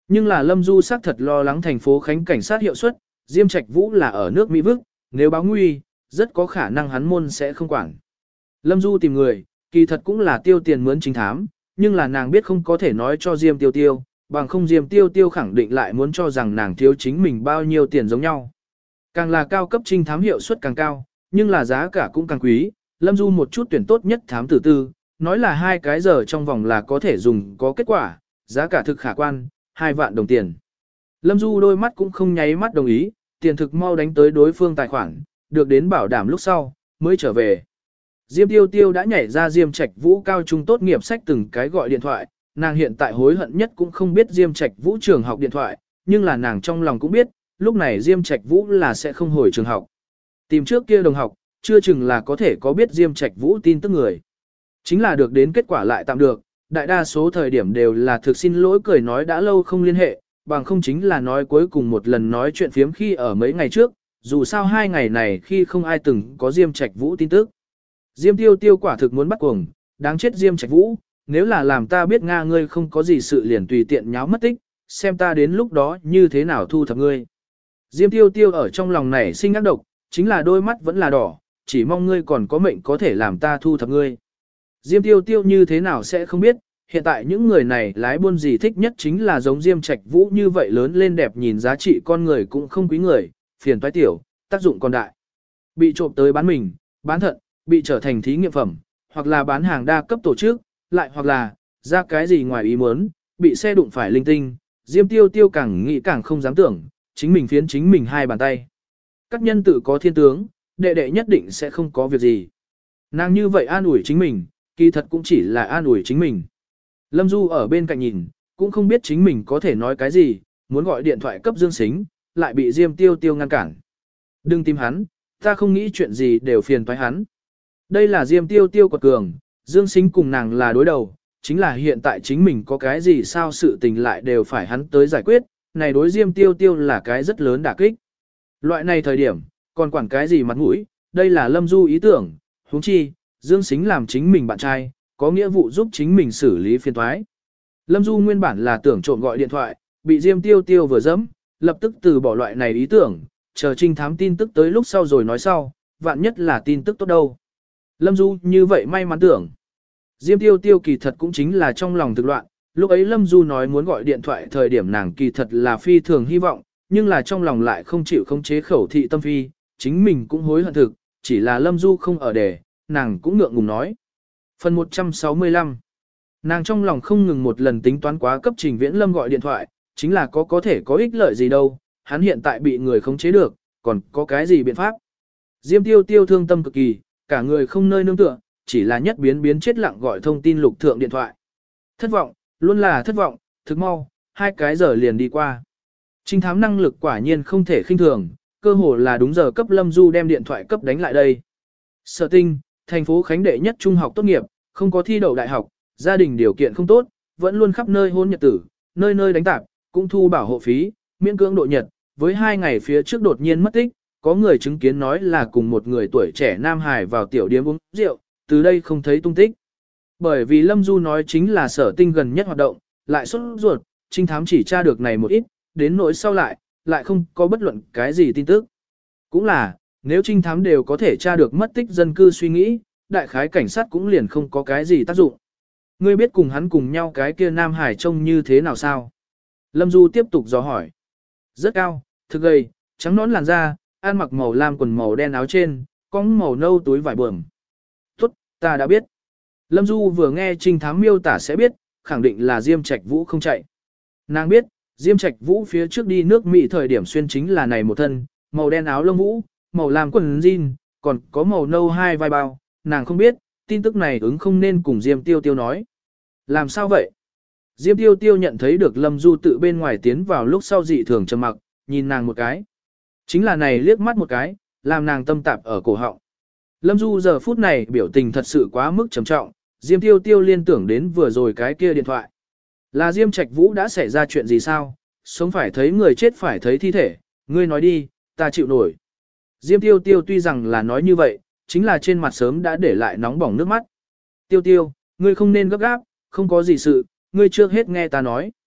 Nhưng là Lâm Du xác thật lo lắng thành phố Khánh cảnh sát hiệu suất, Diêm Trạch Vũ là ở nước Mỹ vức, nếu báo nguy, rất có khả năng hắn môn sẽ không quản. Lâm Du tìm người, kỳ thật cũng là tiêu tiền mướn chính thám, nhưng là nàng biết không có thể nói cho Diêm Tiêu Tiêu, bằng không Diêm Tiêu Tiêu khẳng định lại muốn cho rằng nàng thiếu chính mình bao nhiêu tiền giống nhau. Càng là cao cấp trinh thám hiệu suất càng cao, nhưng là giá cả cũng càng quý, Lâm Du một chút tuyển tốt nhất thám tử tư, nói là 2 cái giờ trong vòng là có thể dùng có kết quả, giá cả thực khả quan, 2 vạn đồng tiền. Lâm Du đôi mắt cũng không nháy mắt đồng ý, tiền thực mau đánh tới đối phương tài khoản, được đến bảo đảm lúc sau, mới trở về. Diêm Tiêu Tiêu đã nhảy ra Diêm Trạch Vũ cao trung tốt nghiệp sách từng cái gọi điện thoại, nàng hiện tại hối hận nhất cũng không biết Diêm Trạch Vũ trường học điện thoại, nhưng là nàng trong lòng cũng biết, lúc này Diêm Trạch Vũ là sẽ không hồi trường học. Tìm trước kia đồng học, chưa chừng là có thể có biết Diêm Trạch Vũ tin tức người. Chính là được đến kết quả lại tạm được, đại đa số thời điểm đều là thực xin lỗi cười nói đã lâu không liên hệ, bằng không chính là nói cuối cùng một lần nói chuyện phiếm khi ở mấy ngày trước, dù sao 2 ngày này khi không ai từng có Diêm Trạch Vũ tin tức. Diêm Tiêu Tiêu quả thực muốn bắt cuồng, đáng chết Diêm Trạch Vũ, nếu là làm ta biết Nga ngươi không có gì sự liền tùy tiện nháo mất tích, xem ta đến lúc đó như thế nào thu thập ngươi. Diêm Tiêu Tiêu ở trong lòng này sinh ác độc, chính là đôi mắt vẫn là đỏ, chỉ mong ngươi còn có mệnh có thể làm ta thu thập ngươi. Diêm Tiêu Tiêu như thế nào sẽ không biết, hiện tại những người này lái buôn gì thích nhất chính là giống Diêm Trạch Vũ như vậy lớn lên đẹp nhìn giá trị con người cũng không quý người, phiền toái tiểu, tác dụng còn đại. Bị trộm tới bán mình, bán thận, bị trở thành thí nghiệm phẩm, hoặc là bán hàng đa cấp tổ chức, lại hoặc là, ra cái gì ngoài ý muốn, bị xe đụng phải linh tinh, Diêm Tiêu Tiêu càng nghĩ càng không dám tưởng, chính mình phiến chính mình 2 bàn tay. Các nhân tự có thiên tướng, đệ đệ nhất định sẽ không có việc gì. Nàng như vậy an ủi chính mình, kỳ thật cũng chỉ là an ủi chính mình. Lâm Du ở bên cạnh nhìn, cũng không biết chính mình có thể nói cái gì, muốn gọi điện thoại cấp Dương Sính, lại bị Diêm Tiêu Tiêu ngăn cản. Đừng tìm hắn, ta không nghĩ chuyện gì đều phiền toái hắn. Đây là Diêm Tiêu Tiêu quật cường, Dương Sính cùng nàng là đối đầu, chính là hiện tại chính mình có cái gì sao sự tình lại đều phải hắn tới giải quyết, này đối Diêm Tiêu Tiêu là cái rất lớn đả kích. Loại này thời điểm, còn quản cái gì mặt mũi, đây là Lâm Du ý tưởng, huống chi, Dương Sính làm chính mình bạn trai, có nghĩa vụ giúp chính mình xử lý phiền toái. Lâm Du nguyên bản là tưởng trộm gọi điện thoại, bị Diêm Tiêu Tiêu vừa dẫm, lập tức từ bỏ loại này ý tưởng, chờ trinh thám tin tức tới lúc sau rồi nói sau, vạn nhất là tin tức tốt đâu. Lâm Du như vậy may mắn tưởng. Diêm Tiêu Tiêu kỳ thật cũng chính là trong lòng thực loạn, lúc ấy Lâm Du nói muốn gọi điện thoại thời điểm nàng kỳ thật là phi thường hy vọng, nhưng là trong lòng lại không chịu khống chế khẩu thị tâm phi, chính mình cũng hối hận thực, chỉ là Lâm Du không ở để, nàng cũng ngượng ngùng nói. Phần 165. Nàng trong lòng không ngừng một lần tính toán quá cấp Trình Viễn Lâm gọi điện thoại, chính là có thể có ích lợi gì đâu, hắn hiện tại bị người khống chế được, còn có cái gì biện pháp. Diêm Tiêu Tiêu thương tâm cực kỳ, cả người không nơi nương tựa, chỉ là nhất biến chết lặng gọi thông tin lục thượng điện thoại. Thất vọng, luôn là thất vọng, thực mau, 2 cái giờ liền đi qua. Trinh thám năng lực quả nhiên không thể khinh thường, cơ hồ là đúng giờ cấp Lâm Du đem điện thoại cấp đánh lại đây. Sở Tinh, thành phố Khánh đệ nhất trung học tốt nghiệp, không có thi đậu đại học, gia đình điều kiện không tốt, vẫn luôn khắp nơi hôn nhật tử, nơi nơi đánh tạp, cũng thu bảo hộ phí, miễn cưỡng độ nhật, với 2 ngày phía trước đột nhiên mất tích, có người chứng kiến nói là cùng một người tuổi trẻ Nam Hải vào tiểu điếm uống rượu, từ đây không thấy tung tích. Bởi vì Lâm Du nói chính là Sở Tinh gần nhất hoạt động, lại xuất ruột, trinh thám chỉ tra được này một ít, đến nỗi sau lại không có bất luận cái gì tin tức. Cũng là, nếu trinh thám đều có thể tra được mất tích dân cư suy nghĩ, đại khái cảnh sát cũng liền không có cái gì tác dụng. Ngươi biết cùng hắn cùng nhau cái kia Nam Hải trông như thế nào sao? Lâm Du tiếp tục dò hỏi. Rất cao, thực gầy, trắng nõn làn da, ăn mặc màu lam quần màu đen áo trên, cong màu nâu túi vải bờm. Tốt, ta đã biết. Lâm Du vừa nghe trinh thám miêu tả sẽ biết, khẳng định là Diêm Trạch Vũ không chạy. Nàng biết, Diêm Trạch Vũ phía trước đi nước Mỹ thời điểm xuyên chính là này một thân, màu đen áo lông vũ, màu lam quần jean, còn có màu nâu 2 vai bao, nàng không biết, tin tức này ứng không nên cùng Diêm Tiêu Tiêu nói. Làm sao vậy? Diêm Tiêu Tiêu nhận thấy được Lâm Du tự bên ngoài tiến vào lúc sau dị thường trầm mặc, nhìn nàng một cái. Chính là này liếc mắt một cái, làm nàng tâm tạp ở cổ họng. Lâm Du giờ phút này biểu tình thật sự quá mức trầm trọng, Diêm Tiêu Tiêu liên tưởng đến vừa rồi cái kia điện thoại. Là Diêm Trạch Vũ đã xảy ra chuyện gì sao? Sống phải thấy người chết phải thấy thi thể, ngươi nói đi, ta chịu nổi. Diêm Tiêu Tiêu tuy rằng là nói như vậy, chính là trên mặt sớm đã để lại nóng bỏng nước mắt. Tiêu Tiêu, ngươi không nên gấp gáp, không có gì sự, ngươi trước hết nghe ta nói.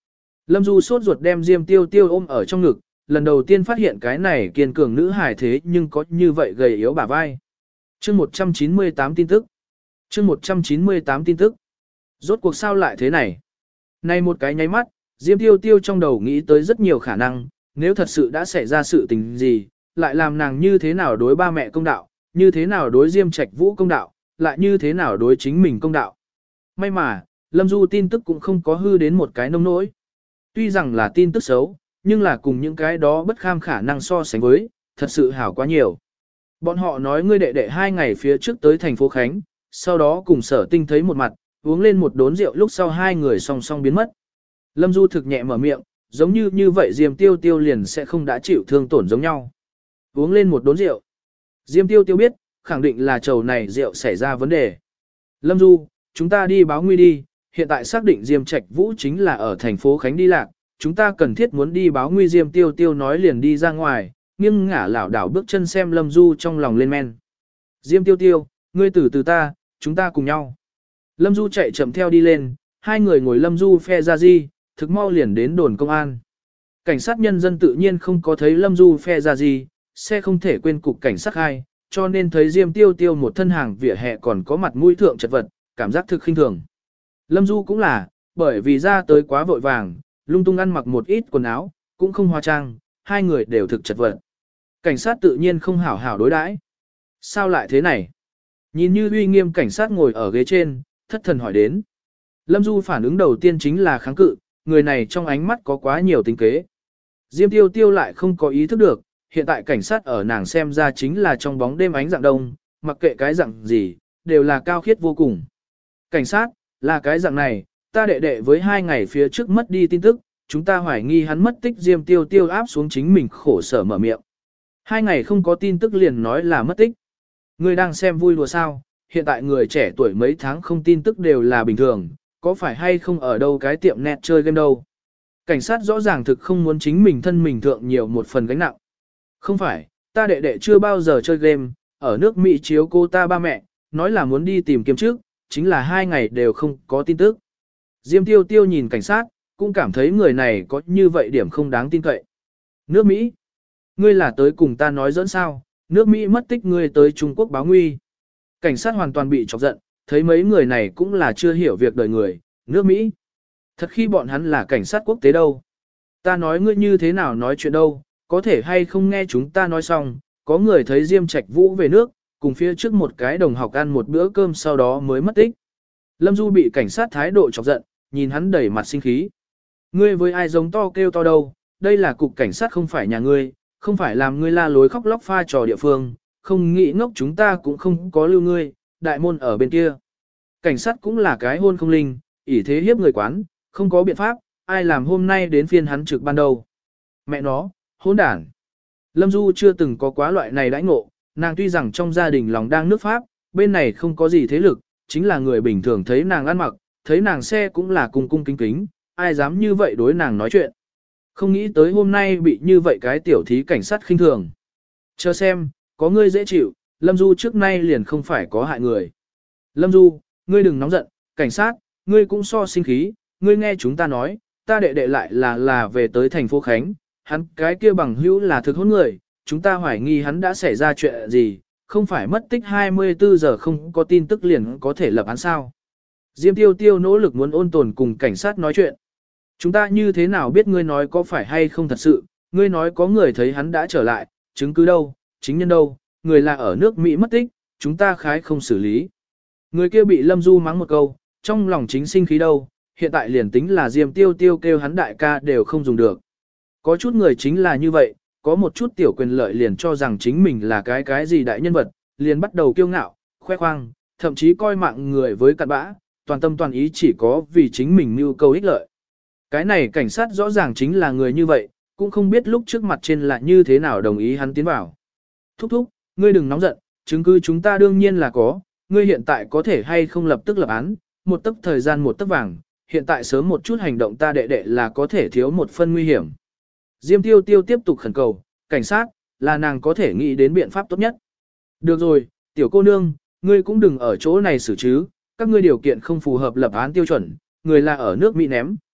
Lâm Du sốt ruột đem Diêm Tiêu Tiêu ôm ở trong ngực, lần đầu tiên phát hiện cái này kiên cường nữ hài thế nhưng có như vậy gầy yếu bả vai. Chương 198 tin tức. Chương 198 tin tức. Rốt cuộc sao lại thế này? Này một cái nháy mắt, Diêm Tiêu Tiêu trong đầu nghĩ tới rất nhiều khả năng, nếu thật sự đã xảy ra sự tình gì, lại làm nàng như thế nào đối ba mẹ công đạo, như thế nào đối Diêm Trạch Vũ công đạo, lại như thế nào đối chính mình công đạo. May mà, Lâm Du tin tức cũng không có hư đến một cái nông nỗi. Tuy rằng là tin tức xấu, nhưng là cùng những cái đó bất kham khả năng so sánh với, thật sự hảo quá nhiều. Bọn họ nói ngươi đệ đệ 2 ngày phía trước tới thành phố Khánh, sau đó cùng Sở Tinh thấy một mặt, uống lên một đốn rượu lúc sau hai người song song biến mất. Lâm Du thực nhẹ mở miệng, giống như vậy Diêm Tiêu Tiêu liền sẽ không đã chịu thương tổn giống nhau. Uống lên một đốn rượu. Diêm Tiêu Tiêu biết, khẳng định là chầu này rượu xảy ra vấn đề. Lâm Du, chúng ta đi báo nguy đi, hiện tại xác định Diêm Trạch Vũ chính là ở thành phố Khánh đi lạc, chúng ta cần thiết muốn đi báo nguy. Diêm Tiêu Tiêu nói liền đi ra ngoài, nghiêng ngả lảo đảo bước chân xem Lâm Du trong lòng lên men. Diêm Tiêu Tiêu, ngươi từ từ ta, chúng ta cùng nhau. Lâm Du chạy chậm theo đi lên, hai người ngồi Lâm Du phe ra di, thực mau liền đến đồn công an. Cảnh sát nhân dân tự nhiên không có thấy Lâm Du phe ra gì, xe không thể quên cục cảnh sát 2, cho nên thấy Diêm Tiêu Tiêu một thân hàng vỉa hè còn có mặt mũi thượng chật vật, cảm giác thực khinh thường. Lâm Du cũng là, bởi vì ra tới quá vội vàng, lung tung ăn mặc một ít quần áo, cũng không hóa trang, hai người đều thực chật vật. Cảnh sát tự nhiên không hảo hảo đối đãi. Sao lại thế này? Nhìn như uy nghiêm cảnh sát ngồi ở ghế trên, thất thần hỏi đến. Lâm Du phản ứng đầu tiên chính là kháng cự, người này trong ánh mắt có quá nhiều tính kế. Diêm Tiêu Tiêu lại không có ý thức được, hiện tại cảnh sát ở nàng xem ra chính là trong bóng đêm ánh dạng đông, mặc kệ cái dạng gì, đều là cao khiết vô cùng. Cảnh sát, là cái dạng này, ta đệ đệ với 2 ngày phía trước mất đi tin tức, chúng ta hoài nghi hắn mất tích. Diêm Tiêu Tiêu áp xuống chính mình khổ sở mở miệng. 2 ngày không có tin tức liền nói là mất tích. Ngươi đang xem vui đùa sao, hiện tại người trẻ tuổi mấy tháng không tin tức đều là bình thường, có phải hay không ở đâu cái tiệm net chơi game đâu. Cảnh sát rõ ràng thực không muốn chính mình thân mình thượng nhiều một phần gánh nặng. Không phải, ta đệ đệ chưa bao giờ chơi game, ở nước Mỹ chiếu cô ta ba mẹ, nói là muốn đi tìm kiếm trước, chính là 2 ngày đều không có tin tức. Diêm Tiêu Tiêu nhìn cảnh sát, cũng cảm thấy người này có như vậy điểm không đáng tin cậy. Nước Mỹ? Ngươi là tới cùng ta nói dẫn sao, nước Mỹ mất tích ngươi tới Trung Quốc báo nguy. Cảnh sát hoàn toàn bị chọc giận, thấy mấy người này cũng là chưa hiểu việc đời người, nước Mỹ. Thật khi bọn hắn là cảnh sát quốc tế đâu. Ta nói ngươi như thế nào nói chuyện đâu, có thể hay không nghe chúng ta nói xong, có người thấy Diêm Trạch Vũ về nước, cùng phía trước một cái đồng học ăn một bữa cơm sau đó mới mất tích. Lâm Du bị cảnh sát thái độ chọc giận, nhìn hắn đẩy mặt sinh khí. Ngươi với ai giống to kêu to đâu, đây là cục cảnh sát không phải nhà ngươi, không phải làm ngươi la lối khóc lóc pha trò địa phương, không nghĩ ngốc chúng ta cũng không có lưu ngươi, đại môn ở bên kia. Cảnh sát cũng là cái hôn không linh, ỷ thế hiếp người quán, không có biện pháp, ai làm hôm nay đến phiên hắn trực ban đầu. Mẹ nó, hỗn đản. Lâm Du chưa từng có quá loại này đãi ngộ, nàng tuy rằng trong gia đình lòng đang nước Pháp, bên này không có gì thế lực, chính là người bình thường thấy nàng ăn mặc, thấy nàng xe cũng là cung cung kính kính, ai dám như vậy đối nàng nói chuyện. Không nghĩ tới hôm nay bị như vậy cái tiểu thí cảnh sát khinh thường. Chờ xem, có ngươi dễ chịu, Lâm Du trước nay liền không phải có hại người. Lâm Du, ngươi đừng nóng giận, cảnh sát, ngươi cũng so sinh khí, ngươi nghe chúng ta nói, ta đệ đệ lại là về tới thành phố Khánh, hắn cái kia bằng hữu là thực hôn người, chúng ta hoài nghi hắn đã xảy ra chuyện gì, không phải mất tích 24 giờ không có tin tức liền có thể lập án sao. Diêm Tiêu Tiêu nỗ lực muốn ôn tồn cùng cảnh sát nói chuyện. Chúng ta như thế nào biết ngươi nói có phải hay không thật sự, ngươi nói có người thấy hắn đã trở lại, chứng cứ đâu, chính nhân đâu, người là ở nước Mỹ mất tích, chúng ta khái không xử lý. Người kia bị Lâm Du mắng một câu, trong lòng chính sinh khí đâu, hiện tại liền tính là Diêm Tiêu Tiêu kêu hắn đại ca đều không dùng được. Có chút người chính là như vậy, có một chút tiểu quyền lợi liền cho rằng chính mình là cái gì đại nhân vật, liền bắt đầu kiêu ngạo, khoe khoang, thậm chí coi mạng người với cặn bã, toàn tâm toàn ý chỉ có vì chính mình mưu cầu ích lợi. Cái này cảnh sát rõ ràng chính là người như vậy, cũng không biết lúc trước mặt trên là như thế nào đồng ý hắn tiến vào. Thúc thúc, ngươi đừng nóng giận, chứng cứ chúng ta đương nhiên là có, ngươi hiện tại có thể hay không lập tức lập án, một tấc thời gian một tấc vàng, hiện tại sớm một chút hành động ta đệ đệ là có thể thiếu một phân nguy hiểm. Diêm Tiêu Tiêu tiếp tục khẩn cầu, cảnh sát, là nàng có thể nghĩ đến biện pháp tốt nhất. Được rồi, tiểu cô nương, ngươi cũng đừng ở chỗ này xử chứ, các ngươi điều kiện không phù hợp lập án tiêu chuẩn, người là ở nước Mỹ ném,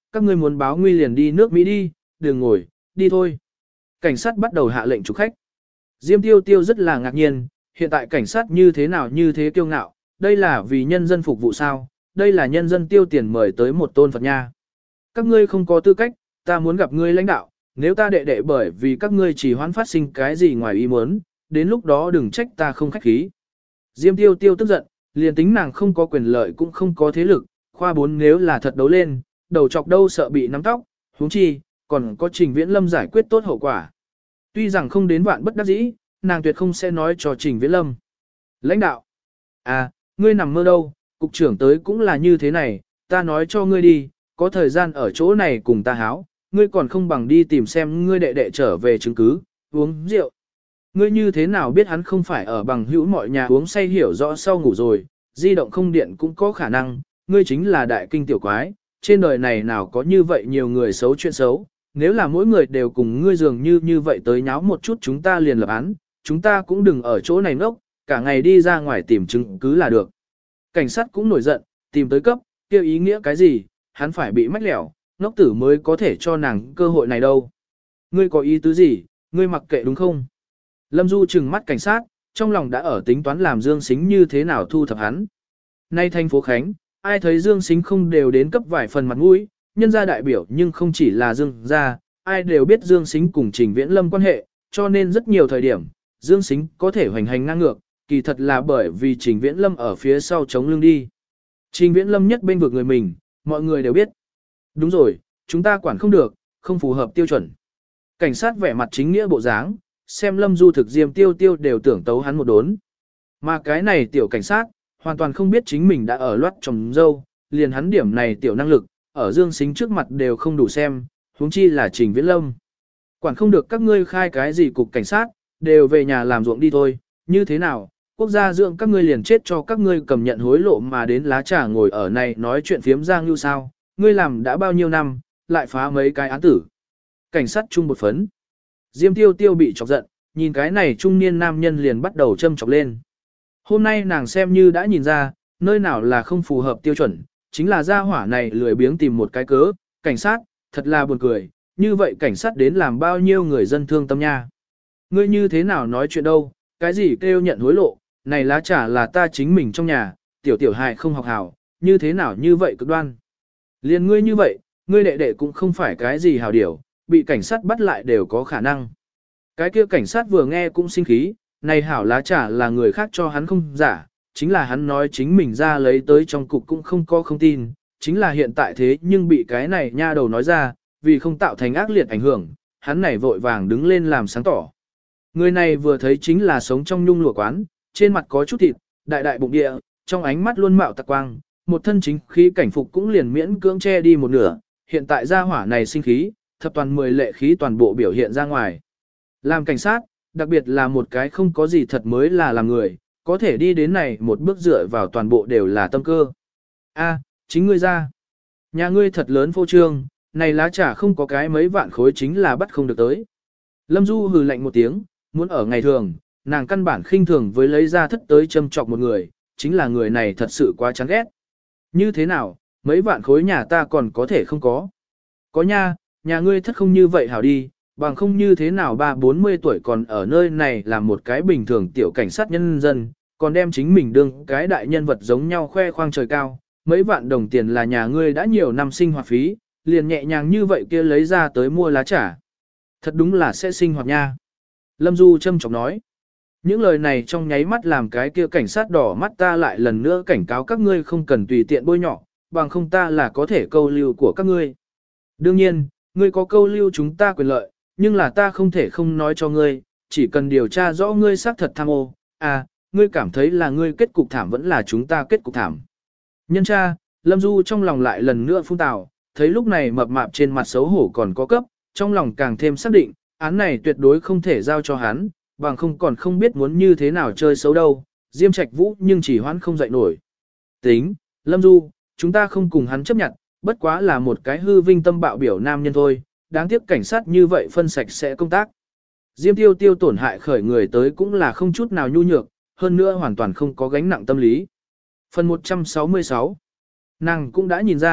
các ngươi muốn báo nguy liền đi nước Mỹ đi, đừng ngồi, đi thôi. Cảnh sát bắt đầu hạ lệnh trục khách. Diêm Tiêu Tiêu rất là ngạc nhiên, hiện tại cảnh sát như thế nào như thế kiêu ngạo, đây là vì nhân dân phục vụ sao, đây là nhân dân tiêu tiền mời tới một tôn Phật nha. Các ngươi không có tư cách, ta muốn gặp ngươi lãnh đạo, nếu ta đệ đệ bởi vì các ngươi chỉ hoãn phát sinh cái gì ngoài ý muốn, đến lúc đó đừng trách ta không khách khí. Diêm Tiêu Tiêu tức giận, liền tính nàng không có quyền lợi cũng không có thế lực, khoa 4 nếu là thật đấu lên, đầu chọc đâu sợ bị nắm tóc, huống chi, còn có Trình Viễn Lâm giải quyết tốt hậu quả. Tuy rằng không đến vạn bất đắc dĩ, nàng tuyệt không sẽ nói cho Trình Viễn Lâm. Lãnh đạo, à, ngươi nằm mơ đâu, cục trưởng tới cũng là như thế này, ta nói cho ngươi đi, có thời gian ở chỗ này cùng ta háo, ngươi còn không bằng đi tìm xem ngươi đệ đệ trở về chứng cứ, uống rượu. Ngươi như thế nào biết hắn không phải ở bằng hữu mọi nhà uống say hiểu rõ sau ngủ rồi, di động không điện cũng có khả năng, ngươi chính là đại kinh tiểu quái, trên đời này nào có như vậy nhiều người xấu chuyện xấu, nếu là mỗi người đều cùng ngươi dường như vậy tới nháo một chút chúng ta liền lập án, chúng ta cũng đừng ở chỗ này ngốc, cả ngày đi ra ngoài tìm chứng cứ là được. Cảnh sát cũng nổi giận, tìm tới cấp, kêu ý nghĩa cái gì, hắn phải bị mách lẻo, ngốc tử mới có thể cho nàng cơ hội này đâu. Ngươi có ý tứ gì, ngươi mặc kệ đúng không? Lâm Du trừng mắt cảnh sát, trong lòng đã ở tính toán làm Dương Sính như thế nào thu thập hắn. Nay thành phố Khánh, ai thấy Dương Sính không đều đến cấp vài phần mặt mũi, nhân gia đại biểu nhưng không chỉ là Dương gia, ai đều biết Dương Sính cùng Trình Viễn Lâm quan hệ, cho nên rất nhiều thời điểm, Dương Sính có thể hoành hành ngang ngược, kỳ thật là bởi vì Trình Viễn Lâm ở phía sau chống lưng đi. Trình Viễn Lâm nhất bên vực người mình, mọi người đều biết. Đúng rồi, chúng ta quản không được, không phù hợp tiêu chuẩn. Cảnh sát vẻ mặt chính nghĩa bộ dáng, xem Lâm Du thực Diêm Tiêu Tiêu đều tưởng tấu hắn một đốn. Mà cái này tiểu cảnh sát, hoàn toàn không biết chính mình đã ở loát trồng dâu, liền hắn điểm này tiểu năng lực, ở Dương Sính trước mặt đều không đủ xem, huống chi là Trình Viễn Lâm. Quản không được các ngươi khai cái gì cục cảnh sát, đều về nhà làm ruộng đi thôi, như thế nào, quốc gia dưỡng các ngươi liền chết cho các ngươi cầm nhận hối lộ mà đến lá trà ngồi ở này nói chuyện phiếm giang như sao, ngươi làm đã bao nhiêu năm, lại phá mấy cái án tử. Cảnh sát chung một phấn. Diêm Tiêu Tiêu bị chọc giận, nhìn cái này trung niên nam nhân liền bắt đầu châm chọc lên. Hôm nay nàng xem như đã nhìn ra, nơi nào là không phù hợp tiêu chuẩn, chính là gia hỏa này lười biếng tìm một cái cớ, cảnh sát, thật là buồn cười, như vậy cảnh sát đến làm bao nhiêu người dân thương tâm nha. Ngươi như thế nào nói chuyện đâu, cái gì kêu nhận hối lộ, này lá trà là ta chính mình trong nhà, tiểu tiểu hài không học hảo, như thế nào như vậy cực đoan. Liên ngươi như vậy, ngươi đệ đệ cũng không phải cái gì hảo điều, bị cảnh sát bắt lại đều có khả năng. Cái kia cảnh sát vừa nghe cũng sinh khí, này hảo lá trà là người khác cho hắn không giả, chính là hắn nói chính mình ra lấy tới trong cục cũng không có không tin, chính là hiện tại thế nhưng bị cái này nha đầu nói ra, vì không tạo thành ác liệt ảnh hưởng, hắn này vội vàng đứng lên làm sáng tỏ. Người này vừa thấy chính là sống trong nhung lụa quán, trên mặt có chút thịt, đại đại bụng địa, trong ánh mắt luôn mạo tạc quang, một thân chính khí cảnh phục cũng liền miễn cưỡng che đi một nửa, hiện tại gia hỏa này sinh khí, thập toàn 10 lệ khí toàn bộ biểu hiện ra ngoài. Làm cảnh sát, đặc biệt là một cái không có gì thật mới là làm người, có thể đi đến này một bước dựa vào toàn bộ đều là tâm cơ. A, chính ngươi ra. Nhà ngươi thật lớn phô trương, này lá trà không có cái mấy vạn khối chính là bắt không được tới. Lâm Du hừ lạnh một tiếng, muốn ở ngày thường, nàng căn bản khinh thường với lấy ra thất tới châm chọc một người, chính là người này thật sự quá chán ghét. Như thế nào, mấy vạn khối nhà ta còn có thể không có. Có nha, nhà ngươi thất không như vậy hảo đi, bằng không như thế nào 30-40 tuổi còn ở nơi này làm một cái bình thường tiểu cảnh sát nhân dân, còn đem chính mình đương cái đại nhân vật giống nhau khoe khoang trời cao, mấy vạn đồng tiền là nhà ngươi đã nhiều năm sinh hoạt phí, liền nhẹ nhàng như vậy kia lấy ra tới mua lá trà. Thật đúng là sẽ sinh hoạt nha. Lâm Du châm chọc nói. Những lời này trong nháy mắt làm cái kia cảnh sát đỏ mắt ta lại lần nữa cảnh cáo các ngươi không cần tùy tiện bôi nhọ, bằng không ta là có thể câu lưu của các ngươi. Đương nhiên, ngươi có câu lưu chúng ta quyền lợi, nhưng là ta không thể không nói cho ngươi, chỉ cần điều tra rõ ngươi xác thật tham ô, ngươi cảm thấy là ngươi kết cục thảm vẫn là chúng ta kết cục thảm. Nhân tra, Lâm Du trong lòng lại lần nữa phun tào, thấy lúc này mập mạp trên mặt xấu hổ còn có cấp, trong lòng càng thêm xác định, án này tuyệt đối không thể giao cho hắn, bằng không còn không biết muốn như thế nào chơi xấu đâu, Diêm Trạch Vũ nhưng chỉ hoãn không dậy nổi. Tính, Lâm Du, chúng ta không cùng hắn chấp nhận, bất quá là một cái hư vinh tâm bạo biểu nam nhân thôi, đáng tiếc cảnh sát như vậy phân sạch sẽ công tác. Diêm Tiêu Tiêu tổn hại khởi người tới cũng là không chút nào nhu nhược, hơn nữa hoàn toàn không có gánh nặng tâm lý. Phần 166. Nàng cũng đã nhìn ra,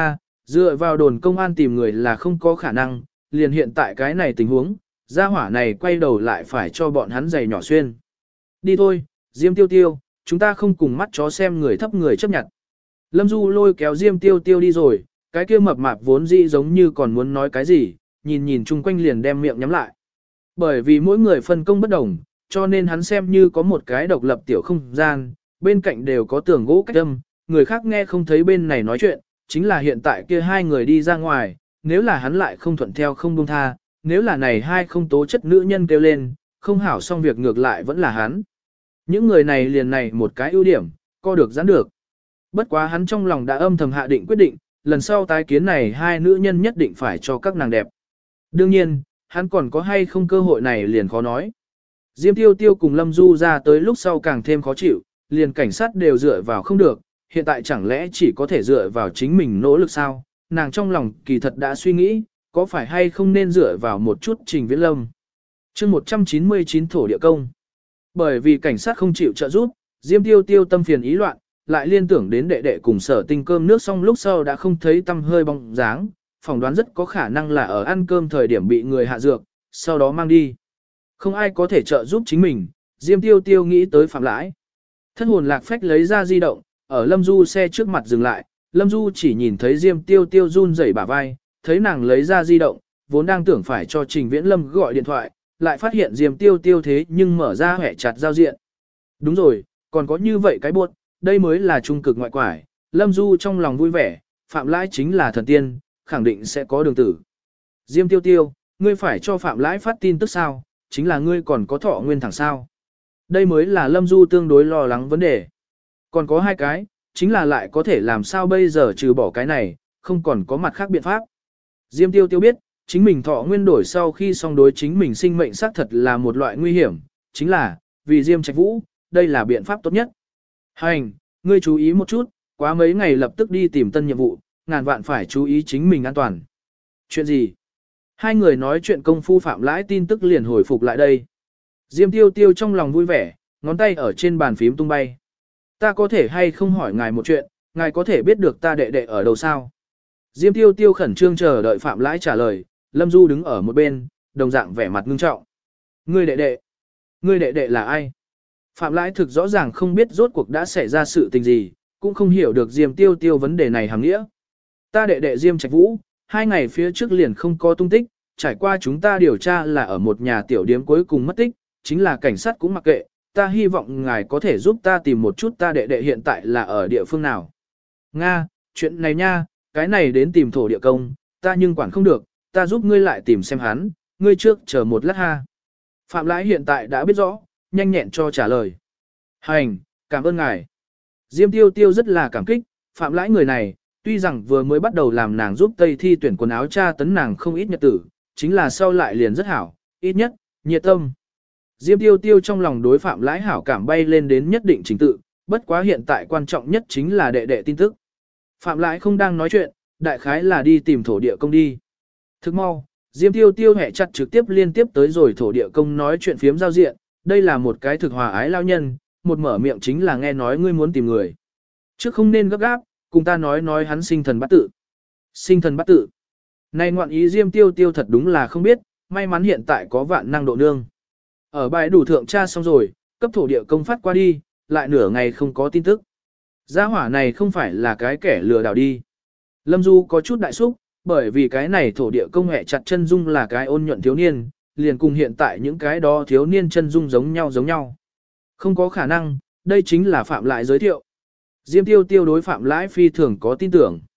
Dựa vào đồn công an tìm người là không có khả năng, liền hiện tại cái này tình huống, gia hỏa này quay đầu lại phải cho bọn hắn giày nhỏ xuyên. Đi thôi, Diêm Tiêu Tiêu, chúng ta không cùng mắt chó xem người thấp người chấp nhận. Lâm Du lôi kéo Diêm Tiêu Tiêu đi rồi, cái kia mập mạp vốn dĩ giống như còn muốn nói cái gì, nhìn nhìn chung quanh liền đem miệng nhắm lại. Bởi vì mỗi người phân công bất đồng, cho nên hắn xem như có một cái độc lập tiểu không gian, bên cạnh đều có tường gỗ cách âm, người khác nghe không thấy bên này nói chuyện, chính là hiện tại kia hai người đi ra ngoài, nếu là hắn lại không thuận theo không buông tha, nếu là này hai không tố chất nữ nhân kêu lên, không hảo xong việc ngược lại vẫn là hắn. Những người này liền này một cái ưu điểm, co được giãn được. Bất quá hắn trong lòng đã âm thầm hạ định quyết định, lần sau tái kiến này hai nữ nhân nhất định phải cho các nàng đẹp. Đương nhiên, hắn còn có hay không cơ hội này liền khó nói. Diêm Tiêu Tiêu cùng Lâm Du ra tới lúc sau càng thêm khó chịu, liền cảnh sát đều dựa vào không được, hiện tại chẳng lẽ chỉ có thể dựa vào chính mình nỗ lực sao? Nàng trong lòng kỳ thật đã suy nghĩ, có phải hay không nên dựa vào một chút Trình Viễn Lâm. chương 199 thổ địa công. Bởi vì cảnh sát không chịu trợ giúp, Diêm Tiêu Tiêu tâm phiền ý loạn, lại liên tưởng đến đệ đệ cùng Sở Tinh cơm nước xong lúc sau đã không thấy tâm hơi bóng dáng, phỏng đoán rất có khả năng là ở ăn cơm thời điểm bị người hạ dược, sau đó mang đi. Không ai có thể trợ giúp chính mình, Diêm Tiêu Tiêu nghĩ tới Phạm Lãi. Thất hồn lạc phách lấy ra di động, ở Lâm Du xe trước mặt dừng lại, Lâm Du chỉ nhìn thấy Diêm Tiêu Tiêu run rẩy bả vai, thấy nàng lấy ra di động, vốn đang tưởng phải cho Trình Viễn Lâm gọi điện thoại, lại phát hiện Diêm Tiêu Tiêu thế nhưng mở ra hẻ chặt giao diện. Đúng rồi, còn có như vậy cái buộc, đây mới là trung cực ngoại quải, Lâm Du trong lòng vui vẻ, Phạm Lãi chính là thần tiên, khẳng định sẽ có đường tử. Diêm Tiêu Tiêu, ngươi phải cho Phạm Lãi phát tin tức sao, chính là ngươi còn có thọ nguyên thẳng sao. Đây mới là Lâm Du tương đối lo lắng vấn đề. Còn có hai cái, chính là lại có thể làm sao bây giờ trừ bỏ cái này, không còn có mặt khác biện pháp. Diêm Tiêu Tiêu biết, chính mình thọ nguyên đổi sau khi song đối chính mình sinh mệnh xác thật là một loại nguy hiểm, chính là, vì Diêm Trạch Vũ, đây là biện pháp tốt nhất. Hành, ngươi chú ý một chút, quá mấy ngày lập tức đi tìm tân nhiệm vụ, ngàn vạn phải chú ý chính mình an toàn. Chuyện gì? Hai người nói chuyện công phu Phạm Lãi tin tức liền hồi phục lại đây. Diêm Tiêu Tiêu trong lòng vui vẻ, ngón tay ở trên bàn phím tung bay. Ta có thể hay không hỏi ngài một chuyện, ngài có thể biết được ta đệ đệ ở đâu sao? Diêm Tiêu Tiêu khẩn trương chờ đợi Phạm Lãi trả lời, Lâm Du đứng ở một bên, đồng dạng vẻ mặt ngưng trọng. Ngươi đệ đệ? Ngươi đệ đệ là ai? Phạm Lãi thực rõ ràng không biết rốt cuộc đã xảy ra sự tình gì, cũng không hiểu được Diêm Tiêu Tiêu vấn đề này hàm nghĩa. Ta đệ đệ Diêm Trạch Vũ, 2 ngày phía trước liền không có tung tích, trải qua chúng ta điều tra là ở một nhà tiểu điếm cuối cùng mất tích, chính là cảnh sát cũng mặc kệ, ta hy vọng ngài có thể giúp ta tìm một chút ta đệ đệ hiện tại là ở địa phương nào. Nga, chuyện này nha, cái này đến tìm thổ địa công, ta nhưng quản không được, ta giúp ngươi lại tìm xem hắn, ngươi trước chờ một lát ha. Phạm Lãi hiện tại đã biết rõ, nhanh nhẹn cho trả lời. Hành, cảm ơn ngài. Diêm Tiêu Tiêu rất là cảm kích, Phạm Lãi người này, tuy rằng vừa mới bắt đầu làm nàng giúp Tây Thi tuyển quần áo tra tấn nàng không ít nhật tử, chính là sau lại liền rất hảo, ít nhất, nhiệt tâm. Diêm Tiêu Tiêu trong lòng đối Phạm Lãi hảo cảm bay lên đến nhất định trình tự, bất quá hiện tại quan trọng nhất chính là đệ đệ tin tức. Phạm Lãi không đang nói chuyện, đại khái là đi tìm thổ địa công đi. Thức mau, Diêm Tiêu Tiêu hẹ chặt trực tiếp liên tiếp tới rồi thổ địa công nói chuyện phiếm giao diện, đây là một cái thực hòa ái lao nhân, một mở miệng chính là nghe nói ngươi muốn tìm người. Trước không nên gấp gáp, cùng ta nói hắn sinh thần bắt tự. Sinh thần bắt tự. Này ngoạn ý Diêm Tiêu Tiêu thật đúng là không biết, may mắn hiện tại có vạn năng độ nương. Ở bài đủ thượng tra xong rồi, cấp thổ địa công phát qua đi, lại nửa ngày không có tin tức. Gia hỏa này không phải là cái kẻ lừa đảo đi. Lâm Du có chút đại xúc, bởi vì cái này thổ địa công hẹ chặt chân dung là cái ôn nhuận thiếu niên, liền cùng hiện tại những cái đó thiếu niên chân dung giống nhau. Không có khả năng, đây chính là Phạm Lãi giới thiệu. Diêm Tiêu Tiêu đối Phạm Lãi phi thường có tin tưởng.